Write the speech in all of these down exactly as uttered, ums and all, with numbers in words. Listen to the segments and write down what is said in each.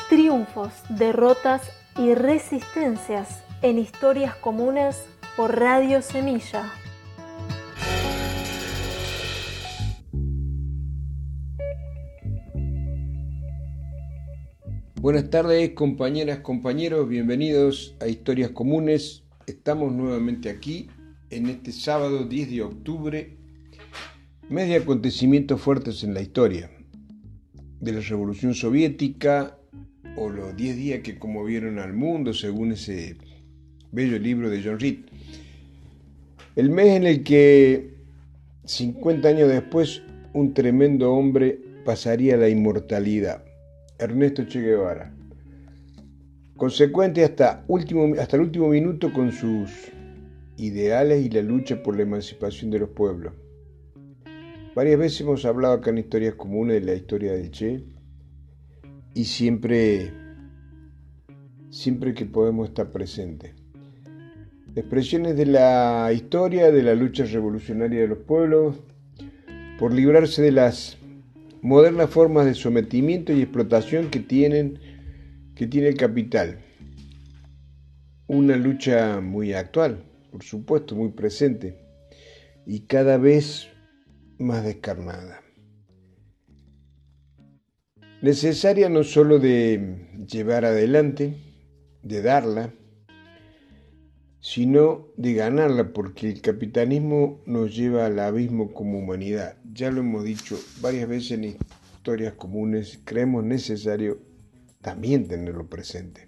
triunfos, derrotas y resistencias en Historias Comunes por Radio Semilla. Buenas tardes, compañeras, compañeros, bienvenidos a Historias Comunes. Estamos nuevamente aquí en este sábado diez de octubre, mes de acontecimientos fuertes en la historia de la Revolución Soviética, o los diez días que conmovieron al mundo, según ese bello libro de John Reed. El mes en el que, cincuenta años después, un tremendo hombre pasaría a la inmortalidad, Ernesto Che Guevara, consecuente hasta, último, hasta el último minuto con sus ideales y la lucha por la emancipación de los pueblos. Varias veces hemos hablado acá en Historias Comunes de la historia del Che, y siempre, siempre que podemos estar presentes. Expresiones de la historia, de la lucha revolucionaria de los pueblos, por librarse de las modernas formas de sometimiento y explotación que tienen, que tiene el capital. Una lucha muy actual, por supuesto, muy presente, y cada vez más descarnada. Necesaria no solo de llevar adelante, de darla, sino de ganarla, porque el capitalismo nos lleva al abismo como humanidad. Ya lo hemos dicho varias veces en Historias Comunes, creemos necesario también tenerlo presente.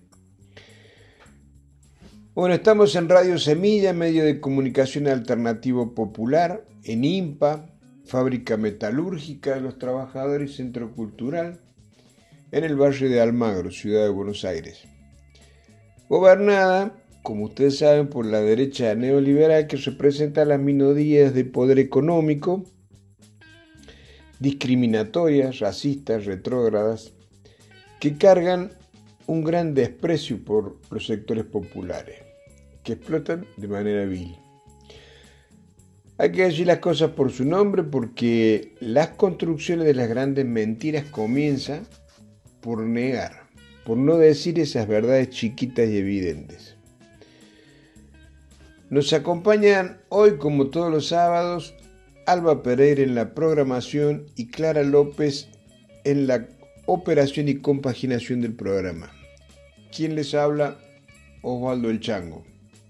Bueno, estamos en Radio Semilla, medio de comunicación alternativo popular, en IMPA, Fábrica Metalúrgica de los Trabajadores, Centro Cultural, en el barrio de Almagro, Ciudad de Buenos Aires. Gobernada, como ustedes saben, por la derecha neoliberal que representa las minorías de poder económico, discriminatorias, racistas, retrógradas, que cargan un gran desprecio por los sectores populares, que explotan de manera vil. Hay que decir las cosas por su nombre, porque las construcciones de las grandes mentiras comienzan por negar, por no decir esas verdades chiquitas y evidentes. Nos acompañan hoy, como todos los sábados, Alba Pereira en la programación y Clara López en la operación y compaginación del programa. ¿Quién les habla? Osvaldo El Chango.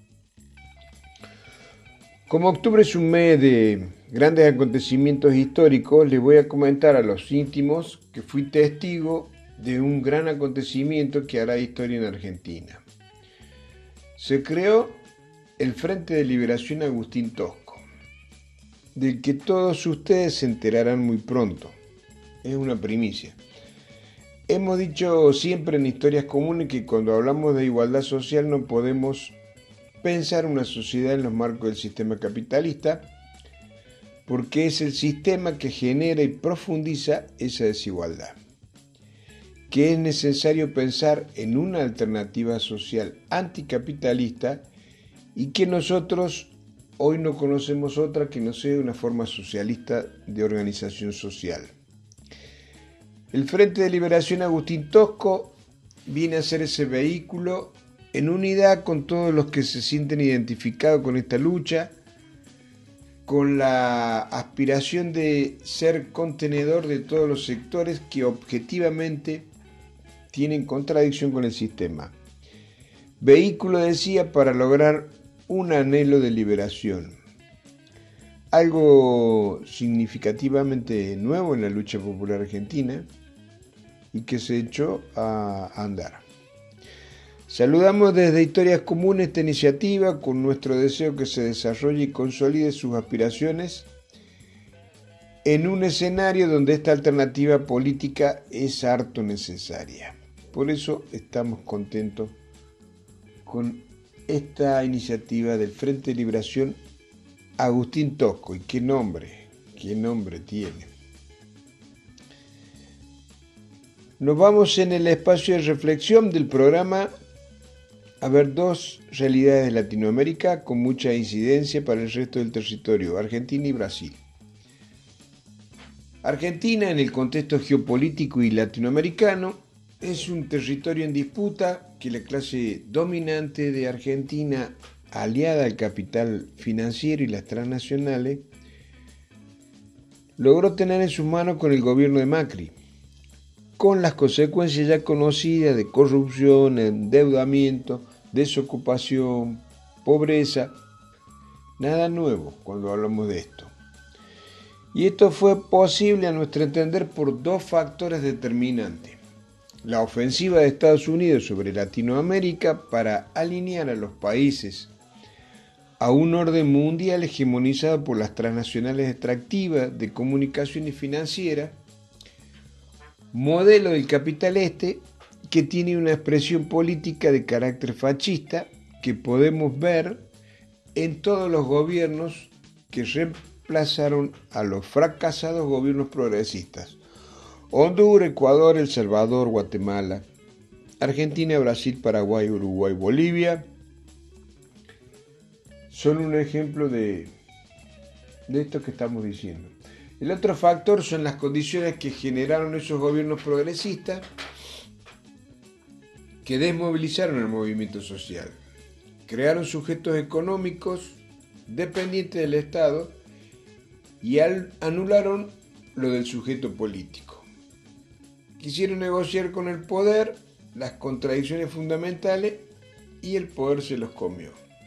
Como octubre es un mes de grandes acontecimientos históricos, les voy a comentar a los íntimos que fui testigo de un gran acontecimiento que hará historia en Argentina. Se creó el Frente de Liberación Agustín Tosco, del que todos ustedes se enterarán muy pronto. Es una primicia. Hemos dicho siempre en Historias Comunes que cuando hablamos de igualdad social no podemos pensar una sociedad en los marcos del sistema capitalista, porque es el sistema que genera y profundiza esa desigualdad. Que es necesario pensar en una alternativa social anticapitalista y que nosotros hoy no conocemos otra que no sea una forma socialista de organización social. El Frente de Liberación Agustín Tosco viene a ser ese vehículo en unidad con todos los que se sienten identificados con esta lucha, con la aspiración de ser contenedor de todos los sectores que objetivamente tienen contradicción con el sistema. Vehículo, decía, para lograr un anhelo de liberación. Algo significativamente nuevo en la lucha popular argentina y que se echó a andar. Saludamos desde Historias Comunes esta iniciativa con nuestro deseo que se desarrolle y consolide sus aspiraciones en un escenario donde esta alternativa política es harto necesaria. Por eso estamos contentos con esta iniciativa del Frente de Liberación Agustín Tosco. ¿Y qué nombre? ¿Qué nombre tiene? Nos vamos en el espacio de reflexión del programa a ver dos realidades de Latinoamérica con mucha incidencia para el resto del territorio, Argentina y Brasil. Argentina, en el contexto geopolítico y latinoamericano, es un territorio en disputa que la clase dominante de Argentina, aliada al capital financiero y las transnacionales, logró tener en sus manos con el gobierno de Macri, con las consecuencias ya conocidas de corrupción, endeudamiento, desocupación, pobreza. Nada nuevo cuando hablamos de esto. Y esto fue posible a nuestro entender por dos factores determinantes. La ofensiva de Estados Unidos sobre Latinoamérica para alinear a los países a un orden mundial hegemonizado por las transnacionales extractivas de comunicaciones financieras, modelo del capital este que tiene una expresión política de carácter fascista que podemos ver en todos los gobiernos que reemplazaron a los fracasados gobiernos progresistas. Honduras, Ecuador, El Salvador, Guatemala, Argentina, Brasil, Paraguay, Uruguay, Bolivia son un ejemplo de, de esto que estamos diciendo. El otro factor son las condiciones que generaron esos gobiernos progresistas que desmovilizaron el movimiento social. Crearon sujetos económicos dependientes del Estado y anularon lo del sujeto político. Quisieron negociar con el poder las contradicciones fundamentales y el poder se los comió.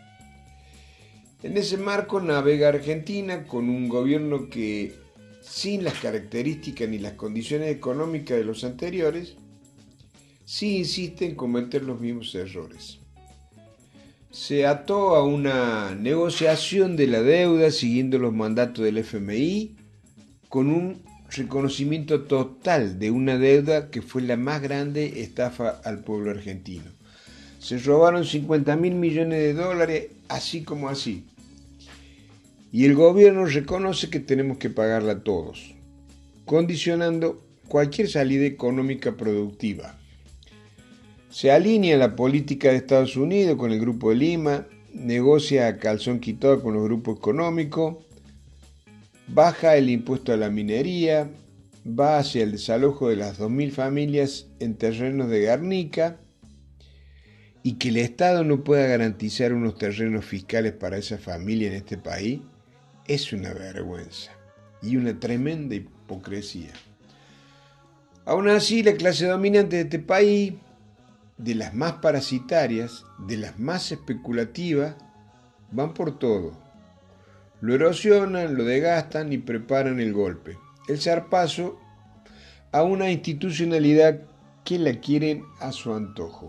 En ese marco navega Argentina con un gobierno que, sin las características ni las condiciones económicas de los anteriores, sí insiste en cometer los mismos errores. Se ató a una negociación de la deuda siguiendo los mandatos del F M I con un reconocimiento total de una deuda que fue la más grande estafa al pueblo argentino. Se robaron cincuenta mil millones de dólares así como así. Y el gobierno reconoce que tenemos que pagarla todos, condicionando cualquier salida económica productiva. Se alinea la política de Estados Unidos con el Grupo de Lima, negocia a calzón quitado con los grupos económicos, baja el impuesto a la minería, va hacia el desalojo de las dos mil familias en terrenos de Guernica y que el Estado no pueda garantizar unos terrenos fiscales para esa familia en este país es una vergüenza y una tremenda hipocresía. Aún así, la clase dominante de este país, de las más parasitarias, de las más especulativas, van por todo. Lo erosionan, lo desgastan y preparan el golpe, el zarpazo a una institucionalidad que la quieren a su antojo.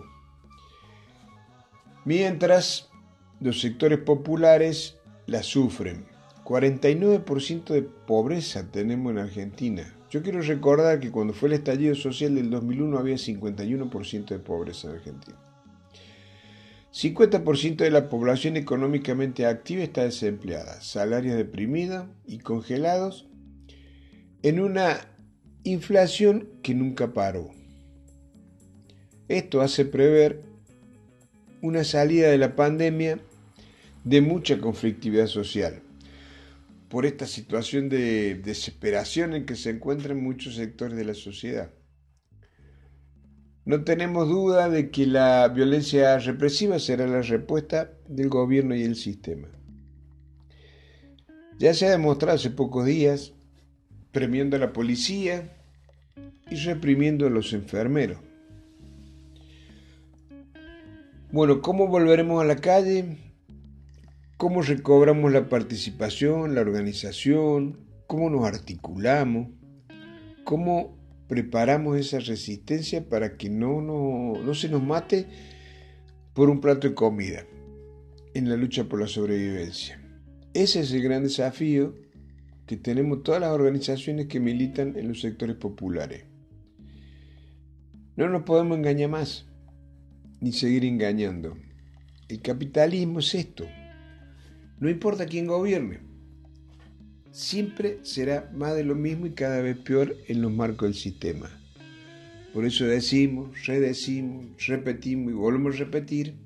Mientras, los sectores populares la sufren. cuarenta y nueve por ciento de pobreza tenemos en Argentina. Yo quiero recordar que cuando fue el estallido social del dos mil uno había cincuenta y uno por ciento de pobreza en Argentina. cincuenta por ciento de la población económicamente activa está desempleada, salarios deprimidos y congelados en una inflación que nunca paró. Esto hace prever una salida de la pandemia de mucha conflictividad social, por esta situación de desesperación en que se encuentran muchos sectores de la sociedad. No tenemos duda de que la violencia represiva será la respuesta del gobierno y el sistema. Ya se ha demostrado hace pocos días premiando a la policía y reprimiendo a los enfermeros. Bueno, ¿cómo volveremos a la calle? ¿Cómo recobramos la participación, la organización? ¿Cómo nos articulamos? ¿Cómo preparamos esa resistencia para que no, no, no se nos mate por un plato de comida en la lucha por la sobrevivencia? Ese es el gran desafío que tenemos todas las organizaciones que militan en los sectores populares. No nos podemos engañar más, ni seguir engañando. El capitalismo es esto. No importa quién gobierne, siempre será más de lo mismo y cada vez peor en los marcos del sistema. Por eso decimos, redecimos, repetimos y volvemos a repetir,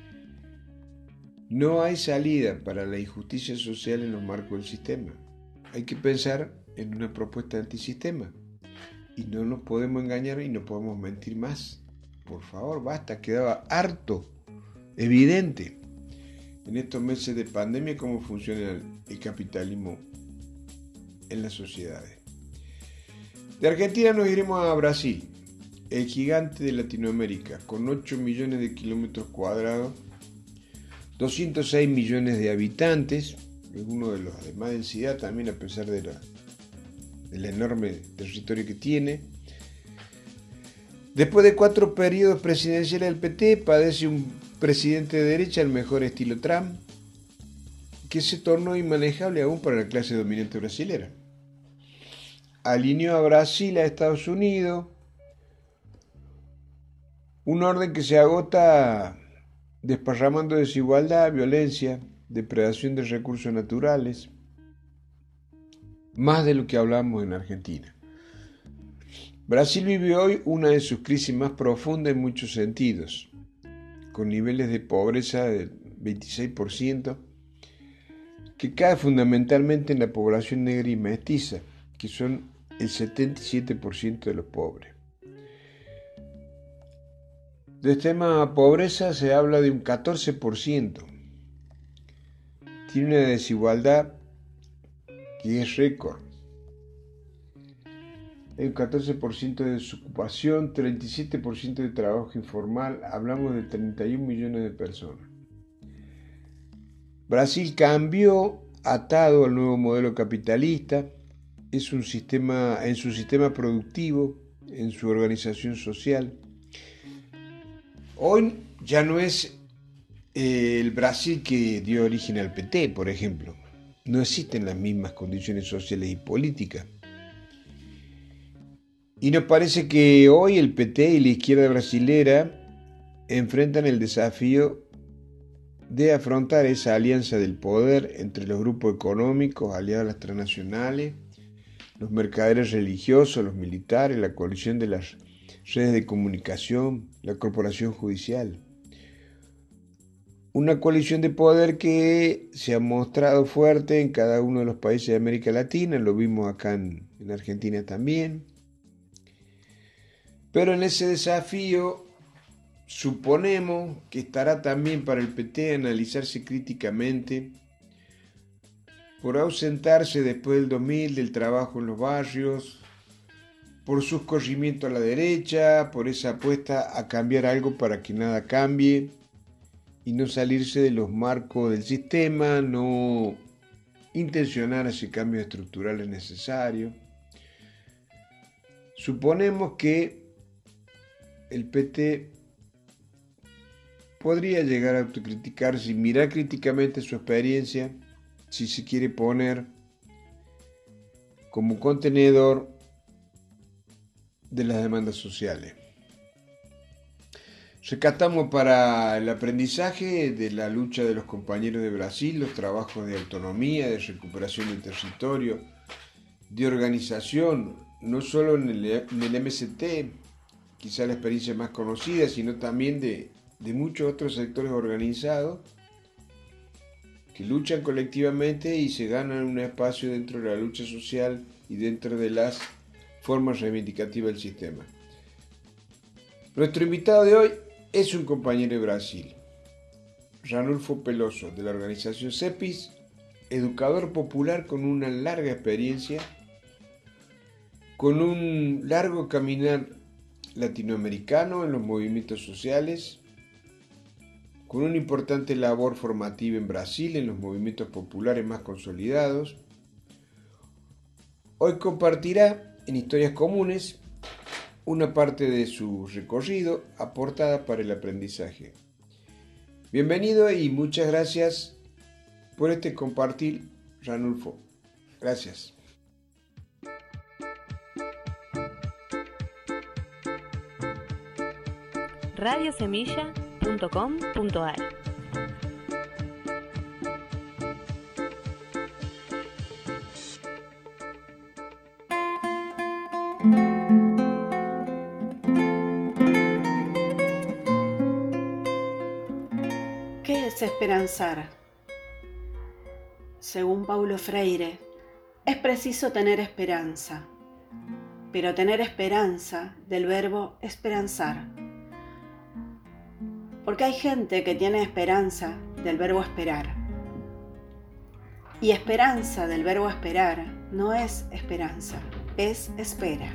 no hay salida para la injusticia social en los marcos del sistema. Hay que pensar en una propuesta antisistema y no nos podemos engañar y no podemos mentir más. Por favor, basta, quedaba harto, evidente en estos meses de pandemia cómo funciona el, el capitalismo en las sociedades. De Argentina nos iremos a Brasil, el gigante de Latinoamérica, con ocho millones de kilómetros cuadrados, doscientos seis millones de habitantes, es uno de los de más densidad también a pesar de la, del enorme territorio que tiene. Después de cuatro periodos presidenciales del P T, padece un presidente de derecha al mejor estilo Trump, que se tornó inmanejable aún para la clase dominante brasilera. Alineó a Brasil a Estados Unidos, un orden que se agota desparramando desigualdad, violencia, depredación de recursos naturales, más de lo que hablamos en Argentina. Brasil vive hoy una de sus crisis más profundas en muchos sentidos, con niveles de pobreza del veintiséis por ciento, que cae fundamentalmente en la población negra y mestiza, que son el setenta y siete por ciento de los pobres. Del tema pobreza se habla de un catorce por ciento. Tiene una desigualdad que es récord. Hay un catorce por ciento de desocupación, treinta y siete por ciento de trabajo informal, hablamos de treinta y un millones de personas. Brasil cambió atado al nuevo modelo capitalista, es un sistema, en su sistema productivo, en su organización social. Hoy ya no es eh, el Brasil que dio origen al P T, por ejemplo. No existen las mismas condiciones sociales y políticas. Y nos parece que hoy el P T y la izquierda brasilera enfrentan el desafío de afrontar esa alianza del poder entre los grupos económicos aliados a las transnacionales, los mercaderes religiosos, los militares, la coalición de las redes de comunicación, la corporación judicial. Una coalición de poder que se ha mostrado fuerte en cada uno de los países de América Latina, lo vimos acá en, en Argentina también. Pero en ese desafío suponemos que estará también para el P T analizarse críticamente por ausentarse después del dos mil del trabajo en los barrios, por su corrimiento a la derecha, por esa apuesta a cambiar algo para que nada cambie y no salirse de los marcos del sistema, no intencionar ese cambio estructural necesario. Suponemos que el P T podría llegar a autocriticarse y mirar críticamente su experiencia si se quiere poner como contenedor de las demandas sociales. Rescatamos para el aprendizaje de la lucha de los compañeros de Brasil, los trabajos de autonomía, de recuperación del territorio, de organización, no solo en el, en el M S T, quizá la experiencia más conocida, sino también de, de muchos otros sectores organizados que luchan colectivamente y se ganan un espacio dentro de la lucha social y dentro de las formas reivindicativas del sistema. Nuestro invitado de hoy es un compañero de Brasil, Ranulfo Peloso, de la organización CEPIS, educador popular con una larga experiencia, con un largo caminar latinoamericano en los movimientos sociales, con una importante labor formativa en Brasil en los movimientos populares más consolidados. Hoy compartirá en Historias Comunes una parte de su recorrido aportada para el aprendizaje. Bienvenido y muchas gracias por este compartir, Ranulfo. Gracias. radio semilla punto com punto a r ¿Qué es esperanzar? Según Paulo Freire, es preciso tener esperanza. pero tener esperanza del verbo esperanzar. Porque hay gente que tiene esperanza del verbo esperar. Y esperanza del verbo esperar no es esperanza, es espera.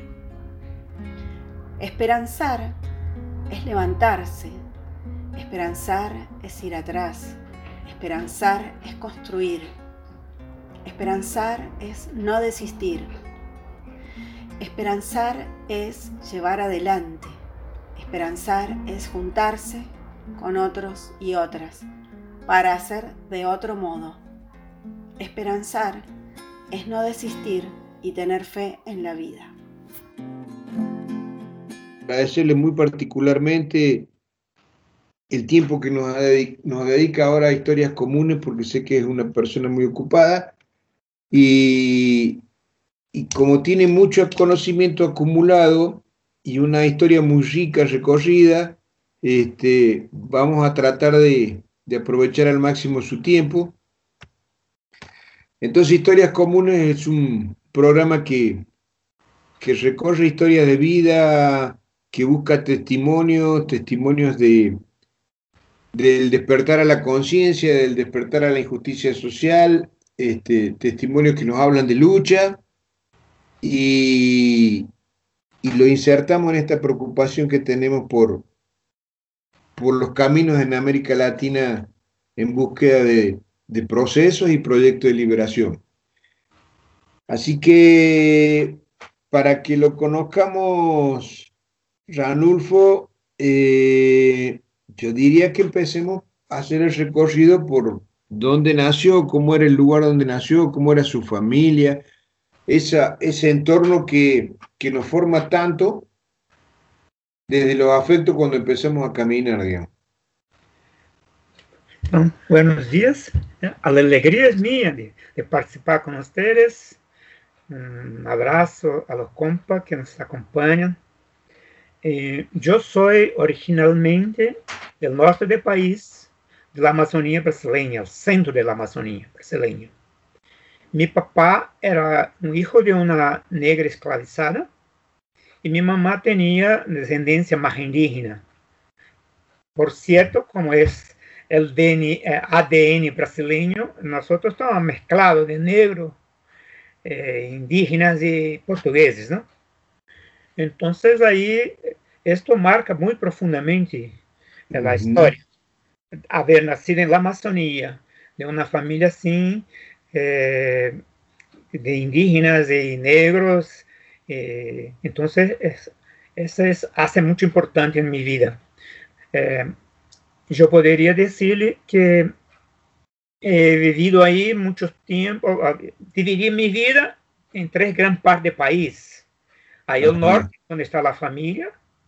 Esperanzar es levantarse, esperanzar es ir atrás, esperanzar es construir, esperanzar es no desistir, esperanzar es llevar adelante, esperanzar es juntarse con otros y otras para hacer de otro modo. Esperanzar es no desistir y tener fe en la vida. Agradecerle muy particularmente el tiempo que nos, dedica, nos dedica ahora a Historias Comunes, porque sé que es una persona muy ocupada y, y como tiene mucho conocimiento acumulado y una historia muy rica, recorrida, este, vamos a tratar de, de aprovechar al máximo su tiempo. Entonces, Historias Comunes es un programa que, que recorre historias de vida, que busca testimonios, testimonios de, del despertar a la conciencia, del despertar a la injusticia social, este, testimonios que nos hablan de lucha, y, y lo insertamos en esta preocupación que tenemos por, por los caminos en América Latina en búsqueda de, de procesos y proyectos de liberación. Así que, para que lo conozcamos, Ranulfo, eh, yo diría que empecemos a hacer el recorrido por dónde nació, cómo era el lugar donde nació, cómo era su familia, esa, ese entorno que, que nos forma tanto desde los afectos cuando empezamos a caminar, digamos. Então, buenos días. A alegría es mía de, de participar con ustedes. Un abrazo a los compas que nos acompañan. Eh, yo soy originalmente del norte del país, de la Amazonía brasileña, el centro de la Amazonía brasileña. Mi papá era un hijo de una negra esclavizada y mi mamá tenía descendencia más indígena. Por cierto, como es el D N, eh, A D N brasileño, nosotros estamos mezclados de negros, eh, indígenas y portugueses, ¿no? Entonces ahí esto marca muy profundamente la uh-huh. historia. Haber nacido en la Amazonía, de una familia así, eh, de indígenas y negros, eh, entonces es, eso es, hace mucho importante en mi vida. Eh, yo podría decirle que he vivido ahí mucho tiempo, dividí mi vida en tres gran partes del país. Ahí al norte, donde está la familia.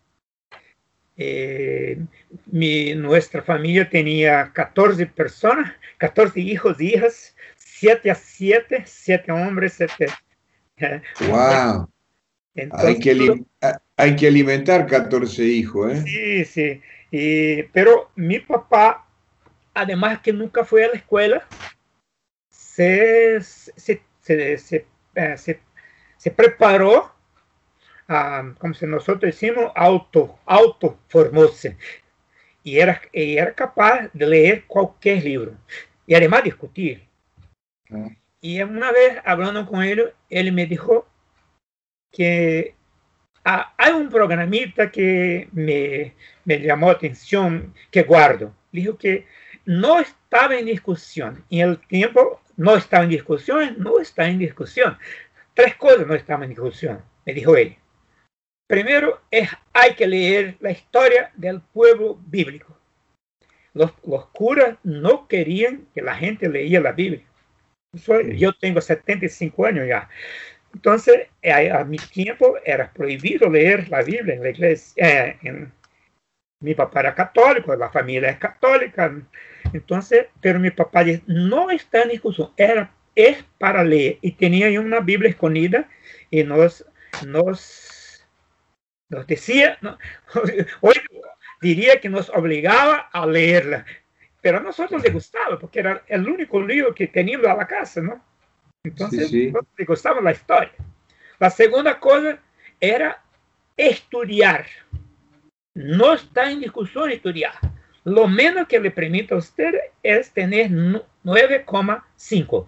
Eh, mi, nuestra familia tenía catorce personas, catorce hijos y hijas, siete a siete, siete hombres, siete. ¡Wow! Entonces, hay, que hay que alimentar catorce hijos, ¿eh? Sí, sí. Y, pero mi papá, además que nunca fue a la escuela, se, se, se, se, se, se, se preparó. Uh, como si nosotros decimos, auto, auto formóse. Y era, y era capaz de leer cualquier libro. Y además discutir. Uh. Y una vez, hablando con él, él me dijo que uh, hay un programita que me, me llamó la atención, que guardo. Dijo que no estaba en discusión. Y el tiempo no estaba en discusión, no está en discusión. Tres cosas no estaban en discusión, me dijo él. Primero, es, hay que leer la historia del pueblo bíblico. Los, los curas no querían que la gente leía la Biblia. Soy, yo tengo setenta y cinco años ya. Entonces, a, a mi tiempo era prohibido leer la Biblia en la iglesia. Eh, en, mi papá era católico, la familia es católica. Entonces, pero mi papá dice, no está en discusión, era, es para leer. Y tenía una Biblia escondida y nos... nos Nos decía, no, hoy diría que nos obligaba a leerla, pero a nosotros le gustaba, porque era el único libro que teníamos a la casa, ¿no? Entonces, sí, sí. Nosotros le gustaba la historia. La segunda cosa era estudiar. No está en discusión estudiar. Lo menos que le permite a usted es tener nueve coma cinco.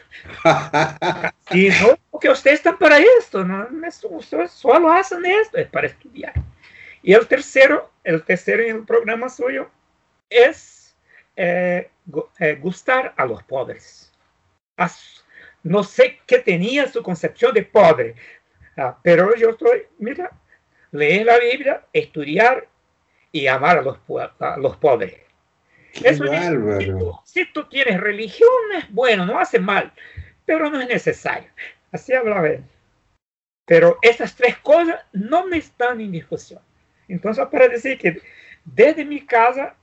Y no, porque ustedes están para esto, ¿no? Ustedes solo hacen esto, es para estudiar. Y el tercero, el tercero en el programa suyo es eh, eh, gustar a los pobres. As, no sé qué tenía su concepción de pobre, ah, pero yo estoy, mira, leer la Biblia, estudiar y amar a los, a los pobres. Qué Eso bárbaro. Si tú, si tú tienes religión, es bueno, no hace mal, pero no es necesario. Así hablaba él. Pero estas tres cosas no me están en discusión. Entonces, para decir que desde mi casa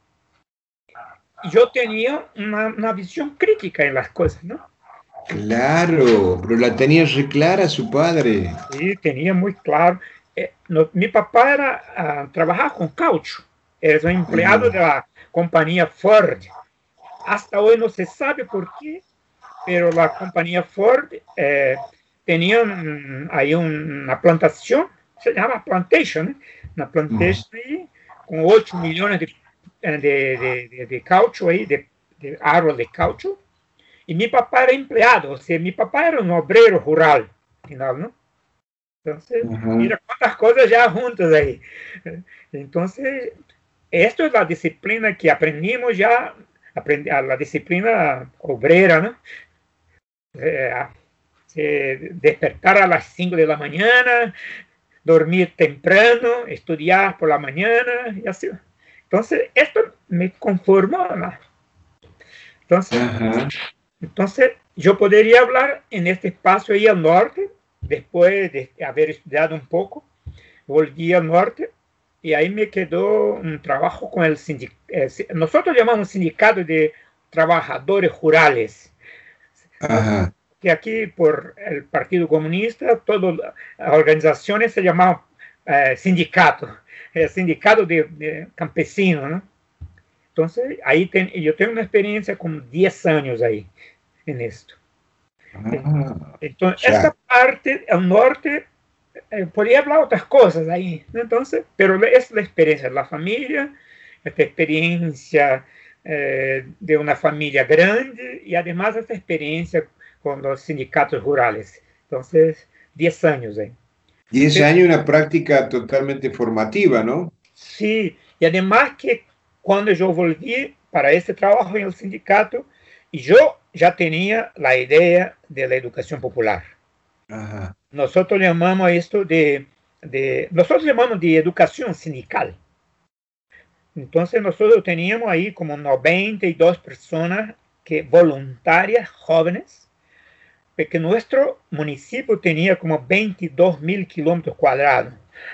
yo tenía una, una visión crítica en las cosas, ¿no? Claro, pero la tenía re clara su padre. Sí, tenía muy claro. Eh, no, mi papá era, uh, trabajaba con caucho, era un empleado uh-huh. de la compañía Ford. Hasta hoy no se sabe por qué, pero la compañía Ford eh, tenía un, ahí una plantación, se llama plantation, ¿eh? Una plantation uh-huh. ahí, con ocho millones de, de, de, de, de caucho ahí, de, de árboles de caucho. Y mi papá era empleado, o sea, mi papá era un obrero rural, final, ¿no? Entonces, uh-huh. mira cuántas cosas ya juntas ahí. Entonces, esto es la disciplina que aprendimos ya, aprend a la disciplina obrera, ¿no? Eh, eh, despertar a las cinco de la mañana, dormir temprano, estudiar por la mañana, y así. Entonces, esto me conformó, ¿no? Entonces, uh-huh. entonces, yo podría hablar en este espacio ahí al norte. Después de haber estudiado un poco, volví al norte y ahí me quedó un trabajo con el sindicato. Eh, nosotros llamamos sindicato de trabajadores rurales. Ajá. Que aquí por el Partido Comunista, todas las organizaciones se llamaban eh, sindicato, el sindicato de, de campesinos, ¿no? Entonces, ahí ten, yo tengo una experiencia con diez años ahí en esto. Ah, entonces, ya. Esta parte, el norte, eh, podría hablar otras cosas ahí, ¿no? Entonces, pero es la experiencia de la familia, esta experiencia eh, de una familia grande y además esta experiencia con los sindicatos rurales. Entonces, diez años ahí. diez años, una práctica totalmente formativa, ¿no? Sí, y además que cuando yo volví para este trabajo en el sindicato, y yo ya tenía la idea de la educación popular. Ajá. Nosotros llamamos a esto de, de, nosotros llamamos de educación sindical. Entonces nosotros teníamos ahí como noventa y dos personas que, voluntarias, jóvenes, porque nuestro municipio tenía como veintidós mil kilómetros cuadrados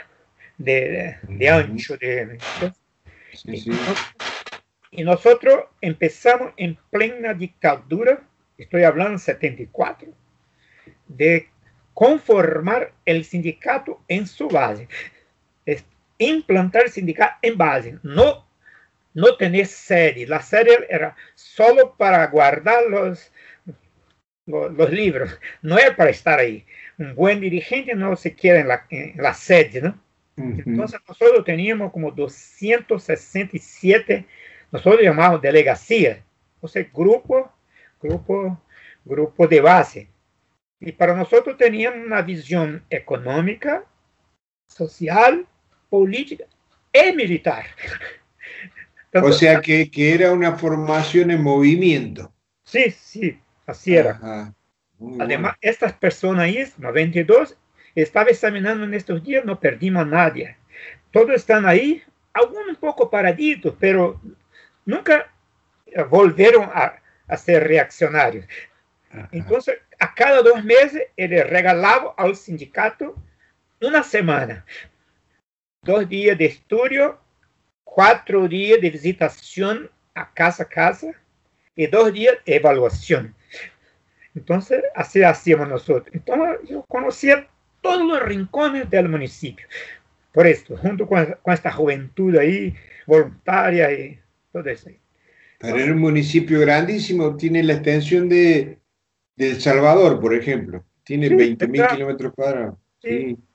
de, de, de ancho. De, sí, sí. Y nosotros empezamos en plena dictadura, estoy hablando en setenta y cuatro, de conformar el sindicato en su base. Es implantar el sindicato en base, no, no tener sede. La sede era solo para guardar los, los, los libros, no era para estar ahí. Un buen dirigente no se queda en la, en la sede, ¿no? Uh-huh. Entonces nosotros teníamos como doscientos sesenta y siete. Nosotros llamamos delegacia, o sea, grupo, grupo, grupo de base. Y para nosotros teníamos una visión económica, social, política y militar. Entonces, o sea, que, que era una formación en movimiento. Sí, sí, así era. Ajá, además, bueno. Estas personas ahí, noventa y dos, estaba examinando en estos días, no perdimos a nadie. Todos están ahí, algunos un poco paraditos, pero nunca volvieron a, a ser reaccionarios. Ajá. Entonces, a cada dos meses, ele regalaba al sindicato una semana. Dos días de estudio, cuatro días de visitación a casa a casa y dos días de evaluación. Entonces, así hacíamos nosotros. Entonces, yo conocía todos los rincones del municipio. Por esto, junto con, con esta juventud ahí, voluntaria y todo eso. Pero en un municipio grandísimo, tiene la extensión de, de El Salvador, por ejemplo. Tiene sí, veinte mil kilómetros cuadrados. Sí. Sí.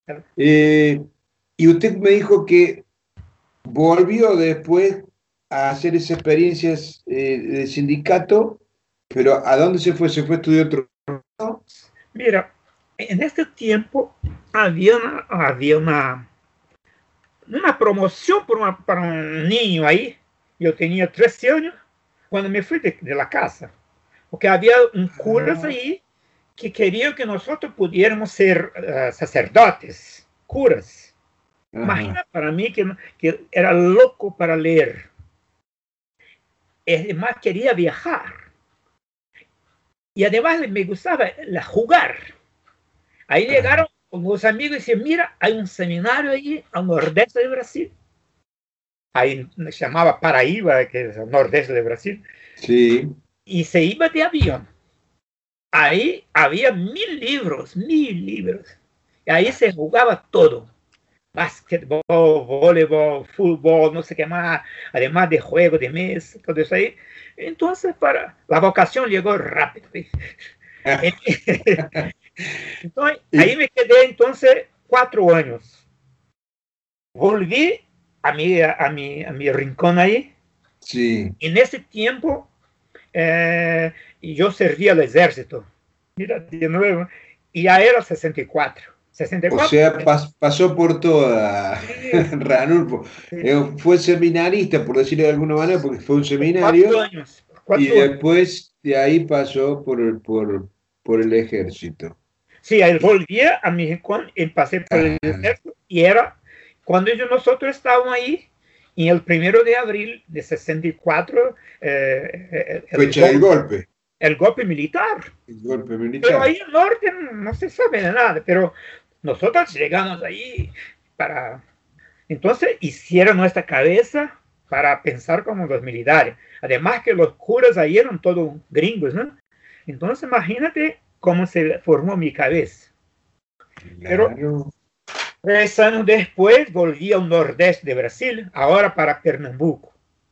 Eh, y usted me dijo que volvió después a hacer esas experiencias eh, de sindicato, pero ¿a dónde se fue? ¿Se fue a estudiar otro lado? Mira, en este tiempo había una, había una, una promoción por una, para un niño ahí. Yo tenía trece años cuando me fui de, de la casa, porque había un curas ahí que quería que nosotros pudiéramos ser uh, sacerdotes, curas. Ajá. Imagina para mí que, que era loco para leer. Además quería viajar. Y además me gustaba la jugar. Ahí Ajá. llegaron con los amigos y decían, mira, hay un seminario ahí al nordeste de Brasil. Ahí se llamaba Paraíba, que es el nordeste de Brasil. Sí. Y se iba de avión. Ahí había mil libros, mil libros. Y ahí se jugaba todo. Básquetbol, voleibol, fútbol, no sé qué más. Además de juegos de mesa, todo eso ahí. Entonces, para la vocación llegó rápido. Entonces, ahí me quedé entonces cuatro años. Volví a mi, a mi, a mi rincón ahí. Sí. En ese tiempo, eh, yo servía al ejército. Mira, de nuevo. Y ya era sesenta y cuatro. sesenta y cuatro. O sea, pas, pasó por toda, sí. Ranulfo. Sí. Eh, fue seminarista, por decirlo de alguna manera, porque fue un seminario. Cuatro años. Cuatro y después de ahí pasó por el, por, por el ejército. Sí, ahí volví a mi rincón y pasé por ah. el ejército. Y era cuando yo, nosotros estábamos ahí, y el primero de abril de sesenta y cuatro. Eh, fue el, el golpe. El golpe militar. El golpe militar. Pero ahí en el norte no se sabe de nada, pero nosotros llegamos ahí para... Entonces hicieron nuestra cabeza para pensar como los militares. Además que los curas ahí eran todos gringos, ¿no? Entonces imagínate cómo se formó mi cabeza. Claro. Pero tres años después volví al nordeste de Brasil, ahora para Pernambuco.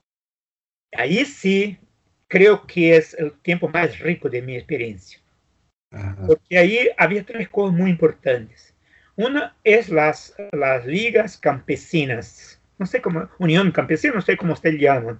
Ahí sí creo que es el tiempo más rico de mi experiencia. Ajá. Porque ahí había tres cosas muy importantes. Una es las, las ligas campesinas. No sé cómo, Unión Campesina, no sé cómo ustedes llaman.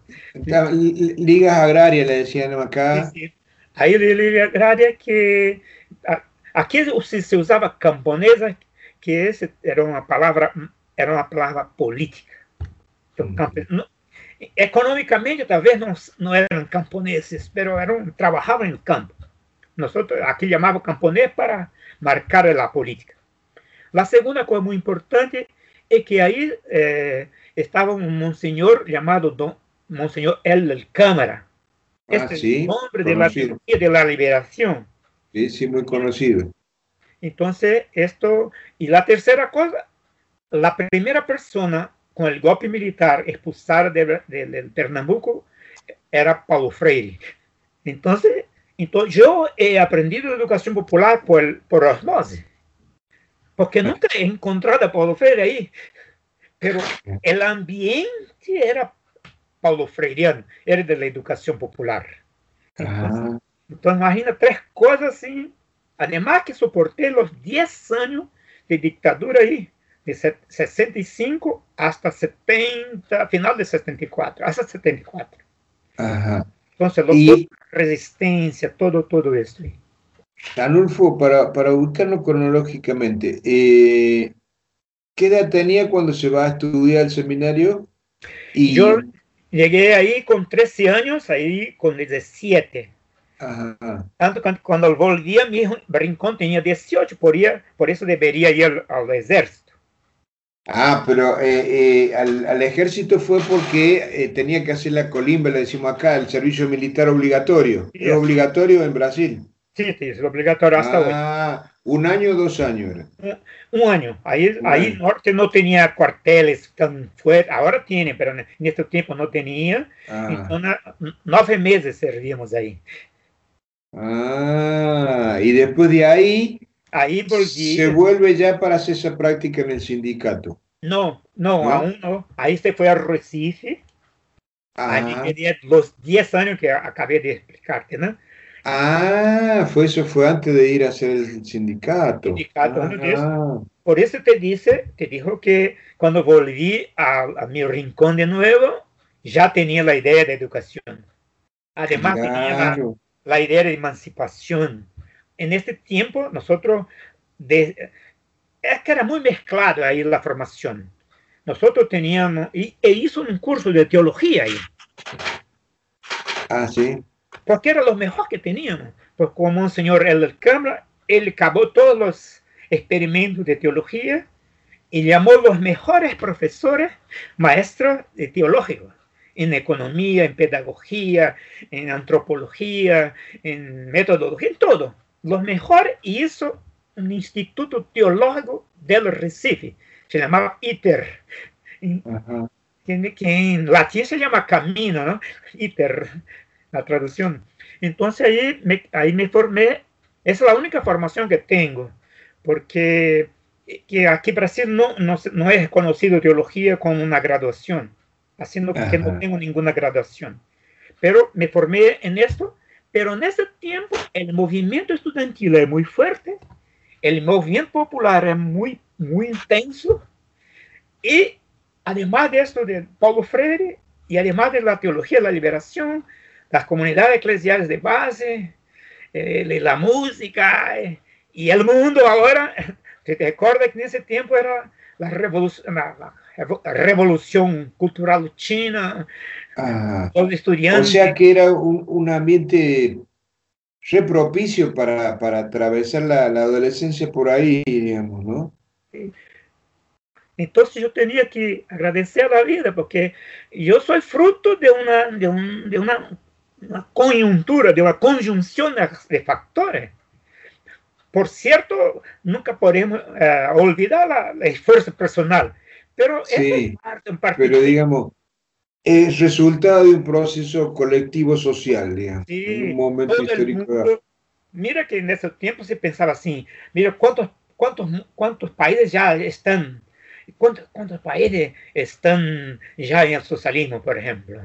Ligas agrarias, le decían acá. Sí, sí. Ahí la liga agraria que... Aquí se usaba camponesa, que es, era una palabra, era una palabra política. Entonces, no, económicamente tal vez no, no eran camponeses, pero eran, trabajaban en el campo. Nosotros aquí llamamos camponés para marcar la política. La segunda cosa muy importante es que ahí eh, estaba un monseñor llamado Don Monseñor El del Cámara. Este ah, sí, es el nombre de la teología de la liberación. Sí, sí, muy conocido. Entonces, esto, y la tercera cosa, la primera persona con el golpe militar expulsada de, de, de Pernambuco era Paulo Freire. Entonces, entonces, yo he aprendido educación popular por, por osmosis, porque nunca he encontrado a Paulo Freire ahí, pero el ambiente era Paulo Freireano, era de la educación popular. Entonces, entonces imagina tres cosas así, además que soporté los diez años de dictadura ahí, de sesenta y cinco hasta setenta, final de setenta y cuatro, hasta setenta y cuatro. Ajá. Entonces, los y... resistencia, todo, todo esto. Ranulfo, para, para ubicarnos cronológicamente, eh, ¿qué edad tenía cuando se va a estudiar al seminario? Y... Yo llegué ahí con trece años, ahí con diecisiete. Ajá. Tanto cuando, cuando volví a mi rincón tenía dieciocho, por, ir, por eso debería ir al, al ejército. Ah, pero eh, eh, al, al ejército fue porque eh, tenía que hacer la colimba, le decimos acá, el servicio militar obligatorio. Sí, ¿es obligatorio en Brasil? Sí, sí, es obligatorio hasta hoy. Ah, un año o dos años era. Un, un año. Ahí, un ahí año. Norte no tenía cuarteles tan fuertes, ahora tiene, pero en, en este tiempo no tenía. Ah. Entonces, nueve meses servíamos ahí. Ah, y después de ahí... Ahí volví. ¿Se vuelve ya para hacer esa práctica en el sindicato? No, no, ¿no? Aún no. Ahí se fue a Recife. Ahí tenía los diez años que acabé de explicarte, ¿no? Ah, fue eso fue antes de ir a hacer el sindicato. Sindicato, ah, antes de eso. por eso te dice, te dijo que cuando volví a, a mi rincón de nuevo, ya tenía la idea de educación. Además, claro, tenía la, la idea de emancipación. En este tiempo, nosotros, de, es que era muy mezclado ahí la formación. Nosotros teníamos, y, e hizo un curso de teología ahí. Ah, sí. Porque era lo mejor que teníamos. Pues como un señor Elder Câmara, él acabó todos los experimentos de teología y llamó los mejores profesores, maestros de teológicos, en economía, en pedagogía, en antropología, en metodología, en todo. Los mejores, y hizo un instituto teológico del Recife, se llamaba I T E R. Uh-huh. Que, que en latín se llama camino, ¿no? I T E R, la traducción. Entonces ahí me, ahí me formé, es la única formación que tengo, porque que aquí en Brasil no, no, no es conocido teología con una graduación, haciendo Ajá. que no tengo ninguna graduación. Pero me formé en esto, pero en ese tiempo el movimiento estudiantil es muy fuerte, el movimiento popular es muy, muy intenso, y además de esto de Paulo Freire, y además de la teología de la liberación, las comunidades eclesiales de base, eh, la música, eh, y el mundo ahora, ¿te, te acuerdas que en ese tiempo era la revolución, la, la revolución cultural china? Ah, los estudiantes. O sea que era un, un ambiente re propicio para, para atravesar la, la adolescencia por ahí, digamos, ¿no? Sí. Entonces yo tenía que agradecer a la vida, porque yo soy fruto de una, de un, de una, una coyuntura, de una conjunción de, de factores. Por cierto, nunca podemos uh, olvidar la, el esfuerzo personal, pero sí, es parte en particular. Pero digamos, es resultado de un proceso colectivo social, digamos, sí, en un momento histórico. Mundo, mira que en ese tiempo se pensaba así, mira cuántos, cuántos, cuántos países ya están, cuántos, cuántos países están ya en el socialismo, por ejemplo.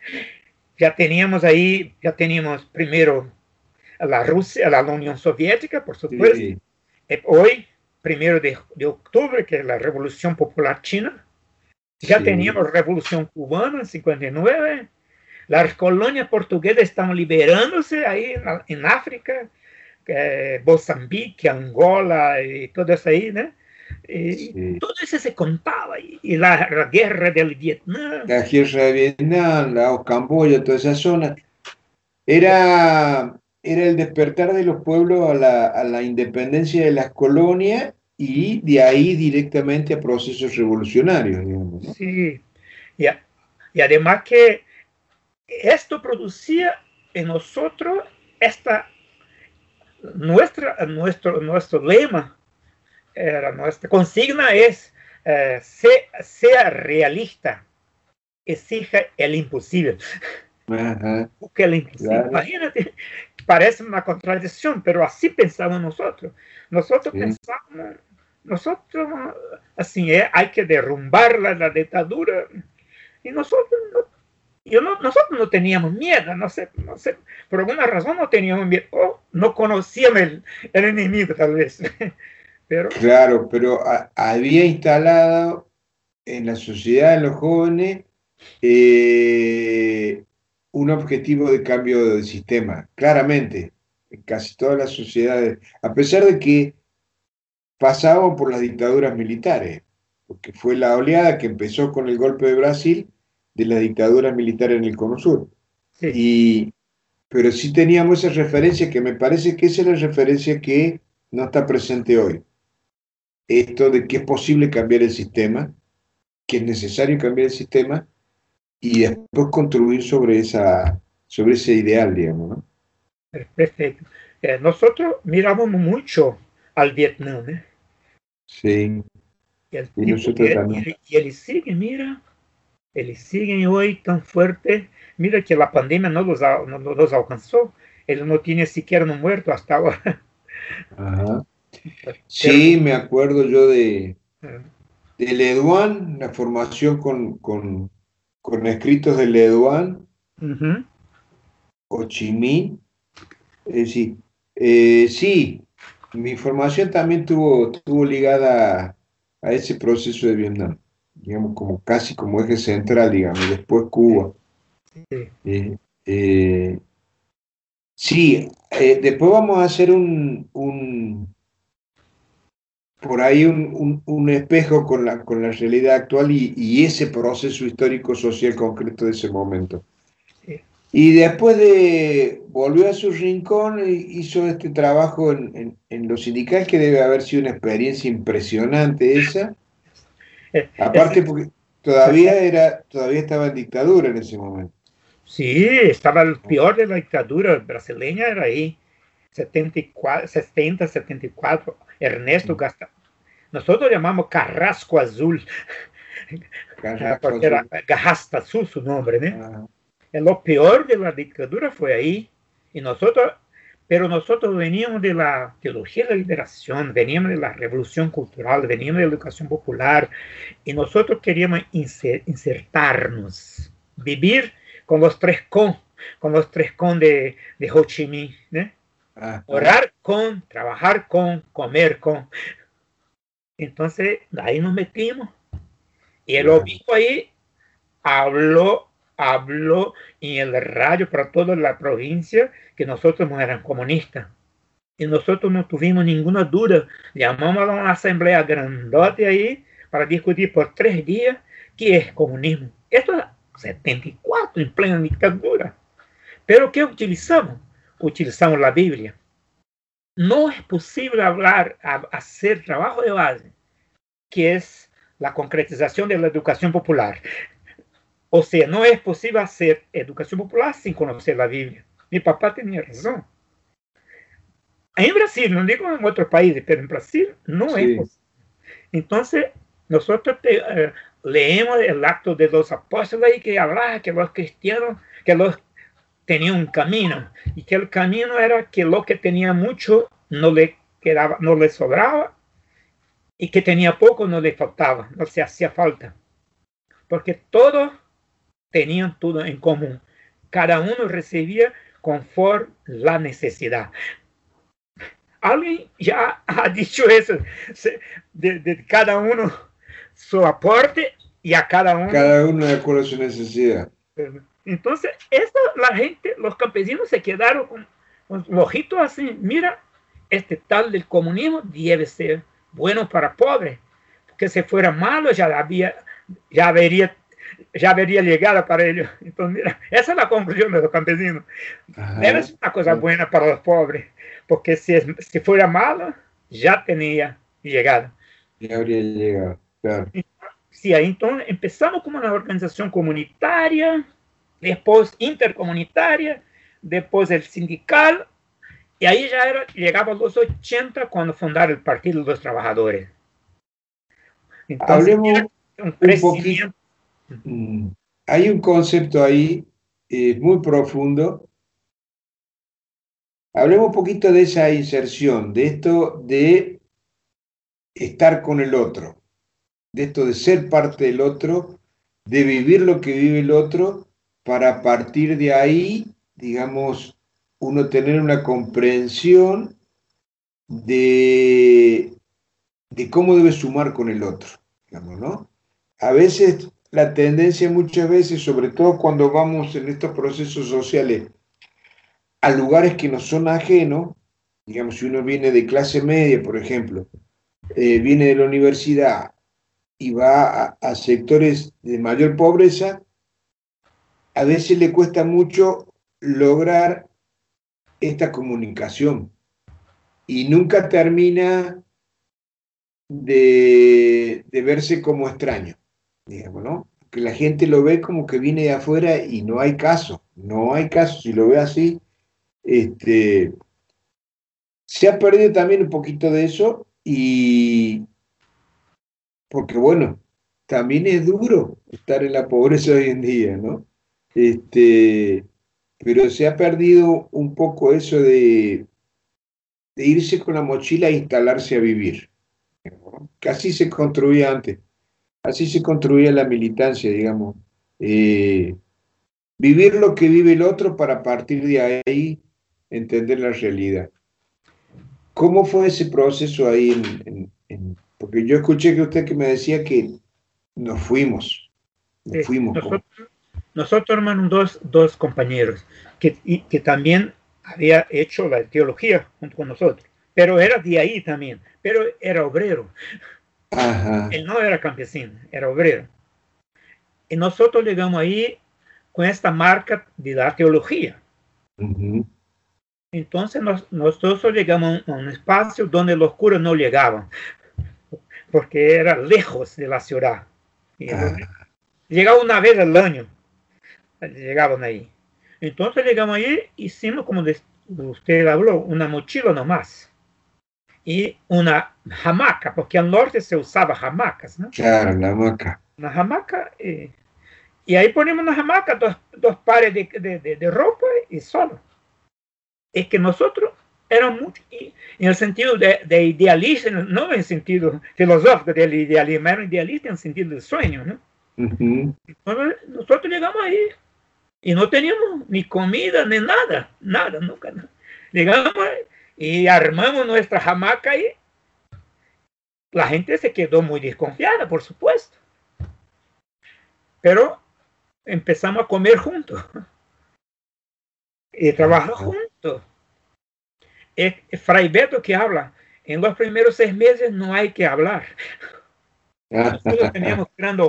Ya teníamos ahí, ya teníamos primero a la Rusia, a la Unión Soviética, por supuesto. Sí. Hoy, primero de, de octubre, que es la Revolución Popular China. Ya sí. Teníamos Revolución Cubana en cincuenta y nueve. Las colonias portuguesas están liberándose ahí en, en África. Eh, Mozambique, Angola y todo eso ahí, ¿no? Y sí. Todo eso se contaba. Y, y la, la guerra del Vietnam. La guerra de Vietnam, la Camboya, toda esa zona. Era... era el despertar de los pueblos a la, a la independencia de las colonias y de ahí directamente a procesos revolucionarios, digamos, ¿no? Sí, y, a, y además que esto producía en nosotros esta, nuestra, nuestro, nuestro lema, era, nuestra consigna es, eh, sea, sea realista, exija el imposible. Ajá, porque el imposible, claro. Imagínate, parece una contradicción, pero así pensamos nosotros. Nosotros sí. pensamos, nosotros, así es, hay que derrumbar la, la dictadura. Y nosotros no, yo no, nosotros no teníamos miedo, no sé, no sé, por alguna razón no teníamos miedo, o no conocíamos el, el enemigo tal vez. Pero, claro, pero a, había instalado en la sociedad de los jóvenes eh, un objetivo de cambio de sistema, claramente, en casi todas las sociedades, a pesar de que pasaban por las dictaduras militares, porque fue la oleada que empezó con el golpe de Brasil de la dictadura militar en el Cono Sur. Sí. Y, pero sí teníamos esa referencia, que me parece que esa es la referencia que no está presente hoy. Esto de que es posible cambiar el sistema, que es necesario cambiar el sistema, y después construir sobre, esa, sobre ese ideal, digamos, ¿no? Perfecto. Eh, nosotros miramos mucho al Vietnam, ¿eh? Sí. Y, el y nosotros también. Y, y él sigue, mira, él sigue hoy tan fuerte. Mira que la pandemia no los, no, no los alcanzó. Él no tiene siquiera un muerto hasta ahora. Ajá. Sí, Pero, me acuerdo yo de, de Leduan, la formación con... con con escritos de Leduan, uh-huh. Ho Chi Minh, es decir, eh, sí, mi formación también tuvo, tuvo ligada a, a ese proceso de Vietnam, digamos, como casi como eje central, digamos, y después Cuba. Sí. Eh, eh, sí, eh, después vamos a hacer un, un por ahí un, un, un espejo con la, con la realidad actual y, y ese proceso histórico social concreto de ese momento. Sí. Y después de, volvió a su rincón e hizo este trabajo en, en, en lo sindical, que debe haber sido una experiencia impresionante esa, Eh, aparte ese- porque todavía, era, todavía estaba en dictadura en ese momento. sí, estaba el peor de la dictadura brasileña, era ahí, setenta y cuatro, setenta, setenta y cuatro, Ernesto Gasta. Nosotros llamamos Carrasco Azul, Carrasco porque era Azul. Garrasta Azul su nombre, ¿no? Ah, Lo peor de la dictadura fue ahí. Y nosotros, pero nosotros veníamos de la teología de la liberación, veníamos de la revolución cultural, veníamos de la educación popular, y nosotros queríamos insertarnos, vivir con los tres con, con los tres con de, de Ho Chi Minh, ¿no? ah, Orar con, trabajar con, comer con. Entonces, ahí nos metimos. Y el claro. obispo ahí habló, habló en el radio para toda la provincia que nosotros no eran comunistas. Y nosotros no tuvimos ninguna duda. Llamamos a una asamblea grandote ahí para discutir por tres días qué es comunismo. Esto es setenta y cuatro, en plena dictadura. Pero ¿qué utilizamos? Utilizamos la Biblia. No es posible hablar, hacer trabajo de base, que es la concretización de la educación popular. O sea, no es posible hacer educación popular sin conocer la Biblia. Mi papá tenía razón. En Brasil, no digo en otros países, pero en Brasil no sí. es posible. Entonces, nosotros te, uh, leemos el acto de los apóstoles y que hablaba que los cristianos, que los tenían un camino, y que el camino era que lo que tenía mucho no le quedaba, no le sobraba, y que tenía poco no le faltaba, no se hacía falta. Porque todos tenían todo en común. Cada uno recibía conforme la necesidad. Alguien ya ha dicho eso, de, de cada uno su aporte y a cada uno. Cada uno de acuerdo a su necesidad. Entonces, esto, la gente, los campesinos se quedaron con, con los ojitos así. Mira, este tal del comunismo debe ser bueno para pobres, porque si fuera malo ya había, ya vería ya vería llegada para ellos. Entonces, mira, esa es la conclusión de los campesinos. Ajá. Debe ser una cosa buena para los pobres, porque si, es, si fuera malo, ya tenía llegada. Ya habría llegado, claro. Sí, ahí entonces empezamos como una organización comunitaria, después intercomunitaria, después el sindical, y ahí ya era, llegaba a los ochenta cuando fundaron el Partido de los Trabajadores. Entonces, hablemos un crecimiento. Un poquito. Hay un concepto ahí eh, muy profundo. Hablemos un poquito de esa inserción, de esto de estar con el otro, de esto de ser parte del otro, de vivir lo que vive el otro, para partir de ahí, digamos, uno tener una comprensión de, de cómo debe sumar con el otro, digamos, ¿no? A veces, la tendencia muchas veces, sobre todo cuando vamos en estos procesos sociales a lugares que nos son ajenos, digamos, si uno viene de clase media, por ejemplo, eh, viene de la universidad y va a, a sectores de mayor pobreza, a veces le cuesta mucho lograr esta comunicación y nunca termina de, de verse como extraño, digamos, ¿no? Que la gente lo ve como que viene de afuera y no hay caso, no hay caso, si lo ve así, este, se ha perdido también un poquito de eso y porque bueno, también es duro estar en la pobreza hoy en día, ¿no? Este, pero se ha perdido un poco eso de, de irse con la mochila e instalarse a vivir, ¿no? Que así se construía antes, así se construía la militancia, digamos. Eh, vivir lo que vive el otro para partir de ahí entender la realidad. ¿Cómo fue ese proceso ahí? En, en, en, porque yo escuché que usted que me decía que nos fuimos, nos Sí, fuimos. nosotros, nosotros hermanos, dos, dos compañeros que, y, que también había hecho la teología junto con nosotros, pero era de ahí también, pero era obrero. Ajá. Él no era campesino, era obrero. Y nosotros llegamos ahí con esta marca de la teología. Uh-huh. Entonces nos, nosotros llegamos a un espacio donde los curas no llegaban, porque era lejos de la ciudad. Y Ah. llegaba una vez al año, llegaban ahí. Entonces llegamos ahí, hicimos como usted habló, una mochila nomás. Y una hamaca, porque al norte se usaba hamacas, ¿no? Claro, la hamaca. Una hamaca, eh, y ahí ponemos una hamaca, dos, dos pares de, de, de, de ropa y solo. Es que nosotros éramos mucho, y, en el sentido de, de idealista, no en el sentido filosófico del idealismo, era idealista en el sentido del sueño, ¿no? Uh-huh. Entonces, nosotros llegamos ahí y no teníamos ni comida ni nada, nada, nunca, nada. Llegamos ahí y armamos nuestra hamaca y la gente se quedó muy desconfiada, por supuesto. Pero empezamos a comer juntos y trabajar juntos. Es Fray Beto que habla. En los primeros seis meses no hay que hablar. Nosotros teníamos grandes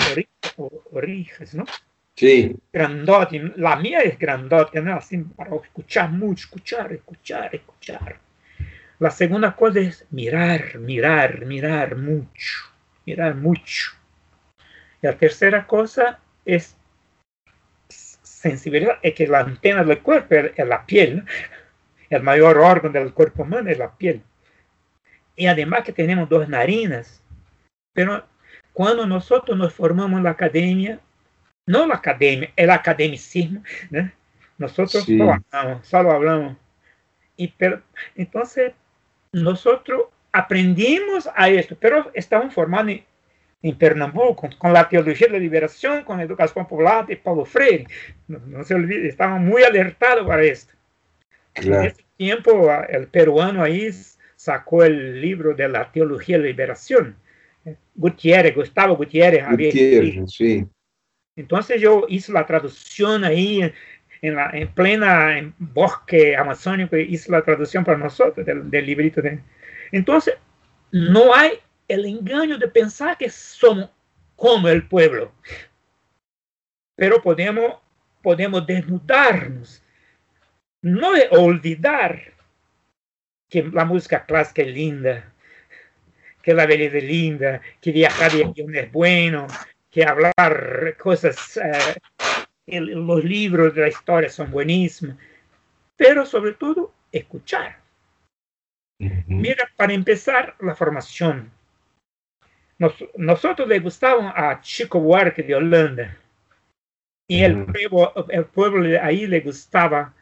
orejas, ¿no? Sí. Grandote. La mía es grandote, ¿no? Así para escuchar mucho, escuchar, escuchar, escuchar. La segunda cosa es mirar, mirar, mirar mucho, mirar mucho. Y la tercera cosa es sensibilidad, es que la antena del cuerpo es la piel. El mayor órgano del cuerpo humano es la piel. Y además que tenemos dos narinas. Pero cuando nosotros nos formamos en la academia, no la academia, el academicismo, ¿no? Nosotros sí. solo hablamos, solo hablamos. Y pero, entonces, nosotros aprendimos a esto, pero estamos formados en, en Pernambuco, con, con la teología de la liberación, con la educación popular de Paulo Freire. No, no se olvide, estamos muy alertados para esto. Claro. En ese tiempo, el peruano ahí sacó el libro de la teología de la liberación. Gutiérrez, Gustavo Gutiérrez. Gutiérrez, había... sí. Entonces yo hice la traducción ahí en, en, la, en plena en bosque amazónico, hice la traducción para nosotros del, del librito. De... Entonces, no hay el engaño de pensar que somos como el pueblo. Pero podemos, podemos desnudarnos. No es olvidar que la música clásica es linda, que la belleza es linda, que viajar de avión es bueno, que hablar cosas, uh, el, los libros de la historia son buenísimos, pero sobre todo escuchar. Uh-huh. Mira, para empezar la formación, nos, nosotros le gustábamos a Chico Buarque de Holanda, y uh-huh. el, pueblo, el pueblo de ahí le gustaba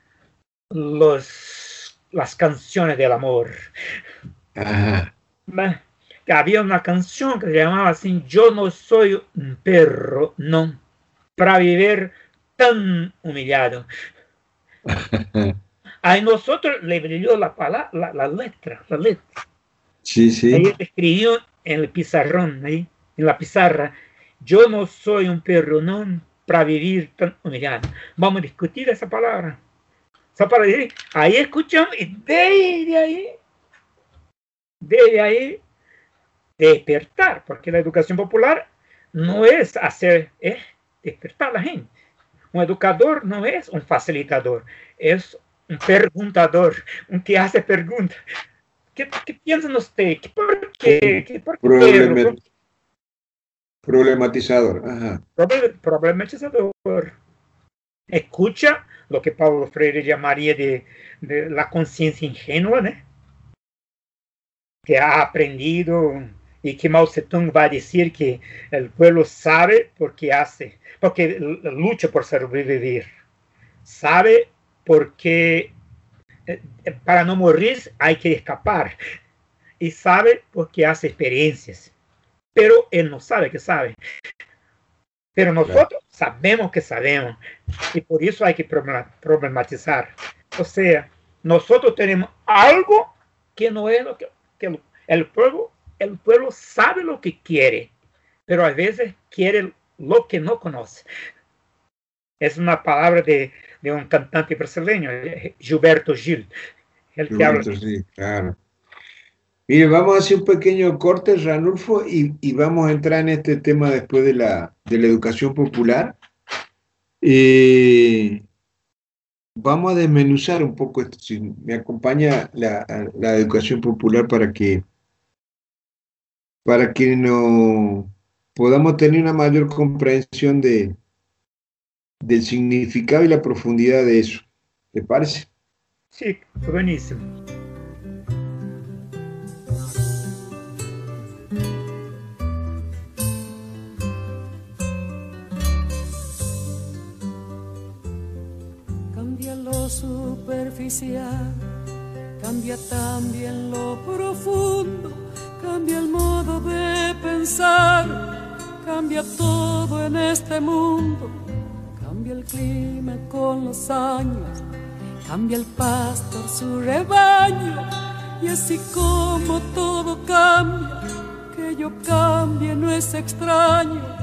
los, las canciones del amor. Uh-huh. Había una canción que se llamaba así: yo no soy un perro, no, para vivir tan humillado. A nosotros le brilló la, palabra, la, la letra, la letra. Sí, sí. Ahí escribió en el pizarrón, ahí, en la pizarra: yo no soy un perro, no, para vivir tan humillado. Vamos a discutir esa palabra. Esa palabra, ahí escuchamos y desde ahí, desde ahí, despertar, porque la educación popular no es hacer, es despertar a la gente. Un educador no es un facilitador, es un preguntador, un que hace preguntas. ¿Qué, qué piensan ustedes? ¿Por qué? ¿Qué, por Problemat qué? Problematizador. Ajá. Problematizador. Escucha lo que Paulo Freire llamaría de, de la conciencia ingenua, ¿no? Que ha aprendido. Y que Mao Zedong va a decir que el pueblo sabe porque hace, porque lucha por sobrevivir. Sabe porque eh, para no morir hay que escapar. Y sabe porque hace experiencias. Pero él no sabe que sabe. Pero nosotros claro. sabemos que sabemos. Y por eso hay que problematizar. O sea, nosotros tenemos algo que no es lo que, que el pueblo, el pueblo sabe lo que quiere, pero a veces quiere lo que no conoce. Es una palabra de, de un cantante brasileño, Gilberto Gil. El que Gilberto, habla. Sí, claro. Mire, vamos a hacer un pequeño corte, Ranulfo, y, y vamos a entrar en este tema después de la, de la educación popular. Eh, vamos a desmenuzar un poco esto. Si me acompaña la, la educación popular para que, para que no podamos tener una mayor comprensión de, del significado y la profundidad de eso. ¿Te parece? Sí, buenísimo. Cambia lo superficial, cambia también lo profundo, cambia el modo de pensar, cambia todo en este mundo, cambia el clima con los años, cambia el pastor su rebaño, y así como todo cambia, que yo cambie no es extraño.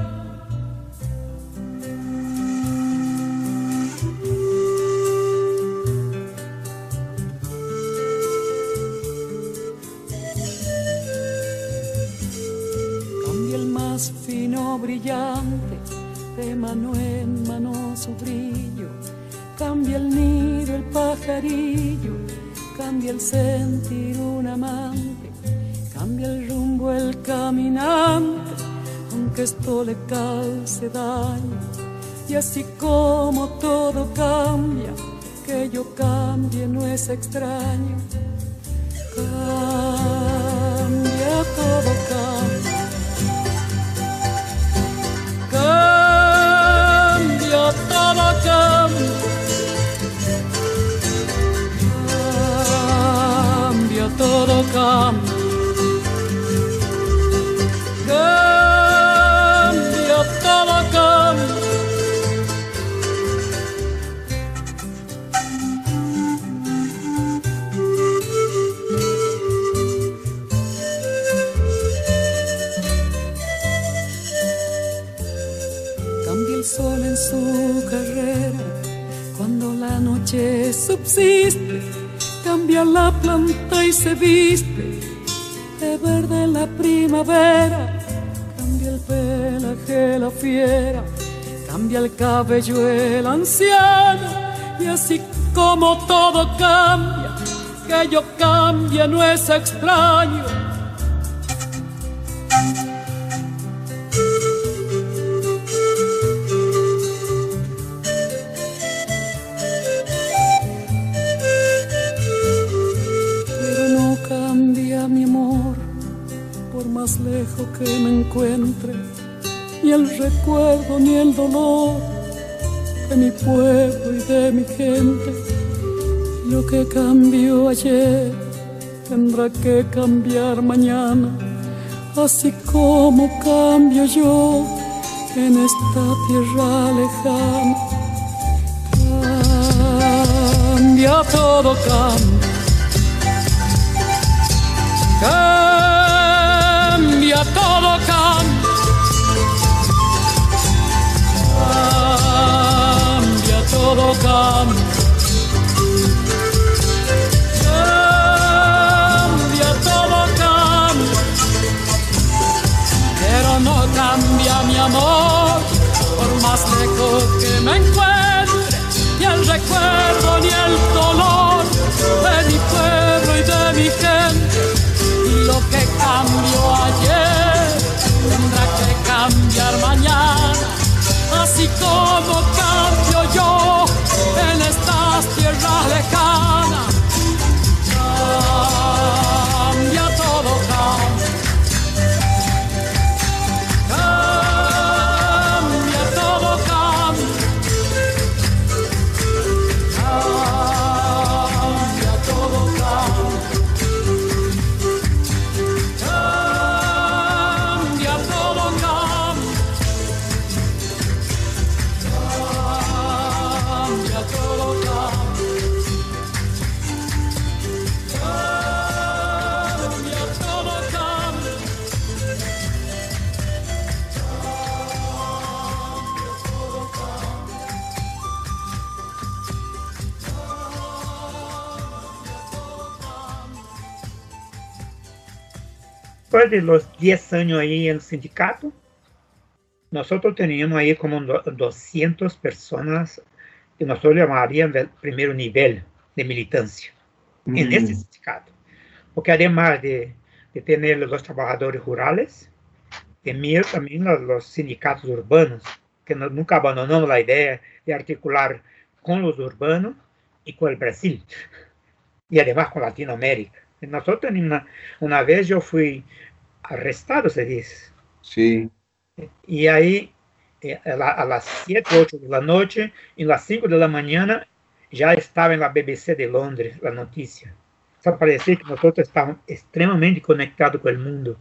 Fino, brillante, de mano en mano su brillo, cambia el nido, el pajarillo, cambia el sentir un amante, cambia el rumbo, el caminante, aunque esto le cause daño, y así como todo cambia, que yo cambie no es extraño. Cambia, todo cambia. Cambia, todo cambia, cambia, todo cambia, cambia, todo cambia. El sol en su carrera, cuando la noche subsiste, cambia la planta y se viste de verde la primavera, cambia el pelaje la fiera, cambia el cabello el anciano, y así como todo cambia, que yo cambie no es extraño. Más lejos que me encuentre, ni el recuerdo ni el dolor de mi pueblo y de mi gente. Lo que cambió ayer tendrá que cambiar mañana, así como cambio yo en esta tierra lejana. Cambia, todo cambia, cambia, todo cambia, cambia, todo cambia, cambia, todo cambia, pero no cambia mi amor, por más lejos que me encuentre, ni el recuerdo ni el dolor de mi pueblo y de mi gente. Y lo que cambió ayer tendrá que cambiar mañana, así como cambio yo en este después de los diez años ahí en el sindicato, nosotros teníamos ahí como doscientas personas que nosotros llamaríamos del primer nivel de militancia mm. en ese sindicato. Porque además de, de tener los trabajadores rurales, tenía también los, los sindicatos urbanos, que no, nunca abandonamos la idea de articular con los urbanos y con el Brasil, y además con Latinoamérica. Nosotros una, una vez yo fui arrestado, se dice. Sí. Y ahí eh, a, la, a las siete, ocho de la noche, en las cinco de la mañana, ya estaba en la B B C de Londres la noticia. Eso parecía que nosotros estábamos extremadamente conectados con el mundo.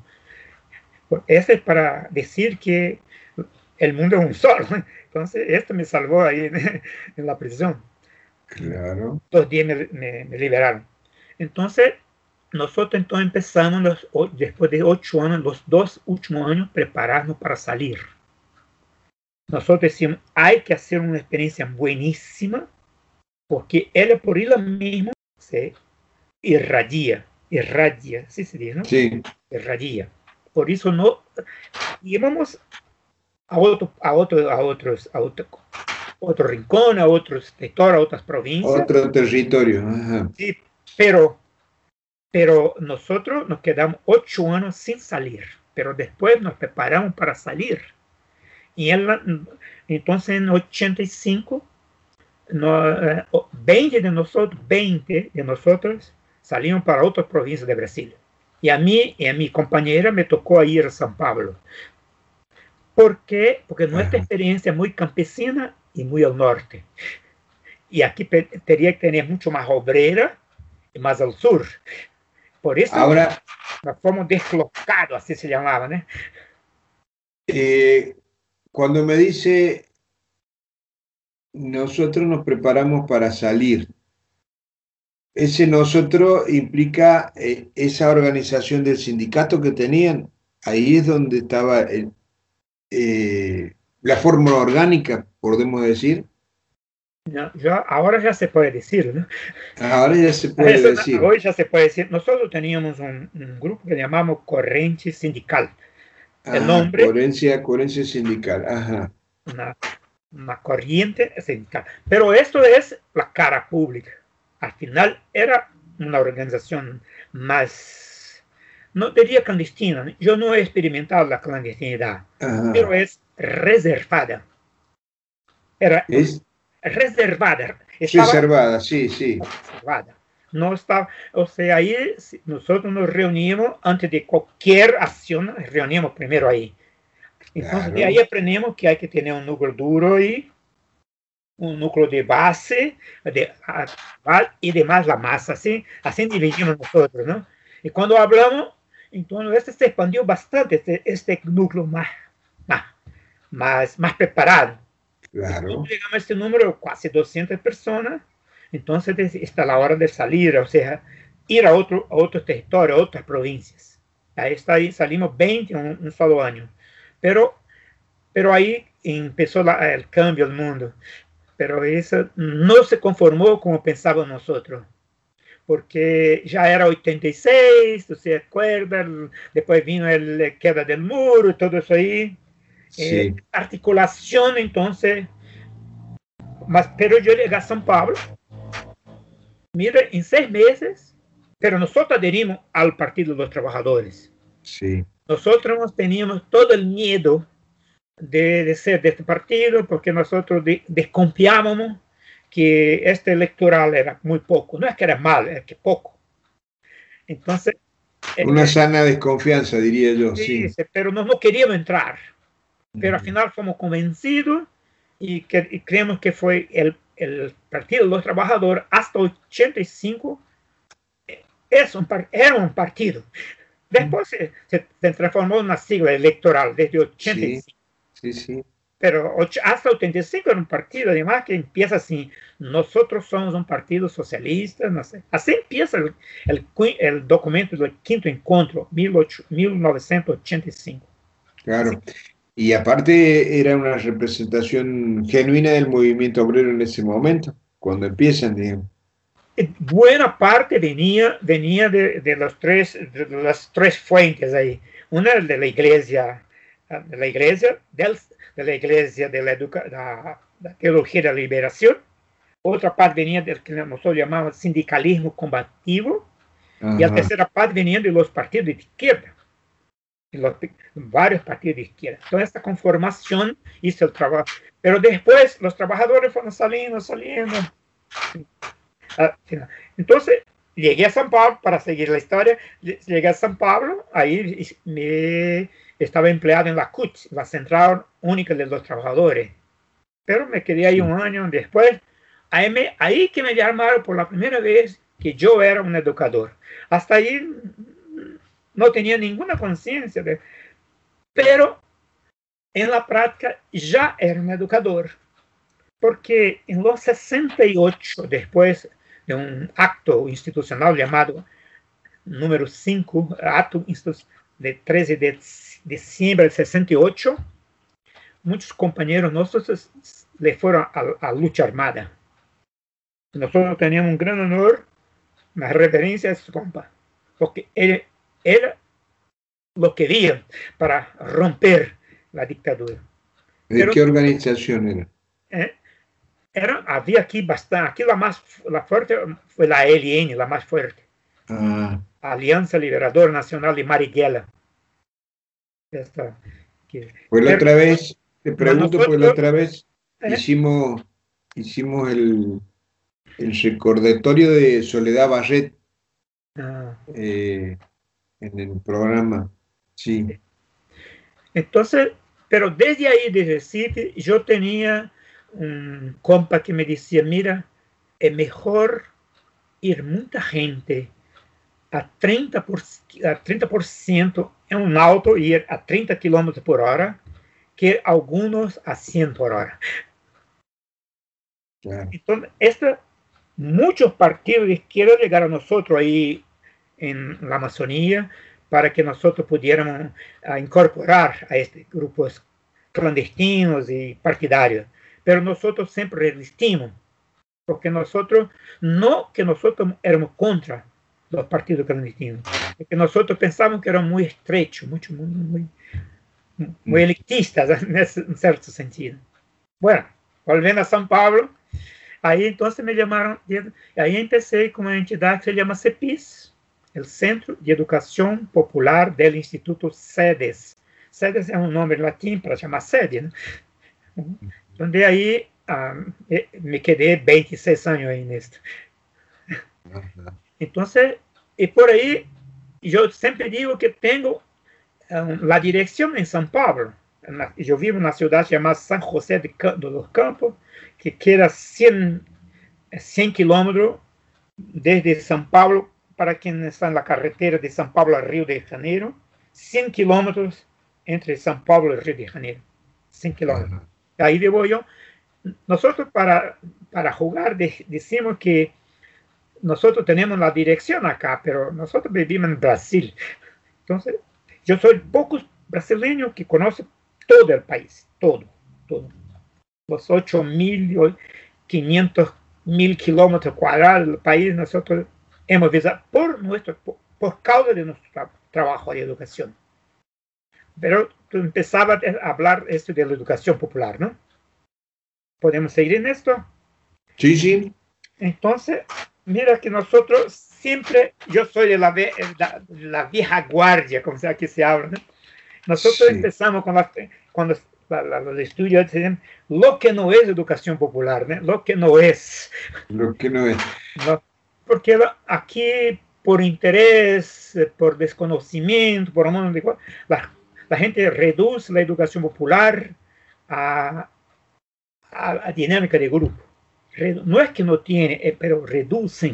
Eso es para decir que el mundo es un solo. Entonces, esto me salvó ahí en, en la prisión. Claro. Dos días me, me, me liberaron. Entonces, nosotros entonces empezamos, los, después de ocho años, los dos últimos años, prepararnos para salir. Nosotros decimos, hay que hacer una experiencia buenísima, porque ella por ella misma se irradia, irradia, ¿sí se dice, no? Sí. Irradia. Por eso no íbamos a otro, a otro, a otros, a otro, otro rincón, a otros territorios, a otras provincias. Otro territorio. Ajá. Sí, pero, pero nosotros nos quedamos ocho años sin salir, pero después nos preparamos para salir. Y en la, entonces en ochenta y cinco, no, veinte de nosotros, veinte de nosotros salimos para otras provincias de Brasil. Y a mí y a mi compañera me tocó ir a São Paulo. ¿Por qué? Porque nuestra experiencia es muy campesina y muy al norte. Y aquí tenía que tener mucho más obrera y más al sur. Por eso ahora, nos fuimos deslocados, así se llamaba, ¿no? Eh, cuando me dice, nosotros nos preparamos para salir, ese nosotros implica eh, esa organización del sindicato que tenían. Ahí es donde estaba el, eh, la fórmula orgánica, podemos decir. No, yo, ahora ya se puede decir, ¿no? Ahora ya se puede Eso, decir. Hoy ya se puede decir. Nosotros teníamos un, un grupo que llamamos Corriente Sindical. El ah, nombre. Coherencia, coherencia sindical. Ajá. Una, una corriente sindical. Pero esto es la cara pública. Al final era una organización más, no diría clandestina. Yo no he experimentado la clandestinidad, ajá, pero es reservada. Era ¿Es? reservada. Reservada, sí, sí. Reservada. No estaba, o sea, ahí nosotros nos reunimos antes de cualquier acción, nos reunimos primero ahí. Entonces, claro, de ahí aprendemos que hay que tener un núcleo duro y un núcleo de base de, y demás la masa, ¿sí? Así dividimos nosotros, ¿no? Y cuando hablamos, entonces este se expandió bastante, este, este núcleo más, más, más, más preparado. Claro. Llegamos a este número, casi doscientas personas, entonces está la hora de salir, o sea, ir a otro, a otro territorio, a otras provincias. Ahí, está, ahí salimos veinte en un, un solo año. Pero, pero ahí empezó la, el cambio del mundo. Pero eso no se conformó como pensábamos nosotros, porque ya era ochenta y seis, ¿se acuerda? Después vino la queda del muro y todo eso ahí. Sí. Eh, articulación, entonces. Mas, pero yo llegué a São Paulo, mira, en seis meses, pero nosotros adherimos al Partido de los Trabajadores. Sí. Nosotros teníamos todo el miedo De, de ser de este partido, porque nosotros de, desconfiábamos que este electoral era muy poco. No es que era malo, es que poco. Entonces, una eh, sana desconfianza, diría yo. Sí, sí. Pero no, no queríamos entrar. Pero al final fuimos convencidos y, que, y creemos que fue el, el Partido de los Trabajadores hasta ochenta y cinco es un, era un partido. Después se, se, se transformó en una sigla electoral desde ochenta y cinco. Sí. Sí, sí. Pero hasta ochenta y cinco era un partido, además, que empieza así: nosotros somos un partido socialista, no sé. Así empieza el, el, el documento del quinto encuentro, mil novecientos ochenta y cinco. Claro. Así. Y aparte era una representación genuina del movimiento obrero en ese momento, cuando empiezan, digamos. buena parte venía, venía de, de, los tres, de las tres fuentes ahí. Una de la iglesia, de la iglesia, del, de la iglesia de la, educa, la, la teología de la liberación. Otra parte venía del que nosotros llamamos sindicalismo combativo. Ajá. Y la tercera parte venía de los partidos de izquierda. De los, varios partidos de izquierda. Entonces esta conformación hizo el trabajo. Pero después los trabajadores fueron saliendo, saliendo. Entonces llegué a San Pablo, para seguir la historia, llegué a San Pablo, ahí me estaba empleado en la C U T, la Central Única de los Trabajadores. Pero me quedé ahí un año después. Ahí, me, ahí que me llamaron por la primera vez que yo era un educador. Hasta ahí no tenía ninguna conciencia de... Pero en la práctica ya era un educador. Porque en los sesenta y ocho, después de un acto institucional llamado número cinco, acto de trece de diciembre de sesenta y ocho, muchos compañeros nuestros le fueron a, a lucha armada. Nosotros teníamos un gran honor, una reverencia a ese compa, porque él era lo que quería para romper la dictadura. ¿De Pero, qué organización era? Eh, Era, había aquí bastante, aquí la más la fuerte fue la A L N, la más fuerte. Ah. Alianza Liberadora Nacional de Marighella. Esta, que, pues la otra vez, te pregunto, nosotros, pues la otra vez ¿eh? hicimos, hicimos el, el recordatorio de Soledad Barret ah. eh, en el programa, sí. Entonces, pero desde ahí de Recife yo tenía un compa que me decía, mira, es mejor ir mucha gente a treinta por ciento en un auto y ir a treinta kilómetros por hora que algunos a cien por hora. Claro. Entonces, esta, muchos partidos de izquierda llegaron a nosotros ahí en la Amazonía para que nosotros pudiéramos a incorporar a estos grupos clandestinos y partidarios. Pero nosotros siempre resistimos, porque nosotros, no que nosotros éramos contra los partidos clandestinos, porque nosotros pensamos que eran muy estrechos, mucho, muy, muy, muy elitistas en, ese, en cierto sentido. Bueno, volviendo a San Pablo, ahí entonces me llamaron, ahí empecé con una entidad que se llama CEPIS, el Centro de Educación Popular del Instituto SEDES. SEDES es un nombre latín para llamar sede, ¿no? Donde ahí um, me quedé veintiséis años en esto. Entonces, y por ahí, yo siempre digo que tengo um, la dirección en San Pablo. Yo vivo en una ciudad llamada San José de, de los Campos, que queda cien kilómetros desde San Pablo, para quien está en la carretera de San Pablo a Río de Janeiro, cien kilómetros entre San Pablo y Río de Janeiro. cien kilómetros. Ahí debo yo. Nosotros para, para jugar de, decimos que nosotros tenemos la dirección acá, pero nosotros vivimos en Brasil. Entonces, yo soy pocos brasileños que conocen todo el país, todo, todo. Los ocho mil, quinientos mil kilómetros cuadrados del país, nosotros hemos visitado por, nuestro, por, por causa de nuestro tra trabajo de educación. Pero tú empezabas a hablar esto de la educación popular, ¿no? ¿Podemos seguir en esto? Sí, sí. Entonces, mira que nosotros siempre, yo soy de la, la, la vieja guardia, como sea que se habla, ¿no? Nosotros sí. empezamos con la, cuando la, la, los estudios dicen lo que no es educación popular, ¿no? Lo que no es. Lo que no es. No, porque aquí, por interés, por desconocimiento, por amor de la La gente reduce la educación popular a, a, a dinámica de grupo. No es que no tiene, pero reducen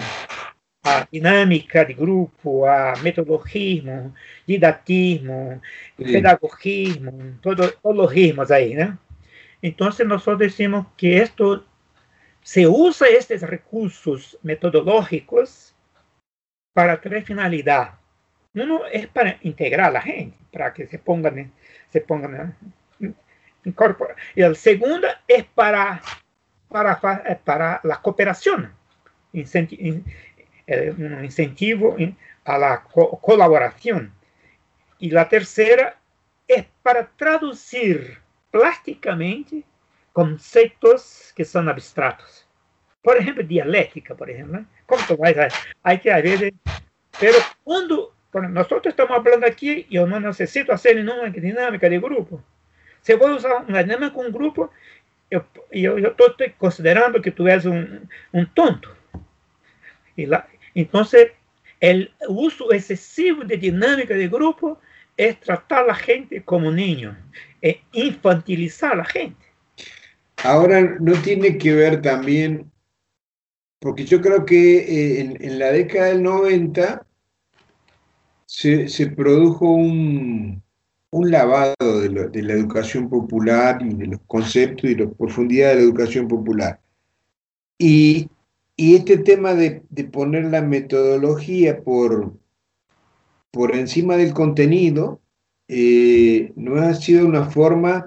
a dinámica de grupo, a metodologismo, didactismo, sí. pedagogismo, todo, todos los ritmos ahí, ¿no? Entonces nosotros decimos que esto, se usa estos recursos metodológicos para tres finalidades. Uno es para integrar a la gente, para que se pongan, se pongan incorporar. Y el segundo es para, para, para la cooperación, incenti in, eh, un incentivo in, a la co colaboración. Y la tercera es para traducir plásticamente conceptos que son abstractos. Por ejemplo, dialéctica, por ejemplo. ¿Cómo tú vas a, hay que haber, pero cuando bueno, nosotros estamos hablando aquí, yo no necesito hacer ninguna dinámica de grupo. Si voy a usar una dinámica con un grupo, yo, yo, yo estoy considerando que tú eres un, un tonto. Y la, entonces, el uso excesivo de dinámica de grupo es tratar a la gente como niño, es infantilizar a la gente. Ahora, no tiene que ver también, porque yo creo que eh, en, en la década del noventa se, se produjo un, un lavado de, lo, de la educación popular y de los conceptos y la profundidad de la educación popular. Y, y este tema de, de poner la metodología por, por encima del contenido, eh, no ha sido una forma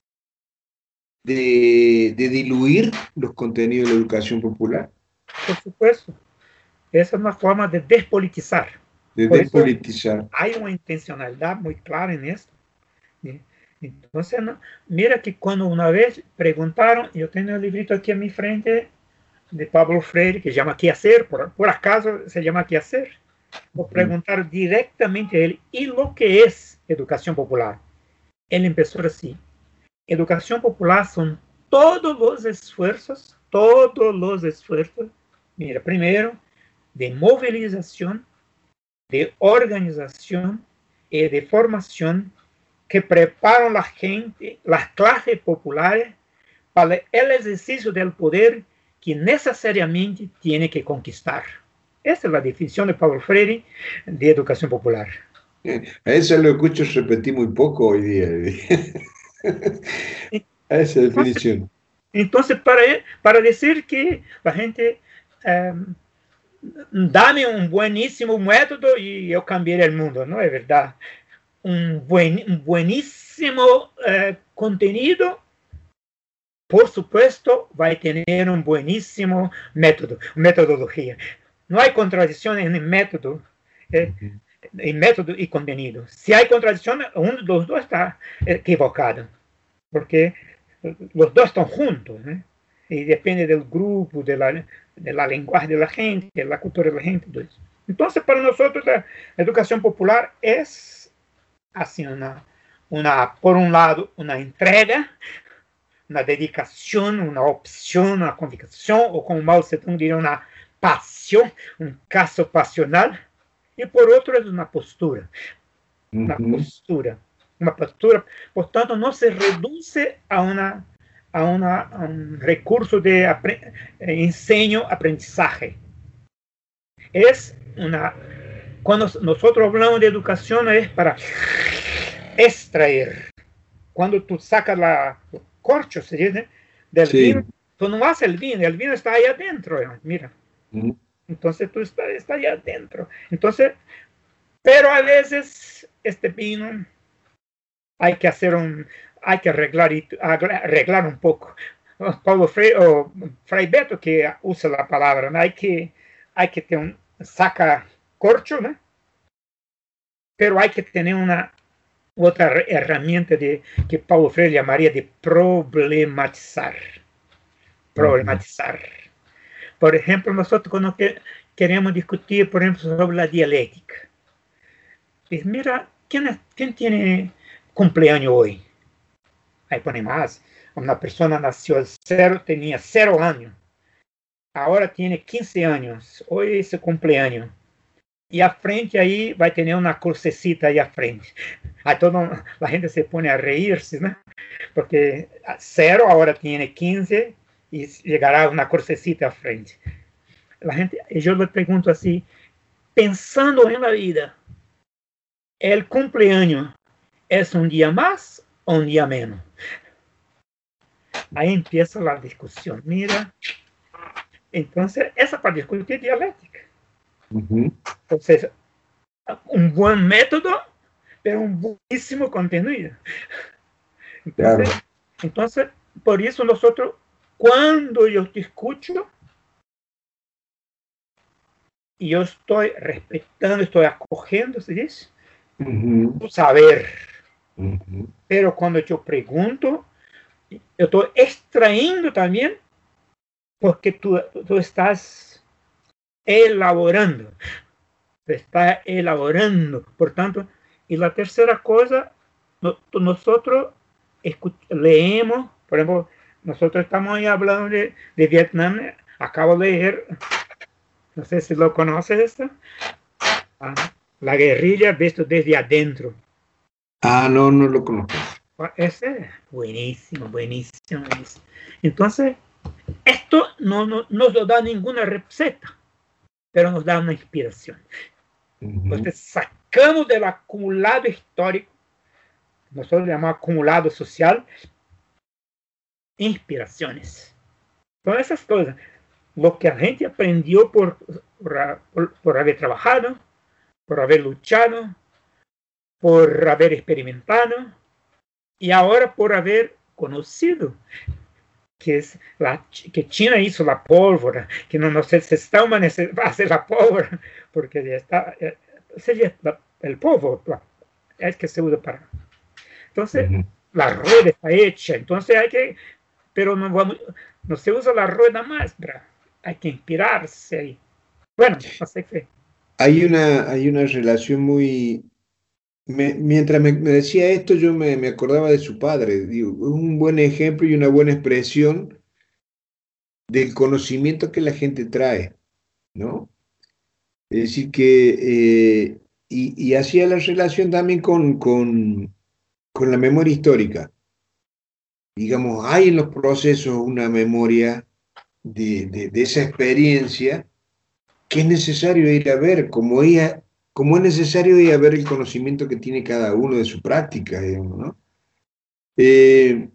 de, de diluir los contenidos de la educación popular. Por supuesto. Esa es una forma de despolitizar. De Por despolitizar. eso hay una intencionalidad muy clara en esto. Entonces, no, mira que cuando una vez preguntaron, yo tengo el librito aquí a mi frente de Pablo Freire, que se llama ¿Qué hacer? Por, por acaso se llama ¿Qué hacer? O preguntar directamente a él, ¿y lo que es educación popular? Él empezó así. Educación popular son todos los esfuerzos, todos los esfuerzos, mira, primero, de movilización, de organización y de formación que preparan la gente, las clases populares, para el ejercicio del poder que necesariamente tiene que conquistar. Esa es la definición de Pablo Freire de educación popular. A eso lo escucho repetir muy poco hoy día. A esa definición. Entonces, para, para decir que la gente, um, dame un buenísimo método y yo cambiaré el mundo, no es verdad. Un, buen, un buenísimo uh, contenido, por supuesto, va a tener un buenísimo método, metodología. No hay contradicción en el método, eh, en método y contenido. Si hay contradicción, uno de los dos está equivocado, porque los dos están juntos, ¿eh? Y depende del grupo, de la, de la lenguaje de la gente, de la cultura de la gente. Entonces, entonces para nosotros la educación popular es así una, una, por un lado, una entrega, una dedicación, una opción, una convicción, o como Mao Zedong diría, una pasión, un caso pasional, y por otro es una postura, una uh-huh. postura, una postura, por tanto no se reduce a, una, a, una, a un recurso de apre, enseño, aprendizaje. Es una, cuando nosotros hablamos de educación es para extraer, cuando tú sacas la corcho, se dice, del sí. vino, tú no haces el vino, el vino está ahí adentro, mira. Entonces tú estás, está allá adentro. Entonces, pero a veces este vino hay que hacer un, hay que arreglar, arreglar un poco. Paulo Freire, o Fray Beto que usa la palabra, ¿no? hay que, hay que tener un, saca corcho, ¿no? Pero hay que tener una otra herramienta de, que Paulo Freire llamaría de problematizar. Problematizar. Uh-huh. Por ejemplo, nosotros cuando que, queremos discutir, por ejemplo, sobre la dialéctica. Pues mira, ¿quién, es, ¿quién tiene cumpleaños hoy? Ahí pone más. Una persona nació cero, tenía cero años. Ahora tiene quince años. Hoy es su cumpleaños. Y a frente ahí va a tener una crucecita ahí a frente. Ahí todo, la gente se pone a reírse, ¿no? Porque cero ahora tiene quince y llegará una crucecita a frente. La gente, yo le pregunto así, pensando en la vida, ¿el cumpleaños es un día más o un día menos? Ahí empieza la discusión. Mira, entonces, esa para discutir dialéctica. Uh-huh. Entonces, un buen método, pero un buenísimo contenido. Entonces, claro. entonces, por eso nosotros, cuando yo te escucho, y yo estoy respetando, estoy acogiendo, ¿se dice? Ujú, Tu saber. ujú. Pero cuando yo pregunto, yo estoy extrayendo también porque tú, tú estás elaborando. Tú estás elaborando. Por tanto, y la tercera cosa, no, nosotros leemos, por ejemplo, nosotros estamos ahí hablando de, de Vietnam. Acabo de leer, no sé si lo conoces esto, ah, La guerrilla visto desde adentro. Ah, no, no lo conozco. Ese es buenísimo, buenísimo, buenísimo. Entonces, esto no, no, no nos da ninguna receta, pero nos da una inspiración. Ujú. Entonces, sacamos del acumulado histórico, nosotros llamamos acumulado social, inspiraciones. Todas esas cosas, lo que la gente aprendió por, por, por, por haber trabajado, por haber luchado, por haber experimentado y ahora por haber conocido. Que, es la, que China hizo la pólvora, que no, no sé si está humanizando a hacer la pólvora, porque ya está, sería la, el polvo, la, es que se usa para. Entonces, Ujú. la rueda está hecha, entonces hay que, pero no, vamos, no se usa la rueda más, ¿verdad? Hay que inspirarse ahí. Bueno, no sé qué. Hay una, hay una relación muy... me- mientras me, me decía esto, yo me, me acordaba de su padre. Digo, es un buen ejemplo y una buena expresión del conocimiento que la gente trae, ¿no? Es decir, que... eh, y, y hacía la relación también con, con, con la memoria histórica. Digamos, hay en los procesos una memoria de, de, de esa experiencia que es necesario ir a ver, como, ella, como es necesario ir a ver el conocimiento que tiene cada uno de su práctica, digamos, ¿no? Eh,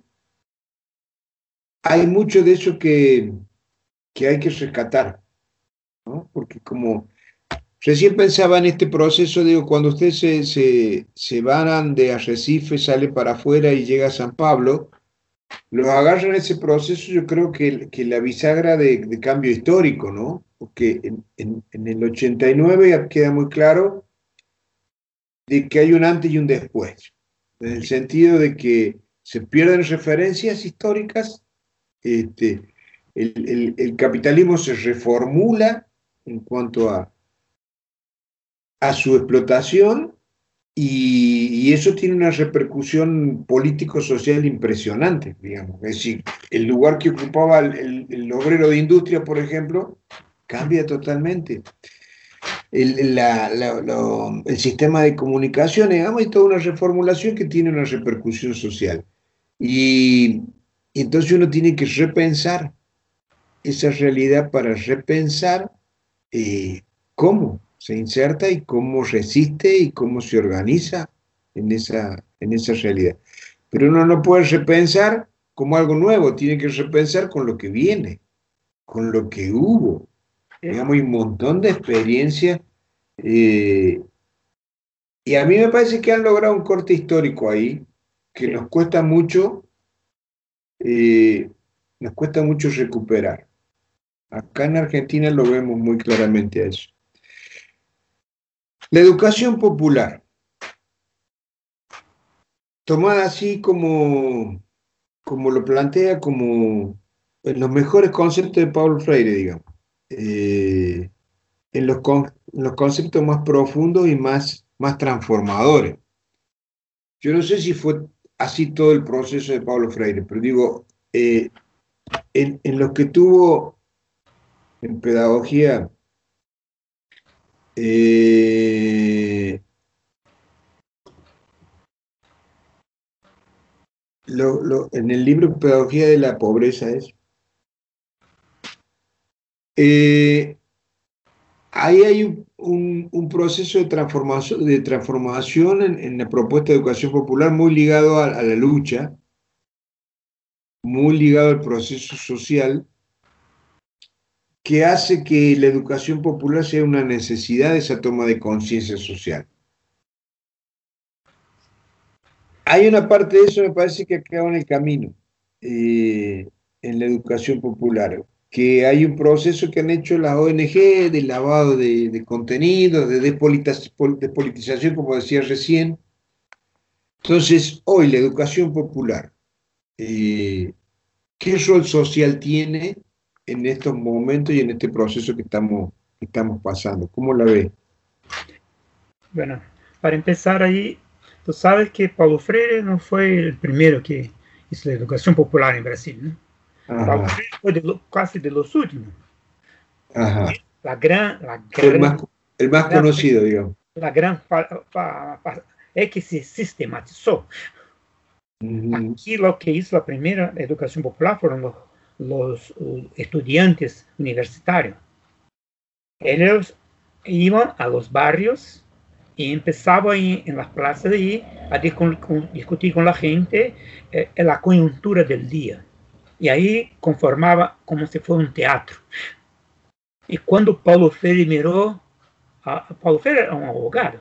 hay mucho de eso que, que hay que rescatar, ¿no? Porque como recién pensaba en este proceso, digo, cuando ustedes se, se, se van de Arrecife, sale para afuera y llega a San Pablo, los agarran en ese proceso, yo creo que, que la bisagra de, de cambio histórico, ¿no? Porque en, en, en el ochenta y nueve ya queda muy claro de que hay un antes y un después, en el sentido de que se pierden referencias históricas, este, el, el, el capitalismo se reformula en cuanto a, a su explotación y, y eso tiene una repercusión político-social impresionante, digamos. Es decir, el lugar que ocupaba el, el, el obrero de industria, por ejemplo, cambia totalmente. El, la, la, lo, el sistema de comunicación, digamos, y toda una reformulación que tiene una repercusión social. Y, y entonces uno tiene que repensar esa realidad para repensar eh, cómo se inserta y cómo resiste y cómo se organiza en esa, en esa realidad. Pero uno no puede repensar como algo nuevo, tiene que repensar con lo que viene, con lo que hubo. Digamos, hay un montón de experiencias eh, y a mí me parece que han logrado un corte histórico ahí, que nos cuesta mucho, eh, nos cuesta mucho recuperar. Acá en Argentina lo vemos muy claramente a eso. La educación popular, tomada así como, como lo plantea, como en los mejores conceptos de Paulo Freire, digamos, eh, en los, con, los conceptos más profundos y más, más transformadores. Yo no sé si fue así todo el proceso de Paulo Freire, pero digo, eh, en, en lo que tuvo en pedagogía, eh, lo, lo, en el libro Pedagogía de la Pobreza es, eh, ahí hay un, un, un, proceso de transformación, de transformación en, en, la propuesta de educación popular muy ligado a, a la lucha, muy ligado al proceso social, que hace que la educación popular sea una necesidad de esa toma de conciencia social. Hay una parte de eso, me parece que ha quedado en el camino, eh, en la educación popular. que hay un proceso que han hecho las O N G de lavado de, de contenidos, de despolitización, como decía recién. Entonces, hoy la educación popular, eh, ¿qué rol social tiene en estos momentos y en este proceso que estamos, que estamos pasando? ¿Cómo la ve? Bueno, para empezar ahí, tú sabes que Paulo Freire no fue el primero que hizo la educación popular en Brasil, ¿no? Ajá. Paulo Freire fue de lo, casi de los últimos. Ajá. La gran, la Fue el gran, más, el más gran, conocido, digamos. La gran pa, pa, pa, es que se sistematizó. Uh-huh. Aquí lo que hizo la primera educación popular fueron los, los uh, estudiantes universitarios. Ellos iban a los barrios y empezaban en, en las plazas de ahí a discu con, discutir con la gente eh, la coyuntura del día. Y ahí conformaba como si fuera un teatro. Y cuando Paulo Freire miró, a, Paulo Freire era un abogado.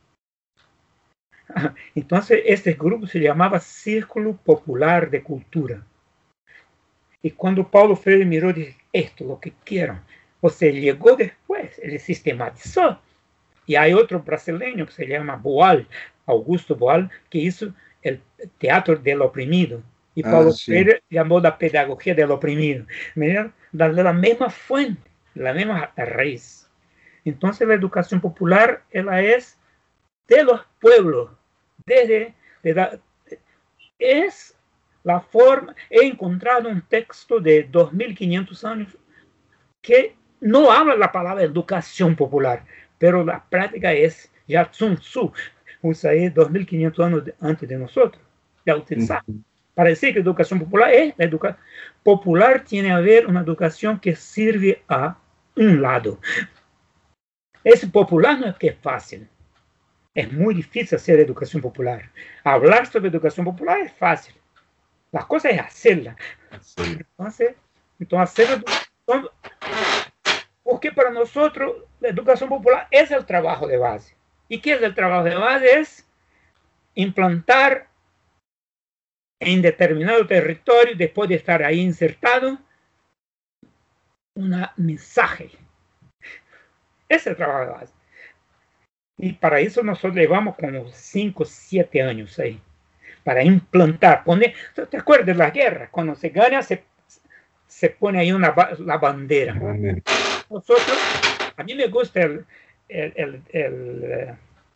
Entonces, este grupo se llamaba Círculo Popular de Cultura. Y cuando Paulo Freire miró, dijo, esto es lo que quiero. O sea, llegó después, él sistematizó. Y hay otro brasileño que se llama Boal, Augusto Boal, que hizo el teatro del oprimido. Y Paulo ah, sí. Freire llamó la pedagogía del oprimido. Mira, la, la misma fuente, la misma raíz. Entonces, la educación popular, ella es de los pueblos. Desde, de la, es la forma, he encontrado un texto de dos mil quinientos años que no habla la palabra educación popular, pero la práctica es, ya Sun Tzu usa ahí dos mil quinientos años de, antes de nosotros, ya utilizar. Uh-huh. Para decir que educación popular es la educación popular, tiene a ver una educación que sirve a un lado. Ese popular no es que es fácil. Es muy difícil hacer educación popular. Hablar sobre educación popular es fácil. La cosa es hacerla. Sí. Entonces, entonces hacer educación, porque para nosotros la educación popular es el trabajo de base. ¿Y qué es el trabajo de base? Es implantar en determinado territorio, después de estar ahí insertado, un mensaje. Ese es el trabajo de base. Y para eso nosotros llevamos como cinco, siete años ahí. Para implantar, poner... ¿Te acuerdas de la guerra? Cuando se gana, se, se pone ahí una, la bandera. Amén. Nosotros, a mí me gusta el, el, el, el,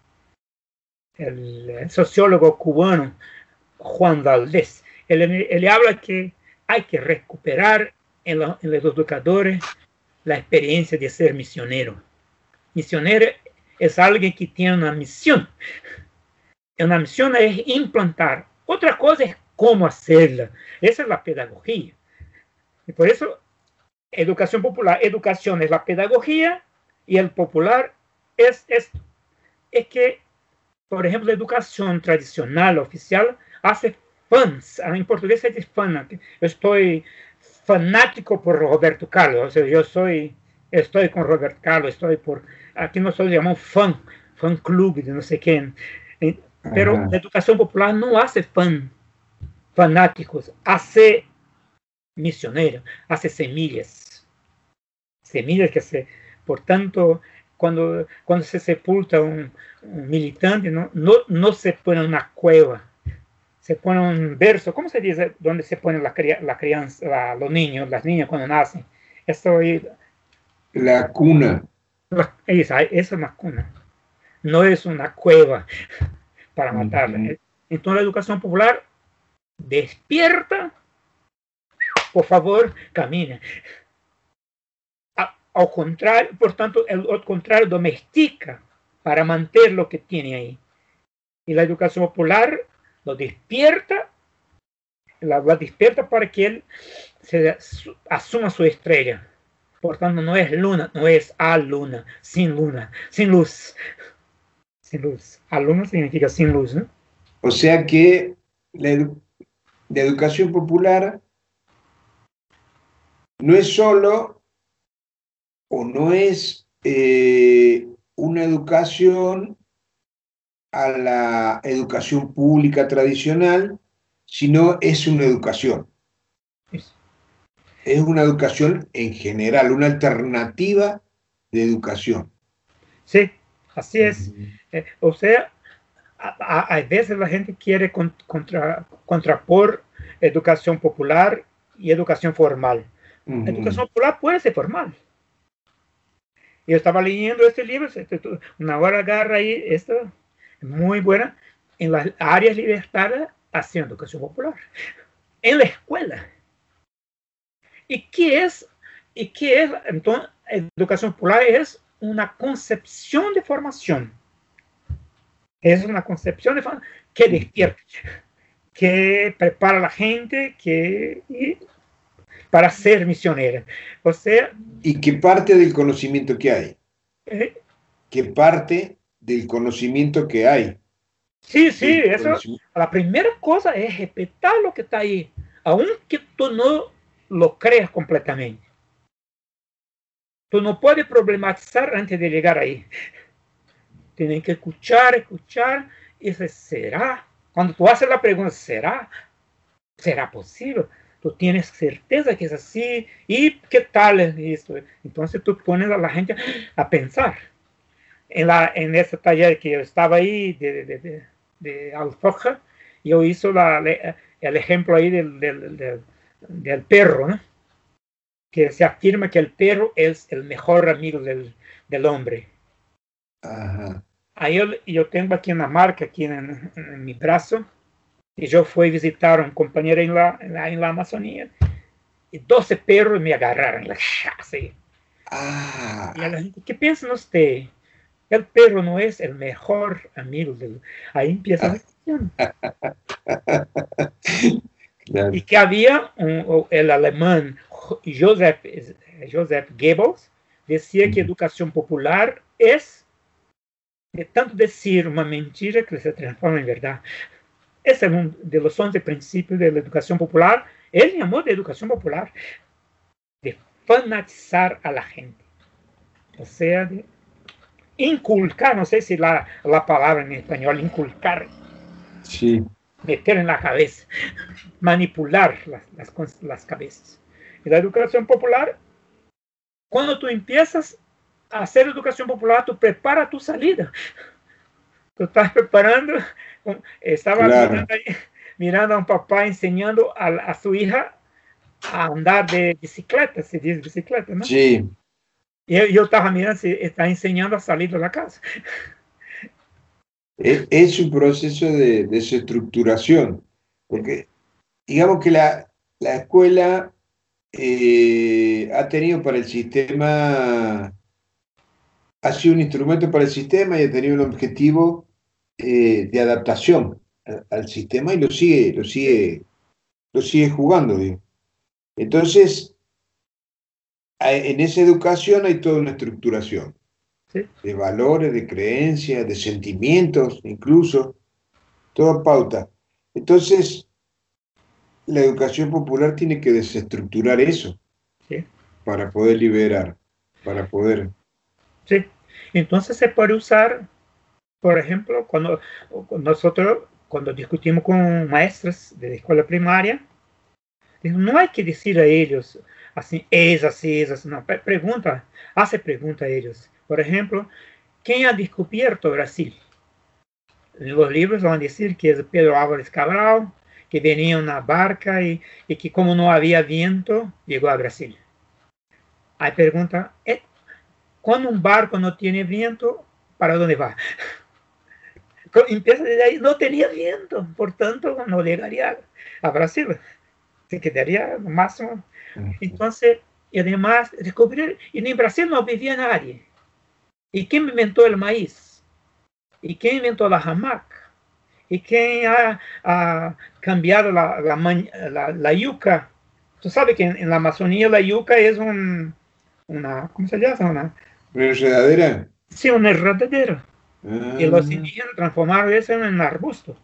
el, el sociólogo cubano Juan Valdés. Él, él habla que hay que recuperar en, la, en los educadores la experiencia de ser misionero. Misionero es alguien que tiene una misión. Una misión es implantar. Otra cosa es cómo hacerla. Esa es la pedagogía. Y por eso, educación popular. Educación es la pedagogía y el popular es esto. Es que, por ejemplo, la educación tradicional, oficial, hace fans. En portugués se dice fan. Yo estoy fanático por Roberto Carlos. O sea, yo soy, estoy con Roberto Carlos, estoy por... Aquí nosotros llamamos fan, fan club de no sé quién. Pero Ajá. La educación popular no hace fan, fanáticos, hace misioneros, hace semillas. Semillas que se, por tanto, cuando, cuando se sepulta un, un militante, ¿no? No, no se pone en una cueva, se pone un verso, ¿cómo se dice? Donde se ponen la, la crianza, la, los niños, las niñas cuando nacen. Esto ahí, la cuna. La, esa, esa es una cuna. No es una cueva para matarla. Uh-huh. Entonces la educación popular despierta, por favor, camina. A, al contrario, por tanto, el, al contrario, domestica para mantener lo que tiene ahí. Y la educación popular lo despierta, la, la despierta para que él se, su, asuma su estrella. Por tanto, no es luna, no es a luna, sin luna, sin luz. Sin luz. A luna significa sin luz, ¿no? O sea que la, edu la educación popular no es solo o no es eh, una educación a la educación pública tradicional, sino es una educación. Es una educación en general, una alternativa de educación. Sí, así es. Uh-huh. Eh, o sea, a, a, a veces la gente quiere con, contra, contrapor educación popular y educación formal. Uh-huh. Educación popular puede ser formal. Yo estaba leyendo este libro, una hora agarra ahí, esto es muy buena, en las áreas libertarias hacia educación popular, en la escuela. ¿Y qué es? ¿Y qué es? Entonces, educación popular es una concepción de formación. Es una concepción de formación que despierta, que prepara a la gente que, y, para ser misionera. O sea... Y que parte del conocimiento que hay. ¿Eh? Que parte del conocimiento que hay. Sí, sí, eso. La primera cosa es respetar lo que está ahí, aunque tú no lo creas completamente. Tú no puedes problematizar antes de llegar ahí. Tienes que escuchar, escuchar, y dices, ¿será? Cuando tú haces la pregunta, ¿será? ¿Será posible? Tú tienes certeza que es así, ¿y qué tal es esto? Entonces tú pones a la gente a pensar. En, la, en ese taller que yo estaba ahí, de, de, de, de Alforja, yo hice la, el ejemplo ahí del, del, del, del perro, ¿no? Que se afirma que el perro es el mejor amigo del, del hombre. Ajá. Ahí yo, yo tengo aquí una marca aquí en, en mi brazo, y yo fui a visitar a un compañero en la, en la, en la Amazonía, y doce perros me agarraron, así. Ah. Y a la gente, ¿qué piensan ustedes? El perro no es el mejor amigo del... Ahí empieza la cuestión. Claro. Y que había un, el alemán Joseph, Joseph Goebbels decía que educación popular es de tanto decir una mentira que se transforma en verdad. Ese es uno de los once principios de la educación popular. Él llamó de educación popular de fanatizar a la gente. O sea, de inculcar, no sé si la, la palabra en español, inculcar. Sí. Meter en la cabeza, manipular las, las, las cabezas. Y la educación popular, cuando tú empiezas a hacer educación popular, tú preparas tu salida. Tú estás preparando, estaba claro. mirando, ahí, mirando a un papá enseñando a, a su hija a andar de bicicleta, se dice bicicleta, ¿no? Sí. Y yo estaba mirando si está enseñando a salir de la casa. Es, es un proceso de desestructuración, porque digamos que la, la escuela eh, ha tenido para el sistema, ha sido un instrumento para el sistema y ha tenido un objetivo eh, de adaptación al, al sistema y lo sigue, lo sigue, lo sigue jugando. ¿sí? Entonces, hay, en esa educación hay toda una estructuración. ¿Sí? De valores, de creencias, de sentimientos, incluso, toda pauta. Entonces, la educación popular tiene que desestructurar eso, ¿sí? Para poder liberar, para poder... Sí, entonces se puede usar, por ejemplo, cuando, cuando nosotros, cuando discutimos con maestras de la escuela primaria, no hay que decir a ellos, así, es así, es así, no, pregunta, hace pregunta a ellos. Por ejemplo, ¿quién ha descubierto Brasil? Los libros van a decir que es Pedro Álvares Cabral, que venía en una barca y, y que como no había viento, llegó a Brasil. Hay pregunta, ¿eh? Cuando un barco no tiene viento, ¿para dónde va? Empieza desde ahí, no tenía viento, por tanto no llegaría a Brasil, se quedaría lo máximo. Entonces, y además, descubrir, y en Brasil no vivía nadie. ¿Y quién inventó el maíz? ¿Y quién inventó la hamaca? ¿Y quién ha, ha cambiado la, la, la, la yuca? Tú sabes que en, en la Amazonía la yuca es un, una, ¿cómo se llama? Una, ¿Una enredadera? Sí, una enredadera. Ah. Y los indígenas transformaron eso en un arbusto.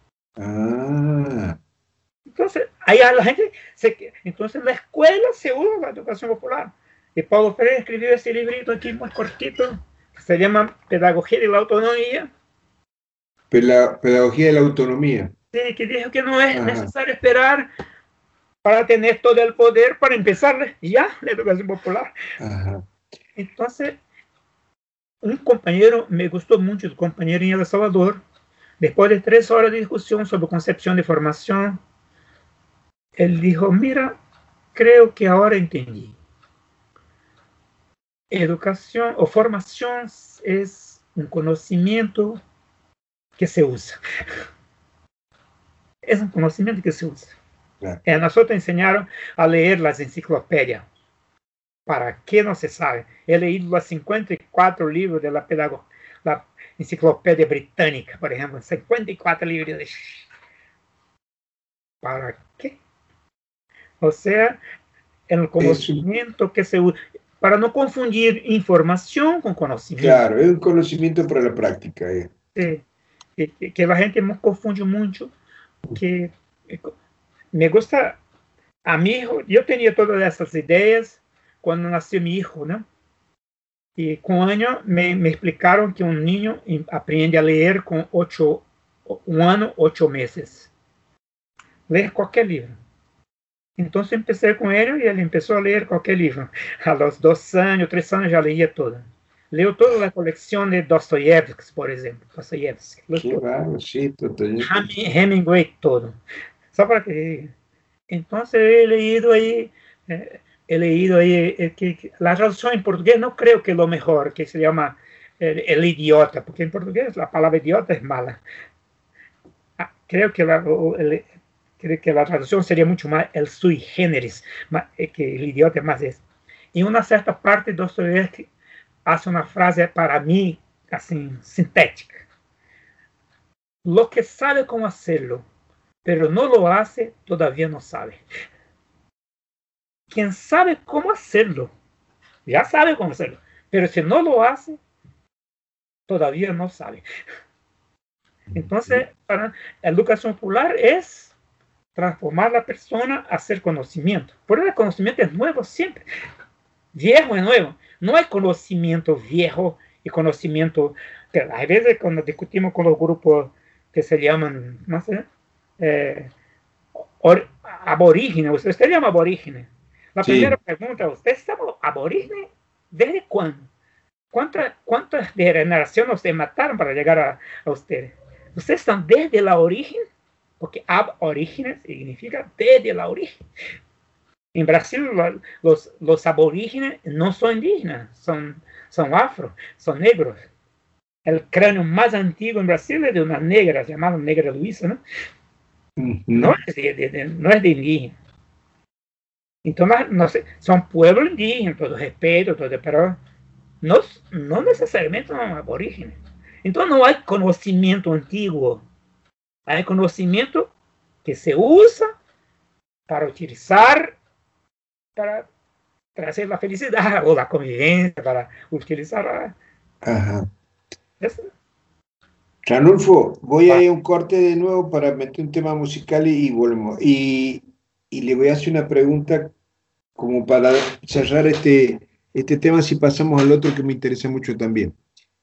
Ah. Entonces, ahí a la gente, se, entonces en la escuela se usa la educación popular. Y Paulo Freire escribió ese librito aquí muy cortito, que se llama Pedagogía de la Autonomía. La pedagogía de la autonomía. Sí, que dijo que no es Ajá. necesario esperar para tener todo el poder para empezar ya la educación popular. Ajá. Entonces, un compañero, me gustó mucho el compañero en El Salvador, después de tres horas de discusión sobre concepción de formación, él dijo, mira, creo que ahora entendí. Educación o formación es un conocimiento que se usa. Es un conocimiento que se usa. Claro. A nosotros enseñaron a leer las enciclopedias. ¿Para qué no se sabe? He leído los cincuenta y cuatro libros de la pedagogía, la enciclopedia británica, por ejemplo, cincuenta y cuatro libros de... ¿Para qué? O sea, el conocimiento que se usa, para no confundir información con conocimiento. Claro, es un conocimiento para la práctica. Eh. Sí, que, que la gente me confunde mucho, que me gusta, a mi hijo, yo tenía todas esas ideas cuando nació mi hijo, ¿no? Y con años me, me explicaron que un niño aprende a leer con ocho, un año, ocho meses. Leer cualquier libro. Entonces empecé con él y él empezó a leer cualquier libro. A los dos años, tres años ya leía todo. Leo toda la colección de Dostoyevsky, por ejemplo. Dostoyevsky. Qué raro, sí, totalmente. Hemingway, todo. Só para que... Entonces he leído ahí... Eh, he leído ahí eh, que, que la traducción en portugués no creo que es lo mejor, que se llama eh, el idiota, porque en portugués la palabra idiota es mala. Ah, creo, que la, el, creo que la traducción sería mucho más el sui generis, más, eh, que el idiota es más eso. En una cierta parte, Dostoyevsky hace una frase para mí así sintética. Lo que sabe cómo hacerlo, pero no lo hace, todavía no sabe. Quien sabe cómo hacerlo, ya sabe cómo hacerlo, pero si no lo hace, todavía no sabe. Entonces, para la educación popular es transformar a la persona a hacer conocimiento. Por eso el conocimiento es nuevo siempre. Viejo es nuevo. No hay conocimiento viejo y conocimiento... A veces cuando discutimos con los grupos que se llaman, no sé, eh, or, aborígenes, usted se llama aborígenes. La sí. Primera pregunta, ¿usted es aborígene? ¿Desde cuándo? ¿Cuántas, ¿Cuántas generaciones se mataron para llegar a, a ustedes? ¿Ustedes están desde la origen? Porque ab orígenes significa desde la origen. En Brasil los, los aborígenes no son indígenas, son, son afro, son negros. El cráneo más antiguo en Brasil es de una negra, llamada Negra Luisa, ¿no? Uh-huh. No es de, de, de, no es de indígena. Entonces, no sé, son pueblos indígenas, todo respeto, todo, pero no, no necesariamente son aborígenes. Entonces no hay conocimiento antiguo, hay conocimiento que se usa para utilizar, para traer la felicidad o la convivencia, para utilizar. Ajá. ¿Eso? Ranulfo, voy a ir a un corte de nuevo para meter un tema musical y, y volvemos. Y, y le voy a hacer una pregunta como para cerrar este, este tema, si pasamos al otro que me interesa mucho también.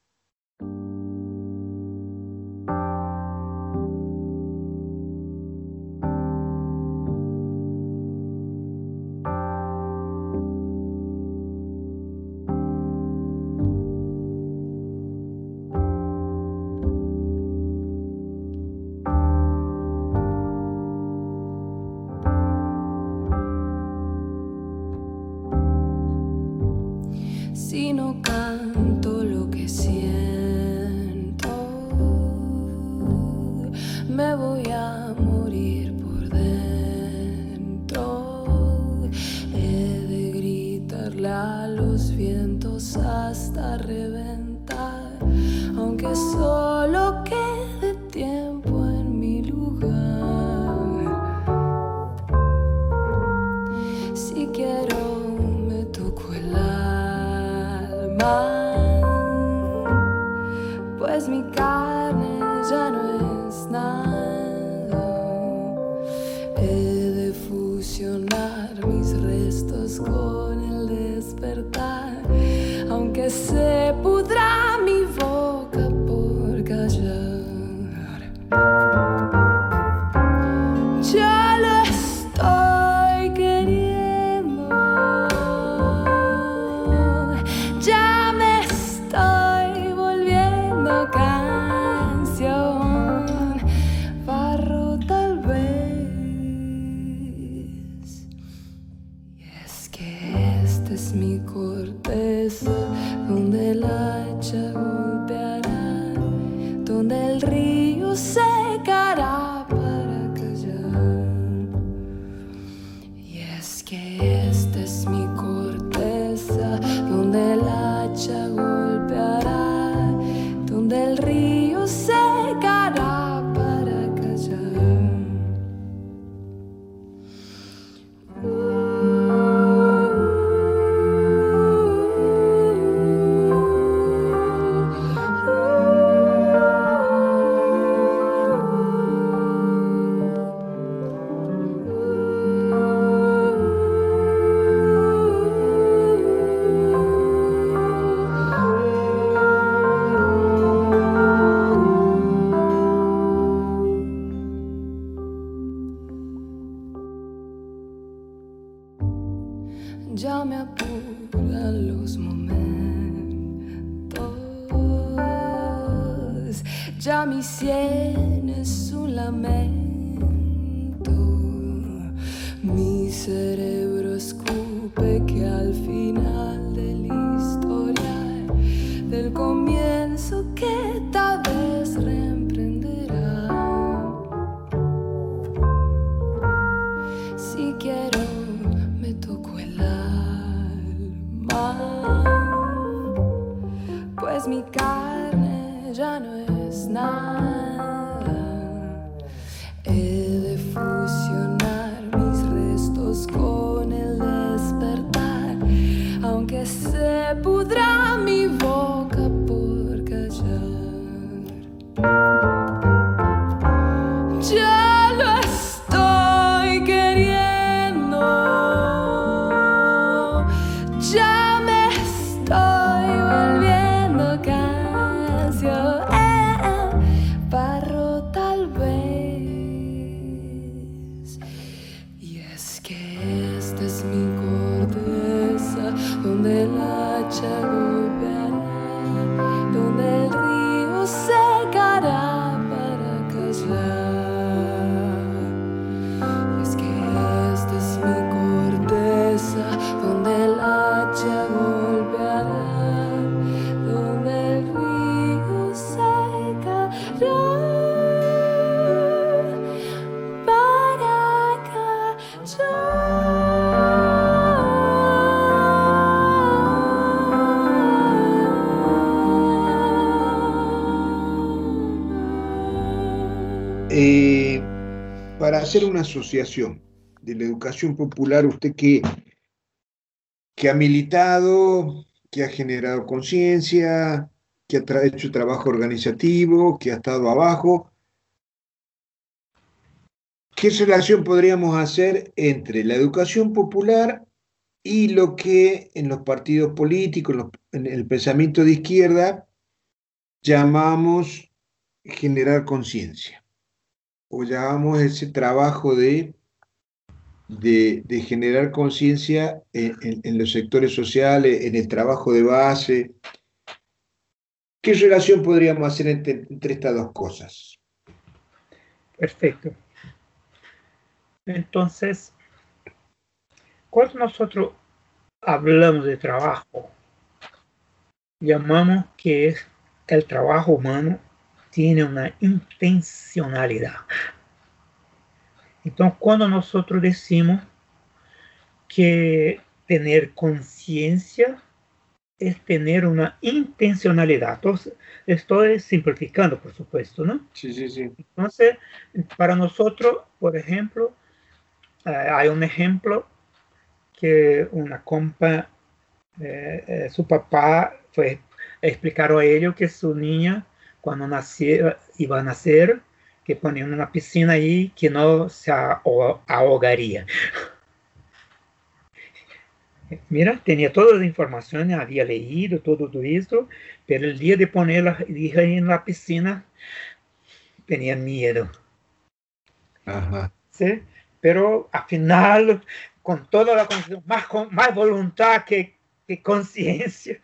Si no canto lo que siento, me voy a morir por dentro. He de gritarle a los vientos hasta reventar, aunque solo quede tiempo en mi lugar. Si quiero me toco el alma, pues mi carne ya no es nada. He de fusionar mis restos con el despertar, aunque se pudra mi boca por callar. Ya lo estoy esta es mi corteza, donde el hacha golpeará, donde el río secará para callar. Y es que esta es mi corteza, donde el hacha golpeará, donde el río secará para callar. Ya me apuran los momentos, ya mi sien es un lamento, mi cerebro escupe que al final del historial, del comienzo que tal vez reemprenderá. Si quiero me toco el alma, pues mi carne ya no es nada. He de fusionar mis restos con el despertar, aunque se pudra mi boca por callar. Ya lo estoy queriendo, ya me estoy volviendo canción, eh, barro tal vez. Y es que esta es mi corteza, donde el hacha golpeará, donde el río secará para callar. Y es que esta es mi corteza, donde el hacha golpeará, donde el río secará para callar. Eh, para hacer una asociación de la educación popular, usted que, que ha militado, que ha generado conciencia, que ha tra- hecho trabajo organizativo, que ha estado abajo, ¿qué relación podríamos hacer entre la educación popular y lo que en los partidos políticos, en, los- en el pensamiento de izquierda, llamamos generar conciencia? O llamamos ese trabajo de, de, de generar conciencia en, en- en los sectores sociales, en el trabajo de base. ¿Qué relación podríamos hacer entre, entre estas dos cosas? Perfecto. Entonces, cuando nosotros hablamos de trabajo, llamamos que es el trabajo humano tiene una intencionalidad. Entonces, cuando nosotros decimos que tener conciencia es tener una intencionalidad, entonces, estoy simplificando, por supuesto, ¿no? Sí, sí, sí. Entonces, para nosotros, por ejemplo, eh, hay un ejemplo que una compa, eh, eh, su papá fue a explicar a ellos que su niña, cuando nació, iba a nacer, que ponían una piscina ahí que no se aho- ahogaría. Mira, tenía todas las informaciones, había leído todo esto, pero el día de poner la hija en la piscina, tenía miedo. Ajá. ¿Sí? Pero al final, con toda la conciencia, más, con- más voluntad que, que conciencia,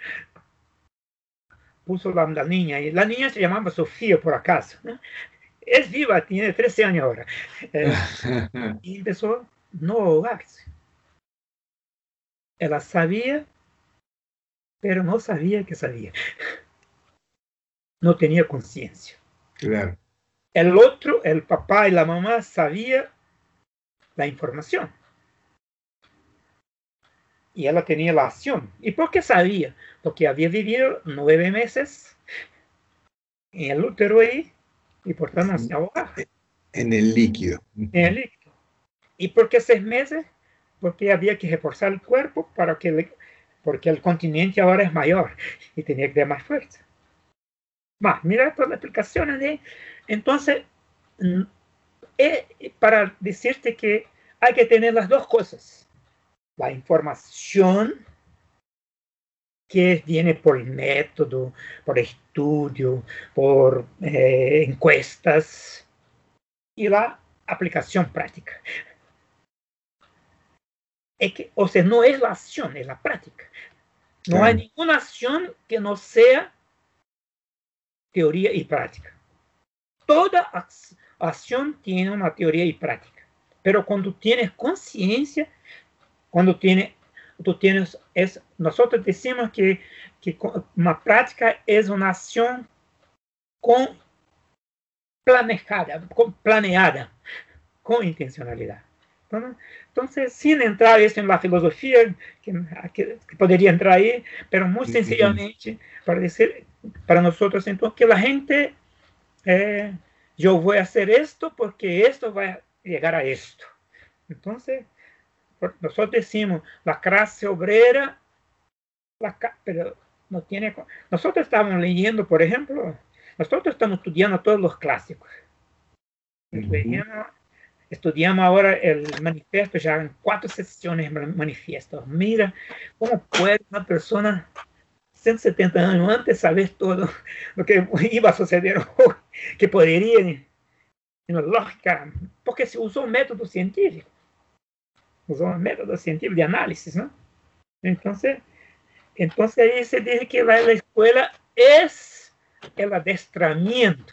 puso la, la niña, y la niña se llamaba Sofía por acaso, ¿no? Es viva, tiene trece años ahora. Eh, y empezó a no ahogarse. ella sabía, pero no sabía que sabía. No tenía conciencia. Claro. El otro, el papá y la mamá, sabía la información. Y ella tenía la acción. ¿Y por qué sabía? Porque había vivido nueve meses en el útero ahí y por tanto no se ahogaba. En el líquido. En el líquido. ¿Y por qué seis meses? Porque había que reforzar el cuerpo para que le, porque el continente ahora es mayor y tenía que dar más fuerza. Más, mira todas las explicaciones de... Entonces, eh, para decirte que hay que tener las dos cosas. La información que viene por método, por estudio, por eh, encuestas y la aplicación práctica. Es que, o sea, no es la acción, es la práctica. No Claro. hay ninguna acción que no sea teoría y práctica. Toda acción tiene una teoría y práctica. Pero cuando tienes conciencia, cuando tiene, tú tienes, es, nosotros decimos que, que una práctica es una acción con planejada, con planeada, con intencionalidad. Entonces, sin entrar eso en la filosofía, que, que, que podría entrar ahí, pero muy sencillamente para decir, para nosotros entonces, que la gente, eh, yo voy a hacer esto porque esto va a llegar a esto. Entonces, nosotros decimos, la clase obrera, la, pero no tiene... Nosotros estamos leyendo, por ejemplo, nosotros estamos estudiando todos los clásicos. Uh-huh. Leyendo, estudiamos ahora el manifiesto, ya en cuatro sesiones manifiesto. Mira, ¿cómo puede una persona ciento setenta años antes saber todo lo que iba a suceder hoy? Que podría, en la lógica, porque se usó un método científico. Usó un método científico de análisis, ¿no? Entonces, entonces ahí se dice que la, la escuela es el adestramiento.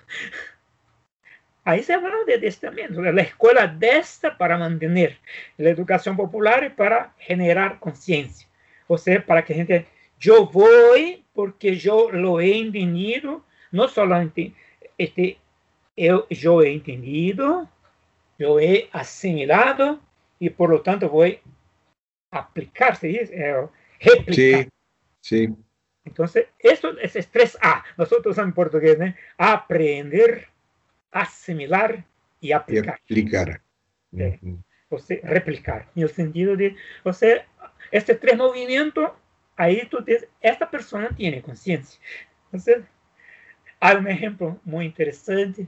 Ahí se habla de adestramiento. La escuela adestra para mantener la educación popular y para generar conciencia. O sea, para que la gente, yo voy porque yo lo he entendido, no solamente este, yo, yo he entendido, yo he asimilado, y por lo tanto voy a aplicar, ¿sí? Eh, replicar. Sí, sí. Entonces, esto es tres A. Nosotros usamos en portugués, ¿no? Aprender, asimilar y aplicar. Y aplicar. Eh, uh-huh. O sea, replicar. En el sentido de, o sea, estos tres movimientos, ahí tú dices, esta persona tiene conciencia. Entonces, hay un ejemplo muy interesante,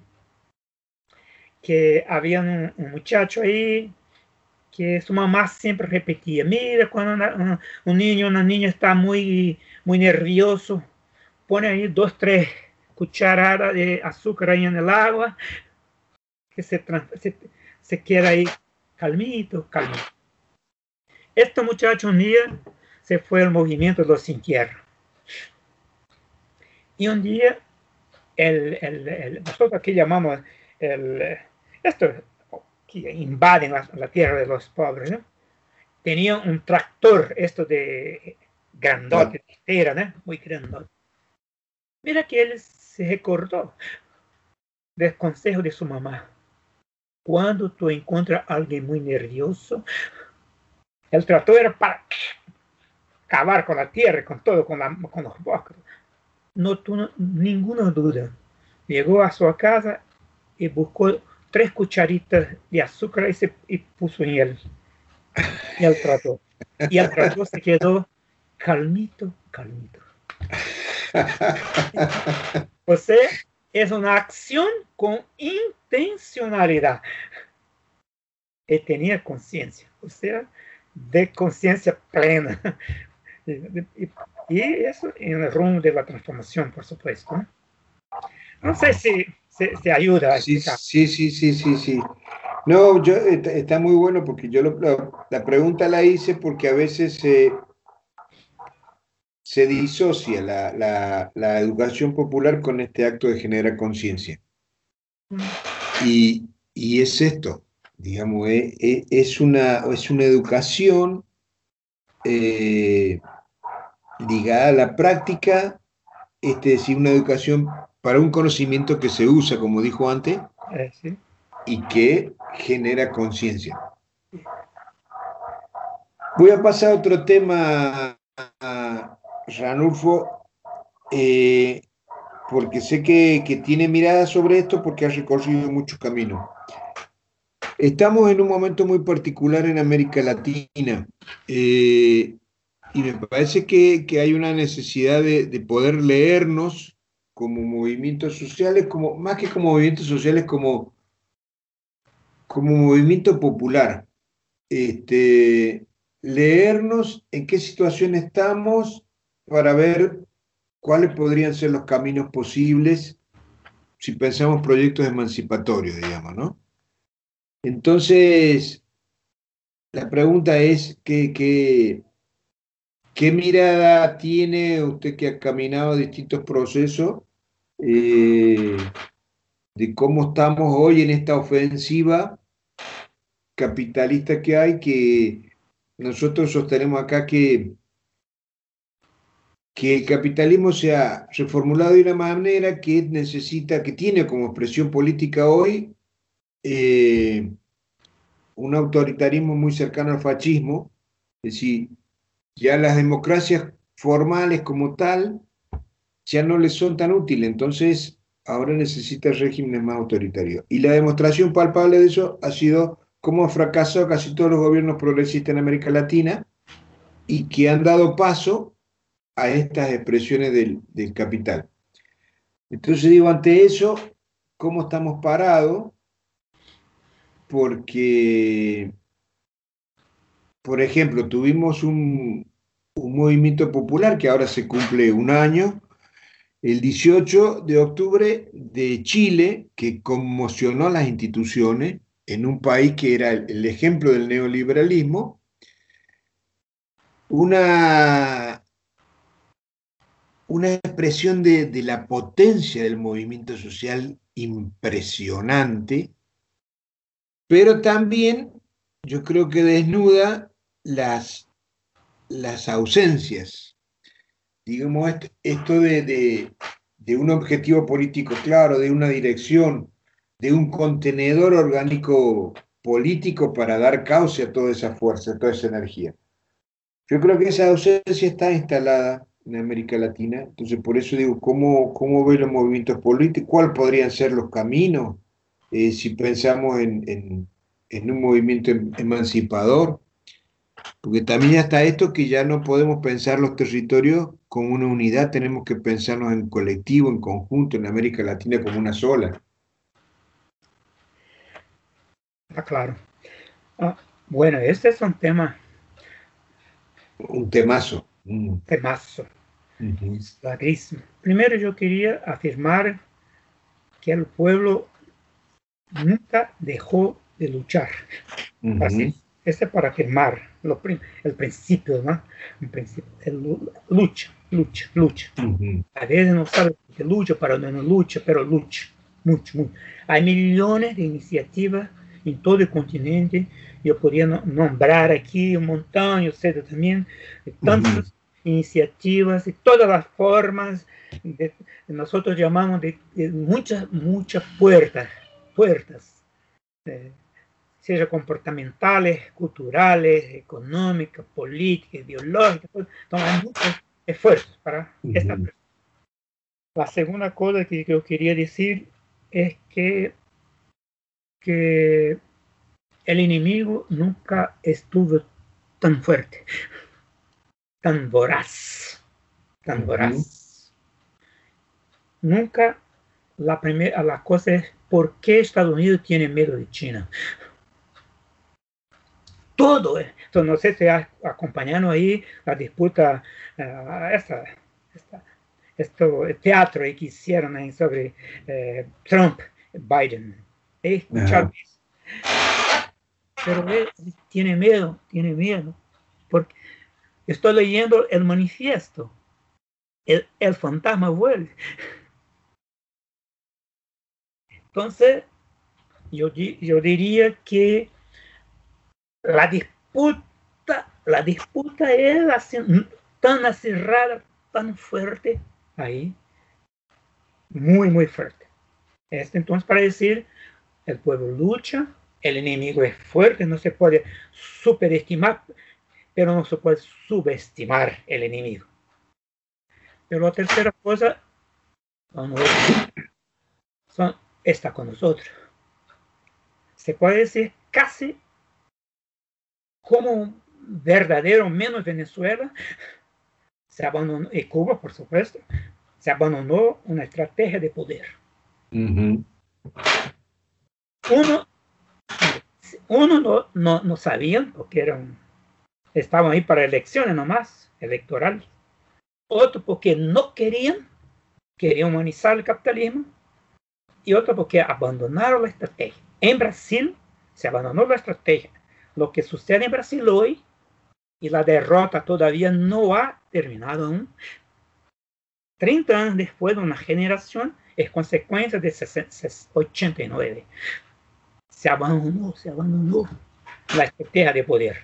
que había un, un muchacho ahí, que su mamá siempre repetía, mira, cuando una, un, un niño o una niña está muy, muy nervioso, pone ahí dos, tres cucharadas de azúcar ahí en el agua, que se, se, se queda ahí calmito, calmito. Este muchacho un día se fue al movimiento de los entierros. Y un día, el, el, el, nosotros aquí llamamos el, esto, que invaden la, la tierra de los pobres, ¿no? Tenía un tractor, esto de grandote, de cera, ¿no? Muy grandote. Mira que él se recordó del consejo de su mamá. Cuando tú encuentras a alguien muy nervioso, el tractor era para acabar con la tierra, con todo, con, la, con los bosques. No tuvo ninguna duda. Llegó a su casa y buscó tres cucharitas de azúcar y, se, y puso en él. Y el tractor. Y el tractor se quedó calmito, calmito. O sea, es una acción con intencionalidad. Él tenía conciencia, o sea, de conciencia plena. Y, y, y eso en el rumbo de la transformación, por supuesto. No, no sé si se, se ayuda a sí, sí, sí, sí, sí, sí. No, yo, está, está muy bueno porque yo lo, lo, la pregunta la hice porque a veces se, se disocia la, la, la educación popular con este acto de generar conciencia. Y, y es esto, digamos, es, es, una, es una educación eh, ligada a la práctica, es decir, una educación para un conocimiento que se usa, como dijo antes, Eh, sí. y que genera conciencia. Voy a pasar a otro tema, a Ranulfo, eh, porque sé que, que tiene mirada sobre esto porque ha recorrido muchos caminos. Estamos en un momento muy particular en América Latina, eh, y me parece que, que hay una necesidad de, de poder leernos como movimientos sociales, como, más que como movimientos sociales, como, como movimiento popular. Este, leernos en qué situación estamos para ver cuáles podrían ser los caminos posibles si pensamos proyectos emancipatorios, digamos, ¿no? Entonces, la pregunta es, ¿qué, qué, qué mirada tiene usted que ha caminado distintos procesos eh, de cómo estamos hoy en esta ofensiva capitalista que hay, que nosotros sostenemos acá que, que el capitalismo se ha reformulado de una manera que necesita, que tiene como expresión política hoy eh, un autoritarismo muy cercano al fascismo, es decir, ya las democracias formales como tal ya no les son tan útiles, entonces ahora necesita regímenes más autoritarios. Y la demostración palpable de eso ha sido cómo han fracasado casi todos los gobiernos progresistas en América Latina y que han dado paso a estas expresiones del, del capital. Entonces digo, ante eso, ¿cómo estamos parados? Porque, por ejemplo, tuvimos un, un movimiento popular que ahora se cumple un año, el dieciocho de octubre de Chile, que conmocionó a las instituciones en un país que era el, el ejemplo del neoliberalismo, una, una expresión de, de la potencia del movimiento social impresionante, pero también yo creo que desnuda las, las ausencias. Digamos, esto de, de, de un objetivo político claro, de una dirección, de un contenedor orgánico político para dar cauce a toda esa fuerza, a toda esa energía. Yo creo que esa ausencia está instalada en América Latina, entonces por eso digo, ¿cómo, cómo ve los movimientos políticos? ¿Cuáles podrían ser los caminos eh, si pensamos en, en, en un movimiento emancipador? Porque también está esto que ya no podemos pensar los territorios como una unidad, tenemos que pensarnos en colectivo, en conjunto, en América Latina como una sola. Ah, claro. Ah, bueno, este es un tema. Un temazo. Un temazo. Uh-huh. Clarísimo. Primero yo quería afirmar que el pueblo nunca dejó de luchar. Uh-huh. Así. Este es para afirmar lo, el principio, ¿no? El principio, el, lucha, lucha, lucha. Uh-huh. A veces no sabe que lucha, pero no lucha, pero lucha. Mucho, mucho. Hay millones de iniciativas en todo el continente. Yo podría nombrar aquí un montón, yo sé también, de tantas uh-huh. iniciativas, de todas las formas. De, de nosotros llamamos de, de muchas, muchas puertas, puertas. Eh, sea comportamentales, culturales, económicas, políticas, ideológicas, entonces hay muchos esfuerzos para uh-huh. esta persona. La segunda cosa que yo quería decir es que, que el enemigo nunca estuvo tan fuerte, tan voraz, tan uh-huh. voraz. Nunca la primera, la cosa es ¿por qué Estados Unidos tiene miedo de China? Todo, entonces no sé si ha acompañado ahí la disputa, uh, esta, esta, esto, el teatro que hicieron ahí sobre uh, Trump, Biden. ¿Eh? Uh-huh. Pero él tiene miedo, tiene miedo, porque estoy leyendo el manifiesto, el, el fantasma vuelve. Entonces, yo, yo diría que la disputa la disputa es así, tan acirrada, tan fuerte, ahí, muy, muy fuerte. Esto entonces para decir, el pueblo lucha, el enemigo es fuerte, no se puede superestimar, pero no se puede subestimar el enemigo. Pero la tercera cosa son, son, está con nosotros. Se puede decir casi como un verdadero menos Venezuela, se abandonó, y Cuba, por supuesto, se abandonó una estrategia de poder. Uh-huh. Uno, uno no, no, no sabían, porque eran, estaban ahí para elecciones nomás, electorales. Otro porque no querían, querían humanizar el capitalismo. Y otro porque abandonaron la estrategia. En Brasil se abandonó la estrategia. Lo que sucede en Brasil hoy, y la derrota todavía no ha terminado aún, treinta años después de una generación, es consecuencia de ochenta y nueve. Se abandonó, se abandonó la estrategia de poder.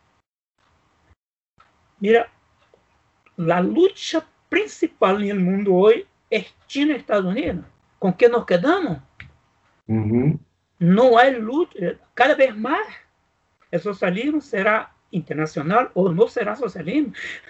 Mira, la lucha principal en el mundo hoy es China y Estados Unidos. ¿Con qué nos quedamos? Uh-huh. No hay lucha. Cada vez más el socialismo será internacional o no será socialismo.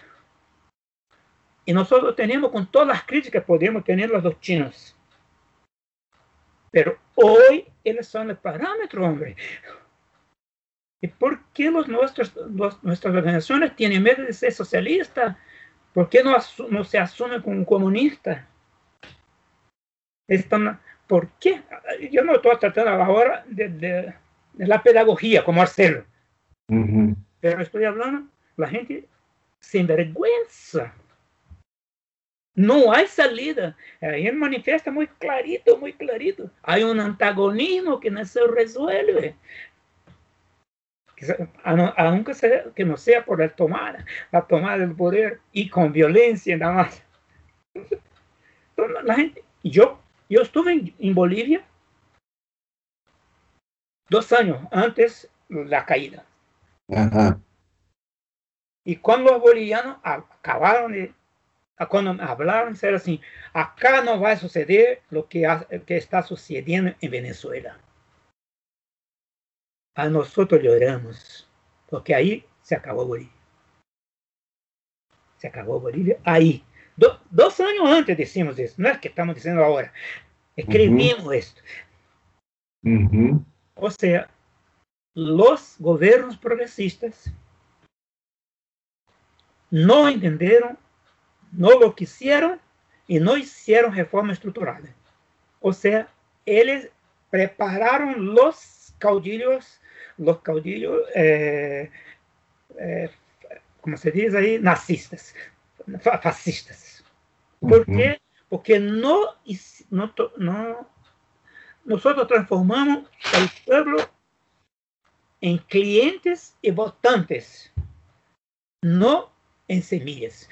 Y nosotros tenemos, con todas las críticas que podemos tener los dos chinos. Pero hoy ellos son el parámetro, hombre. ¿Y por qué los nuestros, los, nuestras organizaciones tienen miedo de ser socialistas? ¿Por qué no, asu- no se asumen como comunistas? Están, ¿por qué? Yo no estoy tratando ahora de, de, de la pedagogía, como hacerlo. Uh-huh. Pero estoy hablando, la gente sin vergüenza. No hay salida. Ahí el manifiesto muy clarito, muy clarito. Hay un antagonismo que no se resuelve. Aunque sea, que no sea por el tomar, la tomada del poder y con violencia nada más. La gente, yo, yo estuve en, en Bolivia dos años antes de la caída. Uh-huh. Y cuando los bolivianos acabaron de, cuando hablaron, era así, acá no va a suceder lo que, ha, que está sucediendo en Venezuela. A nosotros lloramos, porque ahí se acabó Bolivia. Se acabó Bolivia ahí. Do, dos años antes decimos eso, no es que estamos diciendo ahora. Escribimos uh-huh. esto. Uh-huh. O sea, los gobiernos progresistas no entendieron, no lo quisieron y no hicieron reformas estructurales. O sea, ellos prepararon los caudillos, los caudillos, eh, eh, como se dice ahí, nazistas, fascistas. ¿Por uh-huh. qué? Porque no, no, no, nosotros transformamos al pueblo en clientes y votantes, no en semillas.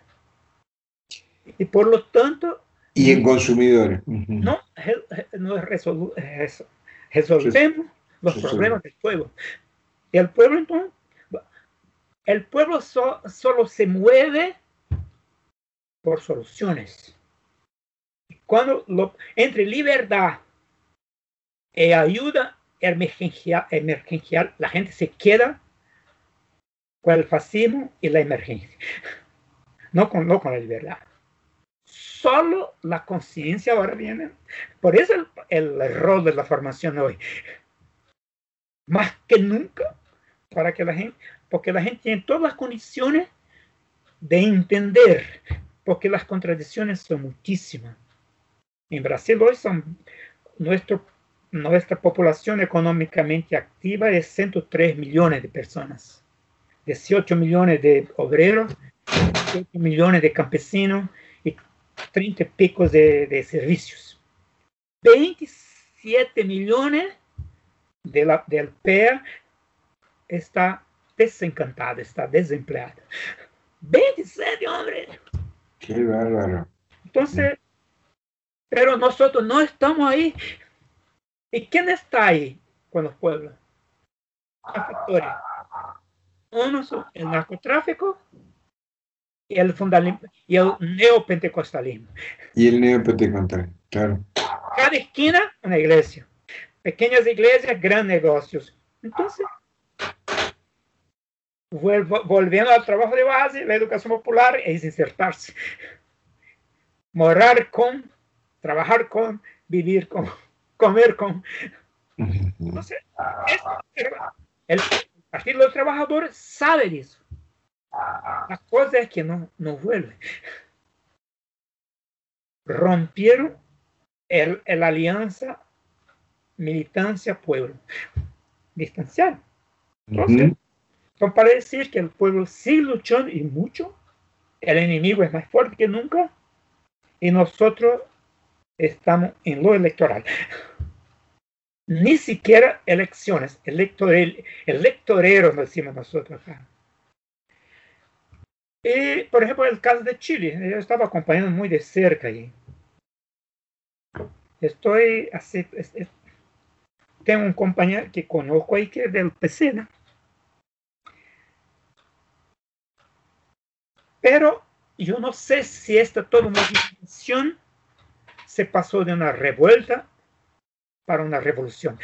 Y por lo tanto... Y en consumidores. Uh-huh. No, no resolu- resolvemos sí. los sí, problemas sí. del pueblo. Y el pueblo entonces, el pueblo so, solo se mueve por soluciones. Cuando lo, entre libertad y ayuda emergencial, emergencial, la gente se queda con el fascismo y la emergencia. No con, no con la libertad. Solo la conciencia ahora viene. Por eso el, el error de la formación hoy. Más que nunca, para que la gente, porque la gente tiene todas las condiciones de entender, porque las contradicciones son muchísimas. En Brasil hoy son nuestro, nuestra población económicamente activa es ciento tres millones de personas. dieciocho millones de obreros, dieciocho millones de campesinos y treinta picos de, de servicios. veintisiete millones de la, del P E A está desencantada, está desempleada. veintisiete, hombre. Qué bárbaro. Entonces, pero nosotros no estamos ahí. ¿Y quién está ahí con los pueblos? La factoría. Uno son el narcotráfico y el, y el neopentecostalismo. Y el neopentecostalismo, claro. Cada esquina, una iglesia. Pequeñas iglesias, grandes negocios. Entonces, vuelvo, volviendo al trabajo de base, la educación popular es insertarse. Morar con, trabajar con, vivir con, comer con. Entonces, es, el Partido de los Trabajadores sabe de eso. La cosa es que no, no vuelve. Rompieron el, el alianza militancia-pueblo. Distanciaron. Entonces, uh-huh. Son para decir que el pueblo sigue luchando y mucho. El enemigo es más fuerte que nunca. Y nosotros estamos en lo electoral. Ni siquiera elecciones, electorel, electoreros, decimos nosotros acá. Y, por ejemplo, el caso de Chile, yo estaba acompañando muy de cerca allí. Estoy así, es, es, tengo un compañero que conozco ahí que es del P C, ¿no? Pero yo no sé si esta toda movilización se pasó de una revuelta para una revolución.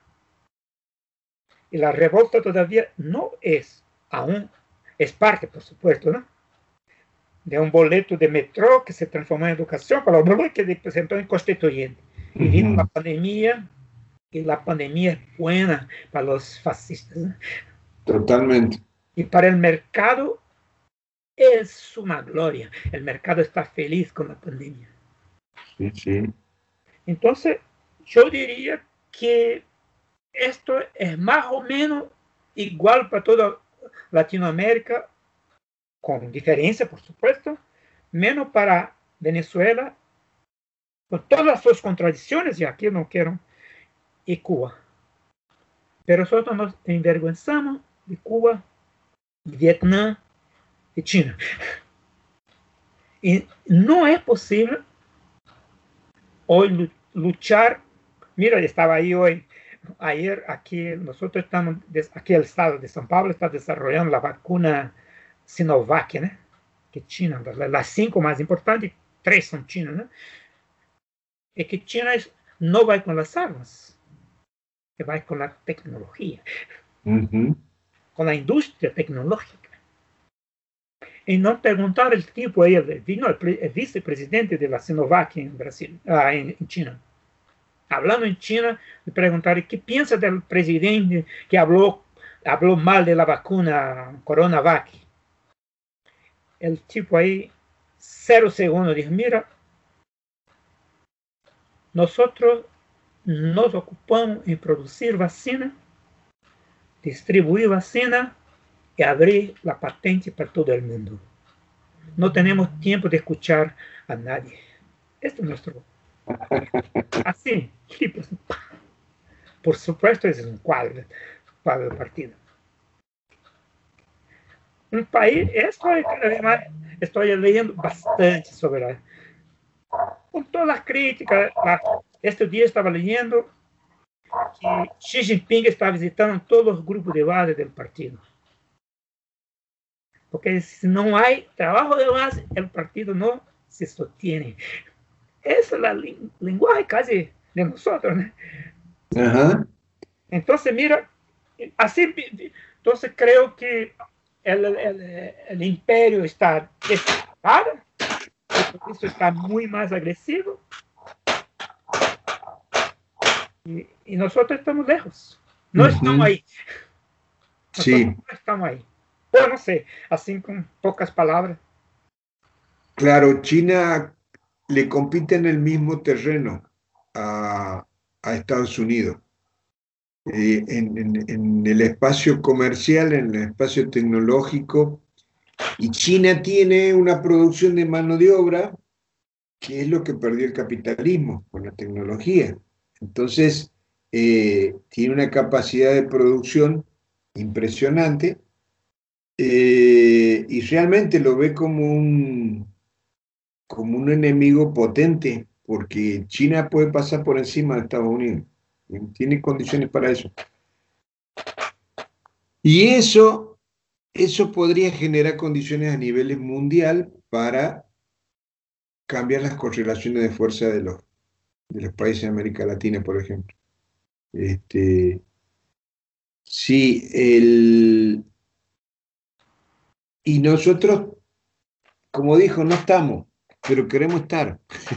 Y la revolta todavía no es aún, es parte, por supuesto, ¿no? De un boleto de metro que se transformó en educación, para lo que se presentó en constituyente. Y vino la pandemia, y la pandemia es buena para los fascistas, ¿no? Totalmente. Y para el mercado es una gloria. El mercado está feliz con la pandemia. Sí, sí. Entonces, yo diría que esto es más o menos igual para toda Latinoamérica, con diferencia, por supuesto, menos para Venezuela, con todas sus contradicciones, y aquí no quiero, y Cuba. Pero nosotros nos envergonzamos de Cuba, de Vietnam, de China. Y no es posible hoy luchar. Mira, estaba ahí hoy, ayer aquí, nosotros estamos, aquí el estado de San Pablo está desarrollando la vacuna Sinovac, ¿no? Que China, las cinco más importantes, tres son chinas, ¿no? Es que China es, no va con las armas, que va con la tecnología, uh-huh. Con la industria tecnológica. Y no preguntar el tipo, ahí, vino el, el vicepresidente de la Sinovac en Brasil, ah, en, en China. Hablando en China, le preguntaron qué piensa del presidente que habló, habló mal de la vacuna Coronavac. El tipo ahí, cero segundos, dijo, mira, nosotros nos ocupamos en producir vacina, distribuir vacina y abrir la patente para todo el mundo. No tenemos tiempo de escuchar a nadie. Este es nuestro... Así, tipo, por supuesto, ese es un cuadro, cuadro de partido. Un país, estoy, además, estoy leyendo bastante sobre la, con todas las críticas. La, este día estaba leyendo que Xi Jinping está visitando todos los grupos de base del partido. Porque si no hay trabajo de base, el partido no se sostiene. Esa es la ling- lenguaje casi de nosotros, ¿no? Uh-huh. Entonces, mira, así, entonces creo que el, el, el imperio está desesperado, eso está muy más agresivo, y, y nosotros estamos lejos, no uh-huh. estamos ahí. Nosotros sí. No estamos ahí. Bueno, no sé, así con pocas palabras. Claro, China le compite en el mismo terreno a, a Estados Unidos. Eh, en, en, en el espacio comercial, en el espacio tecnológico, y China tiene una producción de mano de obra que es lo que perdió el capitalismo con la tecnología. Entonces, eh, tiene una capacidad de producción impresionante, eh, y realmente lo ve como un, como un enemigo potente, porque China puede pasar por encima de Estados Unidos. Tiene condiciones para eso. Y eso eso podría generar condiciones a nivel mundial para cambiar las correlaciones de fuerza de los, de los países de América Latina, por ejemplo. Este, sí, el, y nosotros, como dijo, no estamos, pero queremos estar.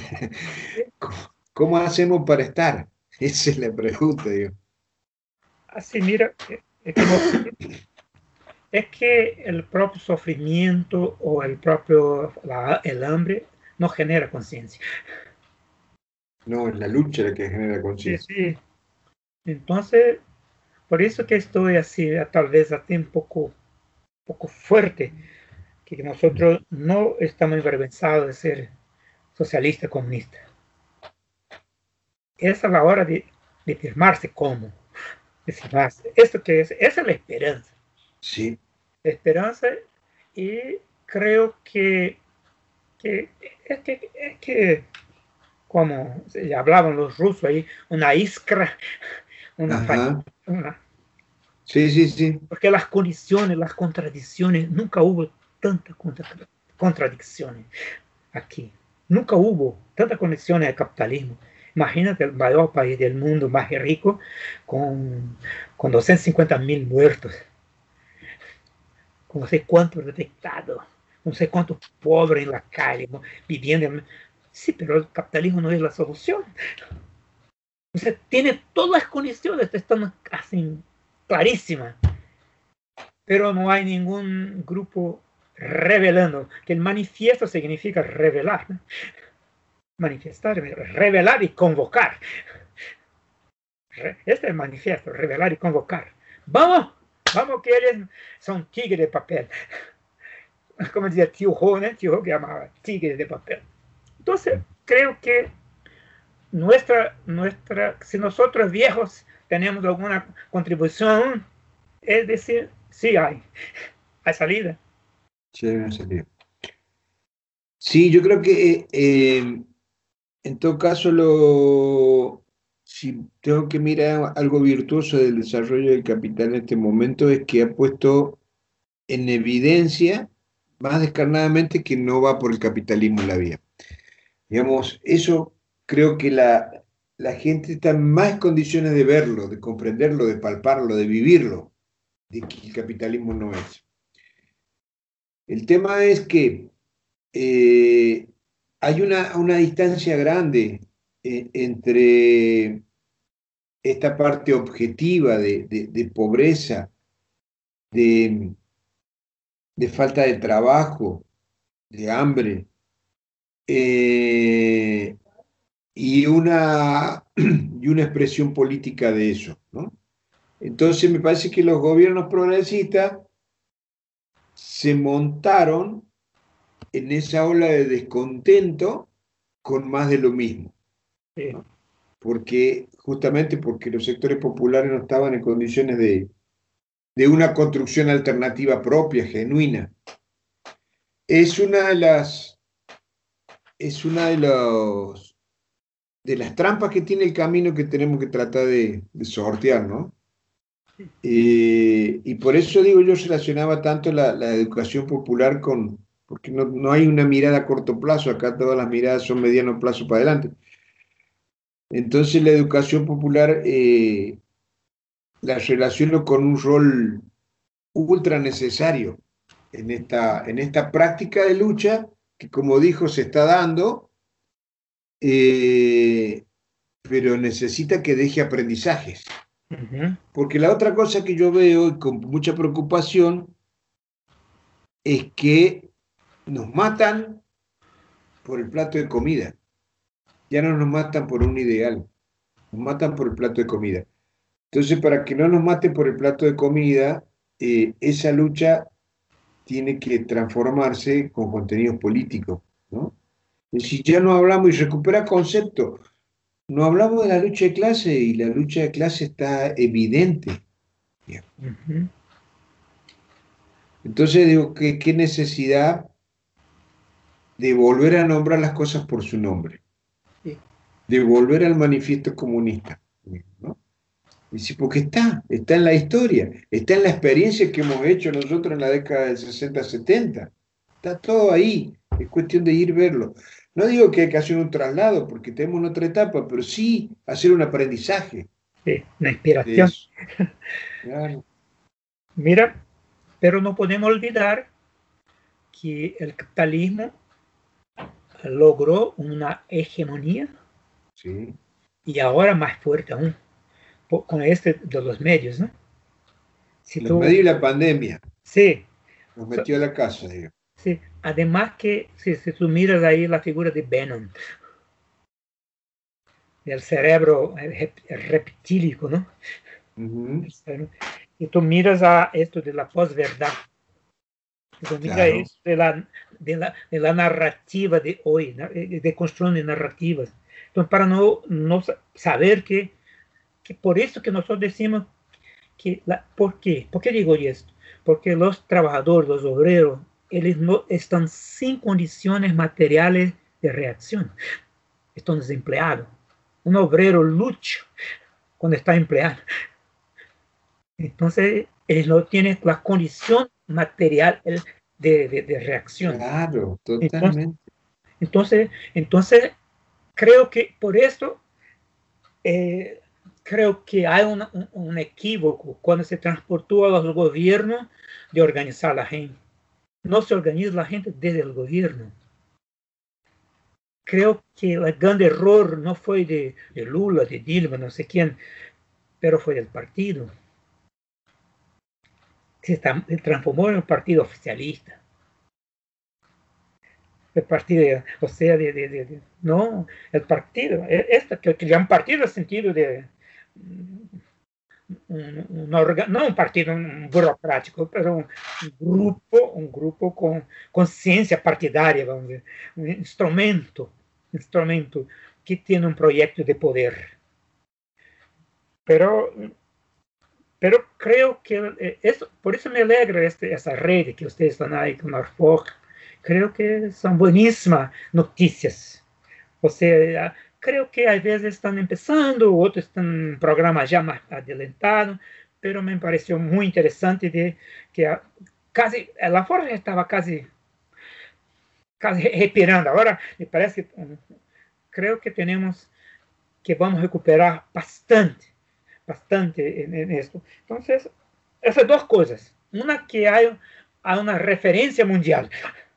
¿Cómo hacemos para estar? Esa es la pregunta, digo. Así, mira, es, como, es que el propio sufrimiento o el propio la, el hambre no genera conciencia. No, es la lucha la que genera conciencia. Sí, sí. Entonces, por eso que estoy así, tal vez así un poco, poco fuerte, que nosotros no estamos envergonzados de ser socialistas comunistas. Esa es la hora de, de firmarse como. De firmarse. ¿Esto qué es? Esa es la esperanza. Sí. La esperanza, y creo que, que, es, que es que, como hablaban los rusos ahí, una iskra, una, Ajá. una Sí, sí, sí. porque las condiciones, las contradicciones, nunca hubo tantas contra, contradicciones aquí. Nunca hubo tantas condiciones de capitalismo. Imagínate el mayor país del mundo, más rico, con, con doscientos cincuenta mil muertos, con no sé cuántos detectados, no sé cuántos pobres en la calle, viviendo. En... Sí, pero el capitalismo no es la solución. O sea, tiene todas las condiciones, están así clarísimas. Pero no hay ningún grupo revelando, que el manifiesto significa revelar, ¿no? Manifestar, revelar y convocar. Este es el manifiesto, revelar y convocar. Vamos, vamos que ellos son tigres de papel. Como decía Tío Ho, ¿no? Tío Ho que llamaba tigres de papel. Entonces, creo que nuestra, nuestra, si nosotros viejos tenemos alguna contribución, es decir, sí hay, hay salida. Sí, hay una salida. Sí, yo creo que eh, en todo caso, lo, si tengo que mirar algo virtuoso del desarrollo del capital en este momento, es que ha puesto en evidencia más descarnadamente que no va por el capitalismo la vía. Digamos, eso creo que la, la gente está en más condiciones de verlo, de comprenderlo, de palparlo, de vivirlo, de que el capitalismo no es. El tema es que eh, hay una, una distancia grande eh, entre esta parte objetiva de, de, de pobreza, de, de falta de trabajo, de hambre, eh, y, una, y una expresión política de eso, ¿no? Entonces me parece que los gobiernos progresistas se montaron en esa ola de descontento con más de lo mismo, ¿no? Porque justamente porque los sectores populares no estaban en condiciones de, de una construcción alternativa propia, genuina. Es una de las es una de los de las trampas que tiene el camino que tenemos que tratar de, de sortear, ¿no? Eh, y por eso digo, yo relacionaba tanto la, la educación popular con, porque no, no hay una mirada a corto plazo, acá todas las miradas son mediano plazo para adelante. Entonces la educación popular eh, la relaciono con un rol ultra necesario en esta, en esta práctica de lucha que, como dijo, se está dando, eh, pero necesita que deje aprendizajes. Uh-huh. Porque la otra cosa que yo veo y con mucha preocupación es que nos matan por el plato de comida. Ya no nos matan por un ideal, nos matan por el plato de comida. Entonces, para que no nos maten por el plato de comida, eh, esa lucha tiene que transformarse con contenidos políticos, ¿no? Es decir, ya no hablamos, y recupera concepto, no hablamos de la lucha de clase, y la lucha de clase está evidente. Uh-huh. Entonces digo, ¿qué, qué necesidad de volver a nombrar las cosas por su nombre? Sí. De volver al manifiesto comunista, ¿no? Y sí, porque está, está en la historia, está en la experiencia que hemos hecho nosotros en la década del sesenta setenta. Está todo ahí, es cuestión de ir verlo. No digo que hay que hacer un traslado porque tenemos en otra etapa, pero sí hacer un aprendizaje. Sí, una de inspiración. eso. Claro. Mira, pero no podemos olvidar que el capitalismo logró una hegemonía Sí. y ahora más fuerte aún po- con este de los medios, ¿no? Si Los tú, medios y la pandemia sí, nos so- metió a la casa, digo. sí. Además que si, si tú miras ahí la figura de Bannon, del cerebro eh, rep- reptílico, ¿no? Ujú. Y tú miras a esto de la posverdad, y tú miras Claro. esto de la, de, la, de la narrativa de hoy, ¿no? de, de construcción de narrativas. Entonces, para no, no sa- saber que, que por eso que nosotros decimos que, la, ¿por qué? ¿Por qué digo esto? Porque los trabajadores, los obreros, ellos no están sin condiciones materiales de reacción, están desempleados. Un obrero lucha cuando está empleado. Entonces, él no tiene la condición material de, de, de reacción. Claro, Entonces, totalmente. entonces, entonces, creo que por eso, eh, creo que hay una, un, un equívoco cuando se transportó a los gobiernos de organizar a la gente. No se organiza la gente desde el gobierno. Creo que el gran error no fue de, de Lula, de Dilma, no sé quién, pero fue del partido. Se, se transformó en un partido oficialista. El partido, o sea, de, de, de, de no, el partido, esta, que, que llaman partido en el sentido de un, un organ, no un partido un burocrático, pero un grupo, un grupo con conciencia partidaria, vamos a decir, un instrumento, instrumento que tiene un proyecto de poder. Pero Pero creo que eso, por eso me alegra este, esa red que ustedes están ahí con Arfog. Creo que son buenísimas noticias. O sea, creo que a veces están empezando, otros están en un programa ya más adelantado, pero me pareció muy interesante de que casi, la Forja estaba casi, casi respirando. Ahora me parece que creo que tenemos que vamos a recuperar bastante. bastante en, en, esto. Entonces, esas dos cosas. Una, que hay, hay una referencia mundial.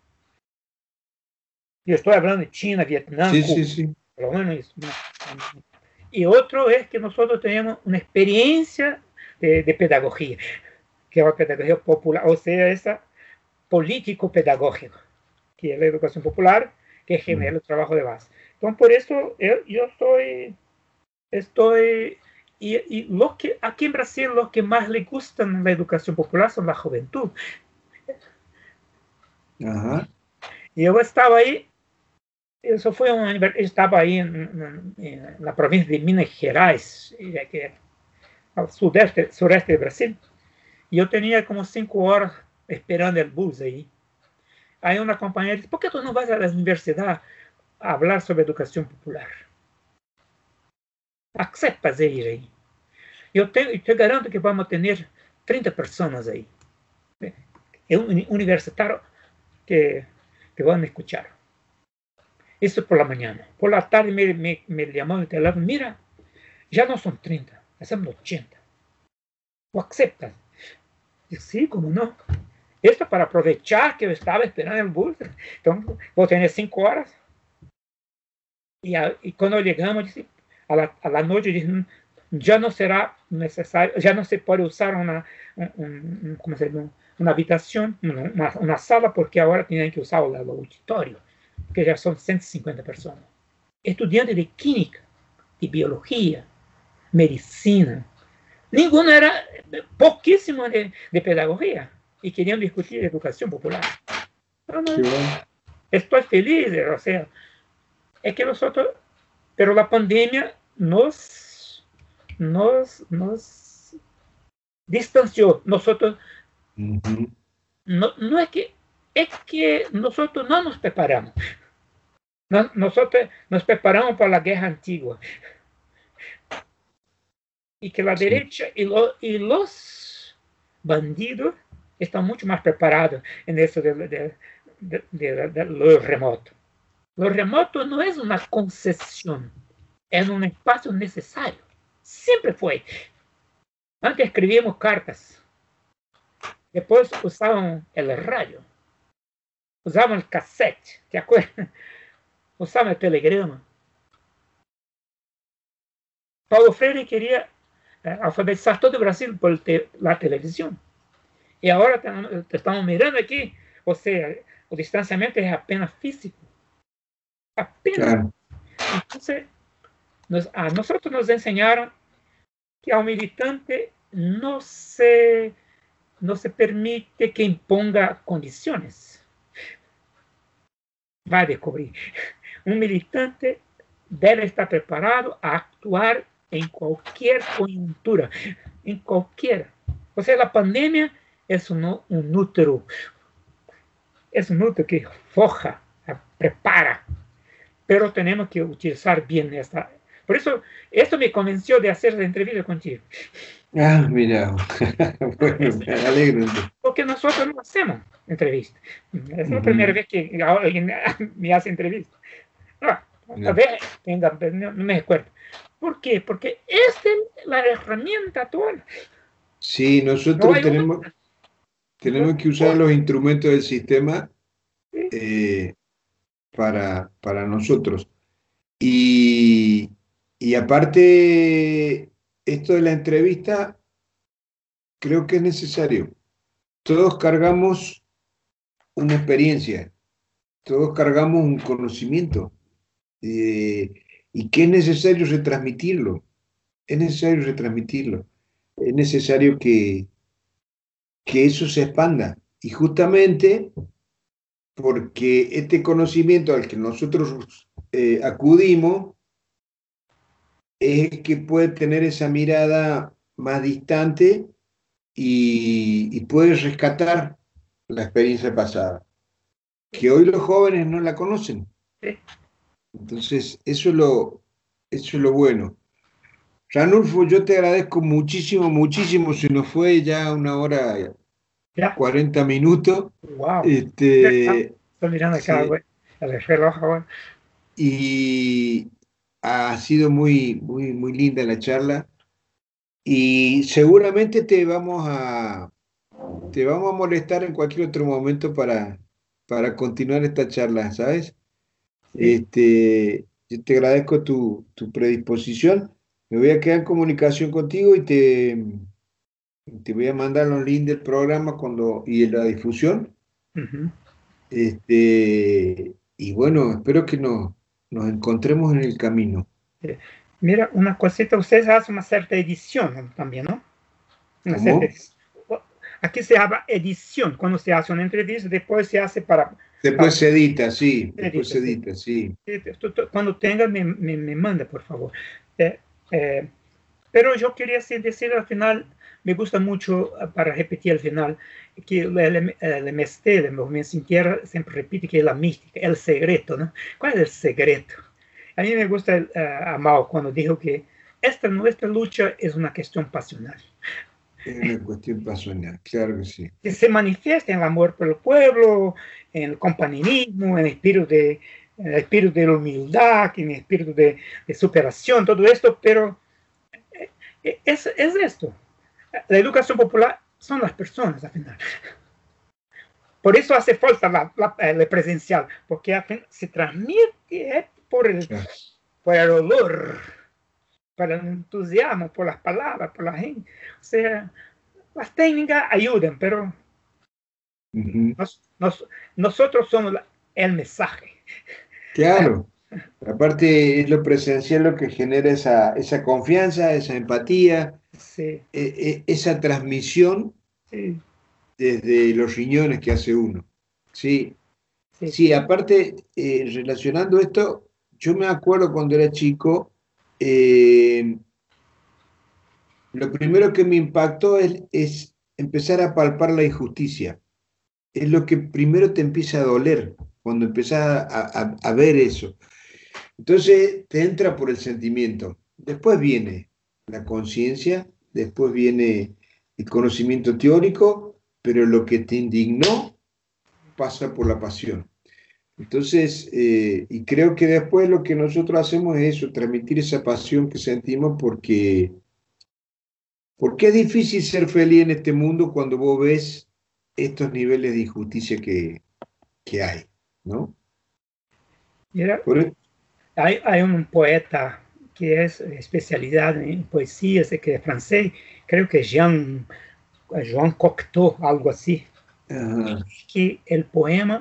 Yo estoy hablando de China, Vietnam, Sí, Cuba, sí, sí. pero bueno, eso, ¿no? Y otro es que nosotros tenemos una experiencia de, de pedagogía, que es la pedagogía popular, o sea, esa político-pedagógica, que es la educación popular, que genera el trabajo de base. Entonces, por eso yo, yo estoy, estoy Y, y los que, aquí en Brasil, los que más le gustan la educación popular son la juventud. Ajá. Y yo estaba ahí, eso fue un, yo estaba ahí en, en, en la provincia de Minas Gerais, que es al sudeste, sureste de Brasil, y yo tenía como cinco horas esperando el bus ahí. Hay una compañera dice, ¿por qué tú no vas a la universidad a hablar sobre educación popular? ¿Aceptas ir ahí? Yo te, te garanto que vamos a tener treinta personas ahí. Es un universitario que, que van a escuchar. Eso por la mañana. Por la tarde me, me, me llamó el teléfono. Mira, ya no son treinta, hacemos ochenta. ¿O aceptas? Yo, sí, ¿cómo no? Esto para aprovechar que yo estaba esperando el bus. Entonces, voy a tener cinco horas. Y, a, y cuando llegamos, dice, a, la, a la noche, dije, ya no será necesario, ya no se puede usar una, un, un, ¿cómo se llama? Una habitación, una, una sala, porque ahora tienen que usar el, el auditorio, que ya son ciento cincuenta personas. Estudiantes de química, de biología, medicina, ninguno era, poquísimo de, de pedagogía, y querían discutir educación popular. Pero no, estoy feliz, o sea, es que nosotros, pero la pandemia nos, nos, nos distanció. Nosotros, uh-huh. no, no es que, es que nosotros no nos preparamos. No, nosotros nos preparamos para la guerra antigua. y que la sí. derecha y, lo, y los bandidos están mucho más preparados en eso de, de, de, de, de lo remoto. Lo remoto no es una concesión, es un espacio necesario. Siempre fue. Antes escribíamos cartas, después usaban el radio, usaban el cassette, ¿te acuerdas? Usaban el telegrama. Paulo Freire quería eh, alfabetizar todo el Brasil por te, la televisión. Y ahora te, te estamos mirando aquí, o sea, el distanciamiento es apenas físico. Apenas. Claro. Entonces, nos, a nosotros nos enseñaron que al militante no se, no se permite que imponga condiciones. Va a descubrir. Un militante debe estar preparado a actuar en cualquier coyuntura, en cualquiera. O sea, la pandemia es un, un útero, es un útero que forja, prepara, pero tenemos que utilizar bien esta. Por eso, esto me convenció de hacer la entrevista contigo. Ah, mira, bueno, me alegro. Porque nosotros no hacemos entrevistas. Es la uh-huh. primera vez que alguien me hace entrevista. No, no. A ver, venga, no, no me acuerdo. ¿Por qué? Porque esta es la herramienta actual. Sí, nosotros no tenemos, tenemos que usar los instrumentos del sistema ¿sí? eh, para, para nosotros. Y, y aparte, esto de la entrevista, creo que es necesario. Todos cargamos una experiencia, todos cargamos un conocimiento. Eh, y que es necesario retransmitirlo, es necesario retransmitirlo, es necesario que, que eso se expanda, y justamente porque este conocimiento al que nosotros eh, acudimos es el que puede tener esa mirada más distante y, y puede rescatar la experiencia pasada, que hoy los jóvenes no la conocen. Sí. Entonces, eso es, lo, eso es lo bueno. Ranulfo, yo te agradezco muchísimo, muchísimo. Se nos fue ya una hora, ¿ya? cuarenta minutos. Wow. Este, Estoy mirando acá, sí. güey, el reloj, güey. Y ha sido muy, muy, muy linda la charla. Y seguramente te vamos a, te vamos a molestar en cualquier otro momento para, para continuar esta charla, ¿sabes? Este, yo te agradezco tu, tu predisposición. Me voy a quedar en comunicación contigo y te, te voy a mandar los links del programa cuando, y de la difusión. Uh-huh. Este, y bueno, espero que nos, nos encontremos en el camino. Mira, una cosita, ustedes hacen una cierta edición también, ¿no? Una ¿Cómo? Cierta, aquí se llama edición, cuando se hace una entrevista, después se hace para... Después se edita, sí. Después se edita, sí. sí. Cuando tenga, me, me, me manda, por favor. Eh, eh, pero yo quería decir al final, me gusta mucho, para repetir al final, que el, el, el M S T, el Movimiento Sin Tierra, siempre repite que es la mística, el secreto, ¿no? ¿Cuál es el secreto? A mí me gusta uh, a Mao cuando dijo que esta nuestra lucha es una cuestión pasional. Es una cuestión pasional, claro que sí. Que se manifiesta en el amor por el pueblo, en el compañerismo, en el espíritu de, en el espíritu de la humildad, en el espíritu de, de superación, todo esto, pero es, es esto. La educación popular son las personas, al final. Por eso hace falta la, la, la presencial, porque al final se transmite por el, claro. por el olor, por el entusiasmo, por las palabras, por la gente. O sea, las técnicas ayudan, pero uh-huh. nos, nos, nosotros somos la, el mensaje. Claro. Aparte es lo presencial lo que genera esa, esa confianza, esa empatía, sí. e, e, esa transmisión sí. desde los riñones que hace uno. Sí, sí, sí aparte, eh, relacionando esto, yo me acuerdo cuando era chico, eh, lo primero que me impactó es, es empezar a palpar la injusticia. Es lo que primero te empieza a doler, cuando empezás a, a, a ver eso. Entonces te entra por el sentimiento. Después viene la conciencia, después viene el conocimiento teórico, pero lo que te indignó pasa por la pasión. Entonces, eh, y creo que después lo que nosotros hacemos es eso, transmitir esa pasión que sentimos porque, porque es difícil ser feliz en este mundo cuando vos ves estos niveles de injusticia que, que hay, ¿no? Mira, Por, hay, hay un poeta que es especialidad en poesía, sé que es francés, creo que Jean, Jean Cocteau, algo así, ajá, que el poema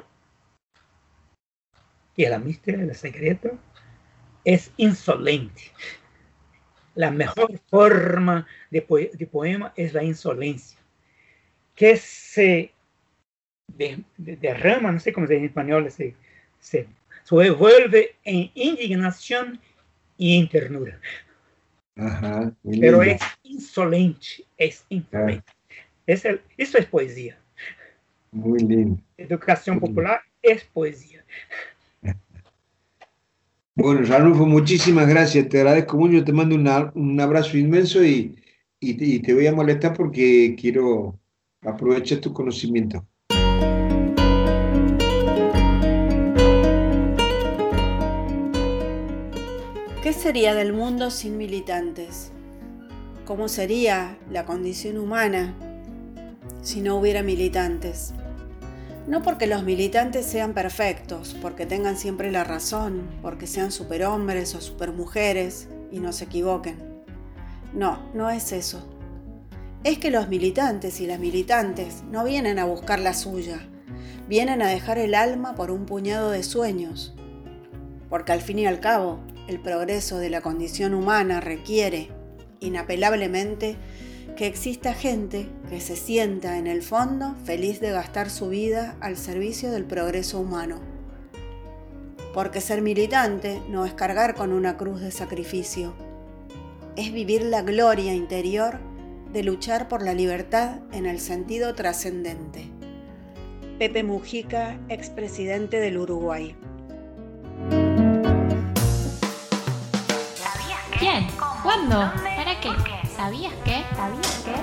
y el misterio del secreto es insolente. La mejor forma de, po de poema es la insolencia, que se de, de, derrama, no sé cómo se dice en español, se, se, se vuelve en indignación y en ternura. ajá, Pero es insolente, es insolente. Ah. Es el, eso es poesía. Muy lindo. Educación muy popular lindo. Es poesía. Bueno, Ranulfo, muchísimas gracias, te agradezco mucho, te mando una, un abrazo inmenso y, y, y te voy a molestar porque quiero aprovechar tu conocimiento. ¿Qué sería del mundo sin militantes? ¿Cómo sería la condición humana si no hubiera militantes? No porque los militantes sean perfectos, porque tengan siempre la razón, porque sean superhombres o supermujeres y no se equivoquen. No, no es eso. Es que los militantes y las militantes no vienen a buscar la suya, vienen a dejar el alma por un puñado de sueños. Porque al fin y al cabo, el progreso de la condición humana requiere, inapelablemente, que exista gente que se sienta en el fondo feliz de gastar su vida al servicio del progreso humano. Porque ser militante no es cargar con una cruz de sacrificio, es vivir la gloria interior de luchar por la libertad en el sentido trascendente. Pepe Mujica, expresidente del Uruguay. ¿Quién? ¿Cuándo? ¿Para qué? ¿Sabías qué? ¿Sabías qué?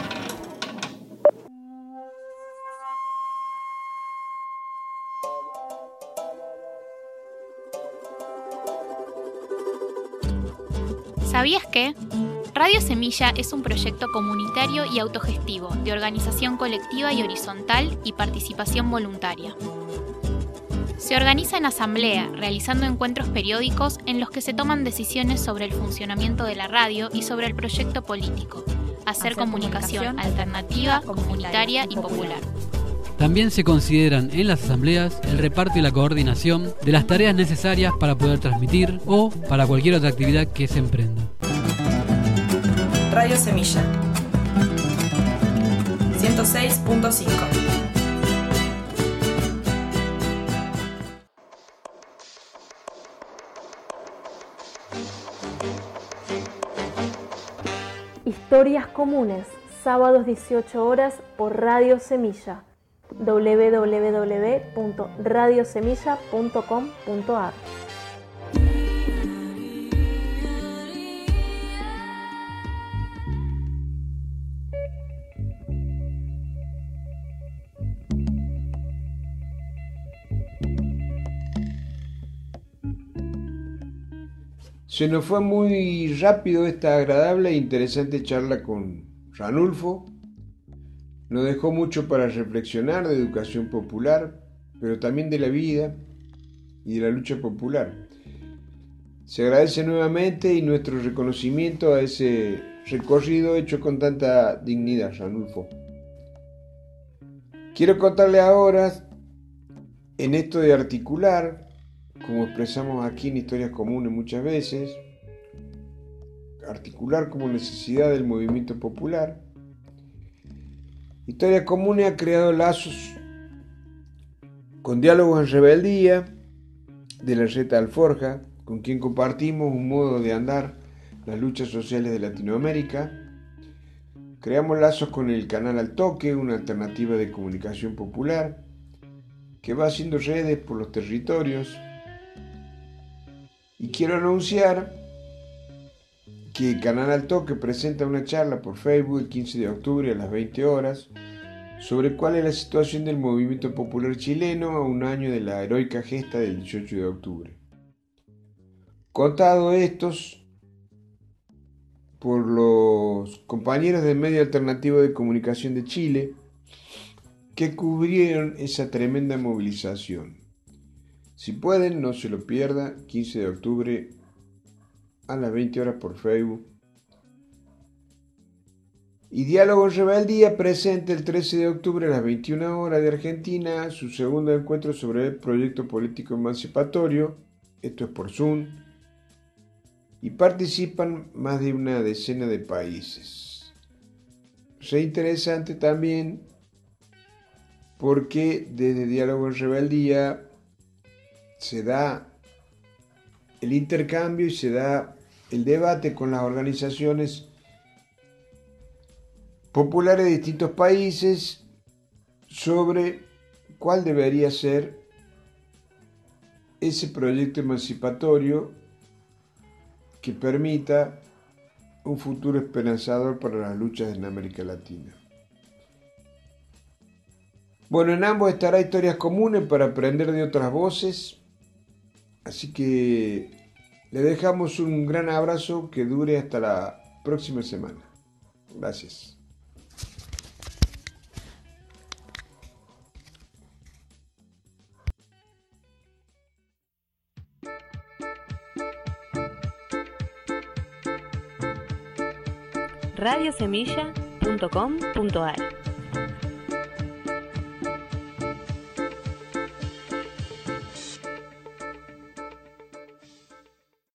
¿Sabías qué? Radio Semilla es un proyecto comunitario y autogestivo de organización colectiva y horizontal y participación voluntaria. Se organiza en asamblea, realizando encuentros periódicos en los que se toman decisiones sobre el funcionamiento de la radio y sobre el proyecto político, hacer, hacer comunicación, comunicación alternativa, comunitaria y popular. También se consideran en las asambleas el reparto y la coordinación de las tareas necesarias para poder transmitir o para cualquier otra actividad que se emprenda. Radio Semilla ciento seis punto cinco. Historias comunes, sábados dieciocho horas por Radio Semilla, doble u doble u doble u punto radio semilla punto com punto a r. Se nos fue muy rápido esta agradable e interesante charla con Ranulfo. Nos dejó mucho para reflexionar de educación popular, pero también de la vida y de la lucha popular. Se agradece nuevamente y nuestro reconocimiento a ese recorrido hecho con tanta dignidad, Ranulfo. Quiero contarle ahora, en esto de articular, como expresamos aquí en Historias Comunes muchas veces, articular como necesidad del movimiento popular. Historias Comunes ha creado lazos con Diálogos en Rebeldía, de la Reta Alforja, con quien compartimos un modo de andar las luchas sociales de Latinoamérica. Creamos lazos con el canal Al Toque, una alternativa de comunicación popular, que va haciendo redes por los territorios. Y quiero anunciar que Canal al Toque presenta una charla por Facebook el quince de octubre a las veinte horas sobre cuál es la situación del movimiento popular chileno a un año de la heroica gesta del dieciocho de octubre. Contado estos por los compañeros del medio alternativo de comunicación de Chile que cubrieron esa tremenda movilización. Si pueden, no se lo pierda, quince de octubre a las veinte horas por Facebook. Y Diálogo en Rebeldía presenta el trece de octubre a las veintiuna horas de Argentina su segundo encuentro sobre el proyecto político emancipatorio, esto es por Zoom, y participan más de una decena de países. Es interesante también porque desde Diálogo en Rebeldía se da el intercambio y se da el debate con las organizaciones populares de distintos países sobre cuál debería ser ese proyecto emancipatorio que permita un futuro esperanzador para las luchas en América Latina. Bueno, en ambos estará Historias Comunes para aprender de otras voces, así que le dejamos un gran abrazo que dure hasta la próxima semana. Gracias. radio semilla punto com punto a r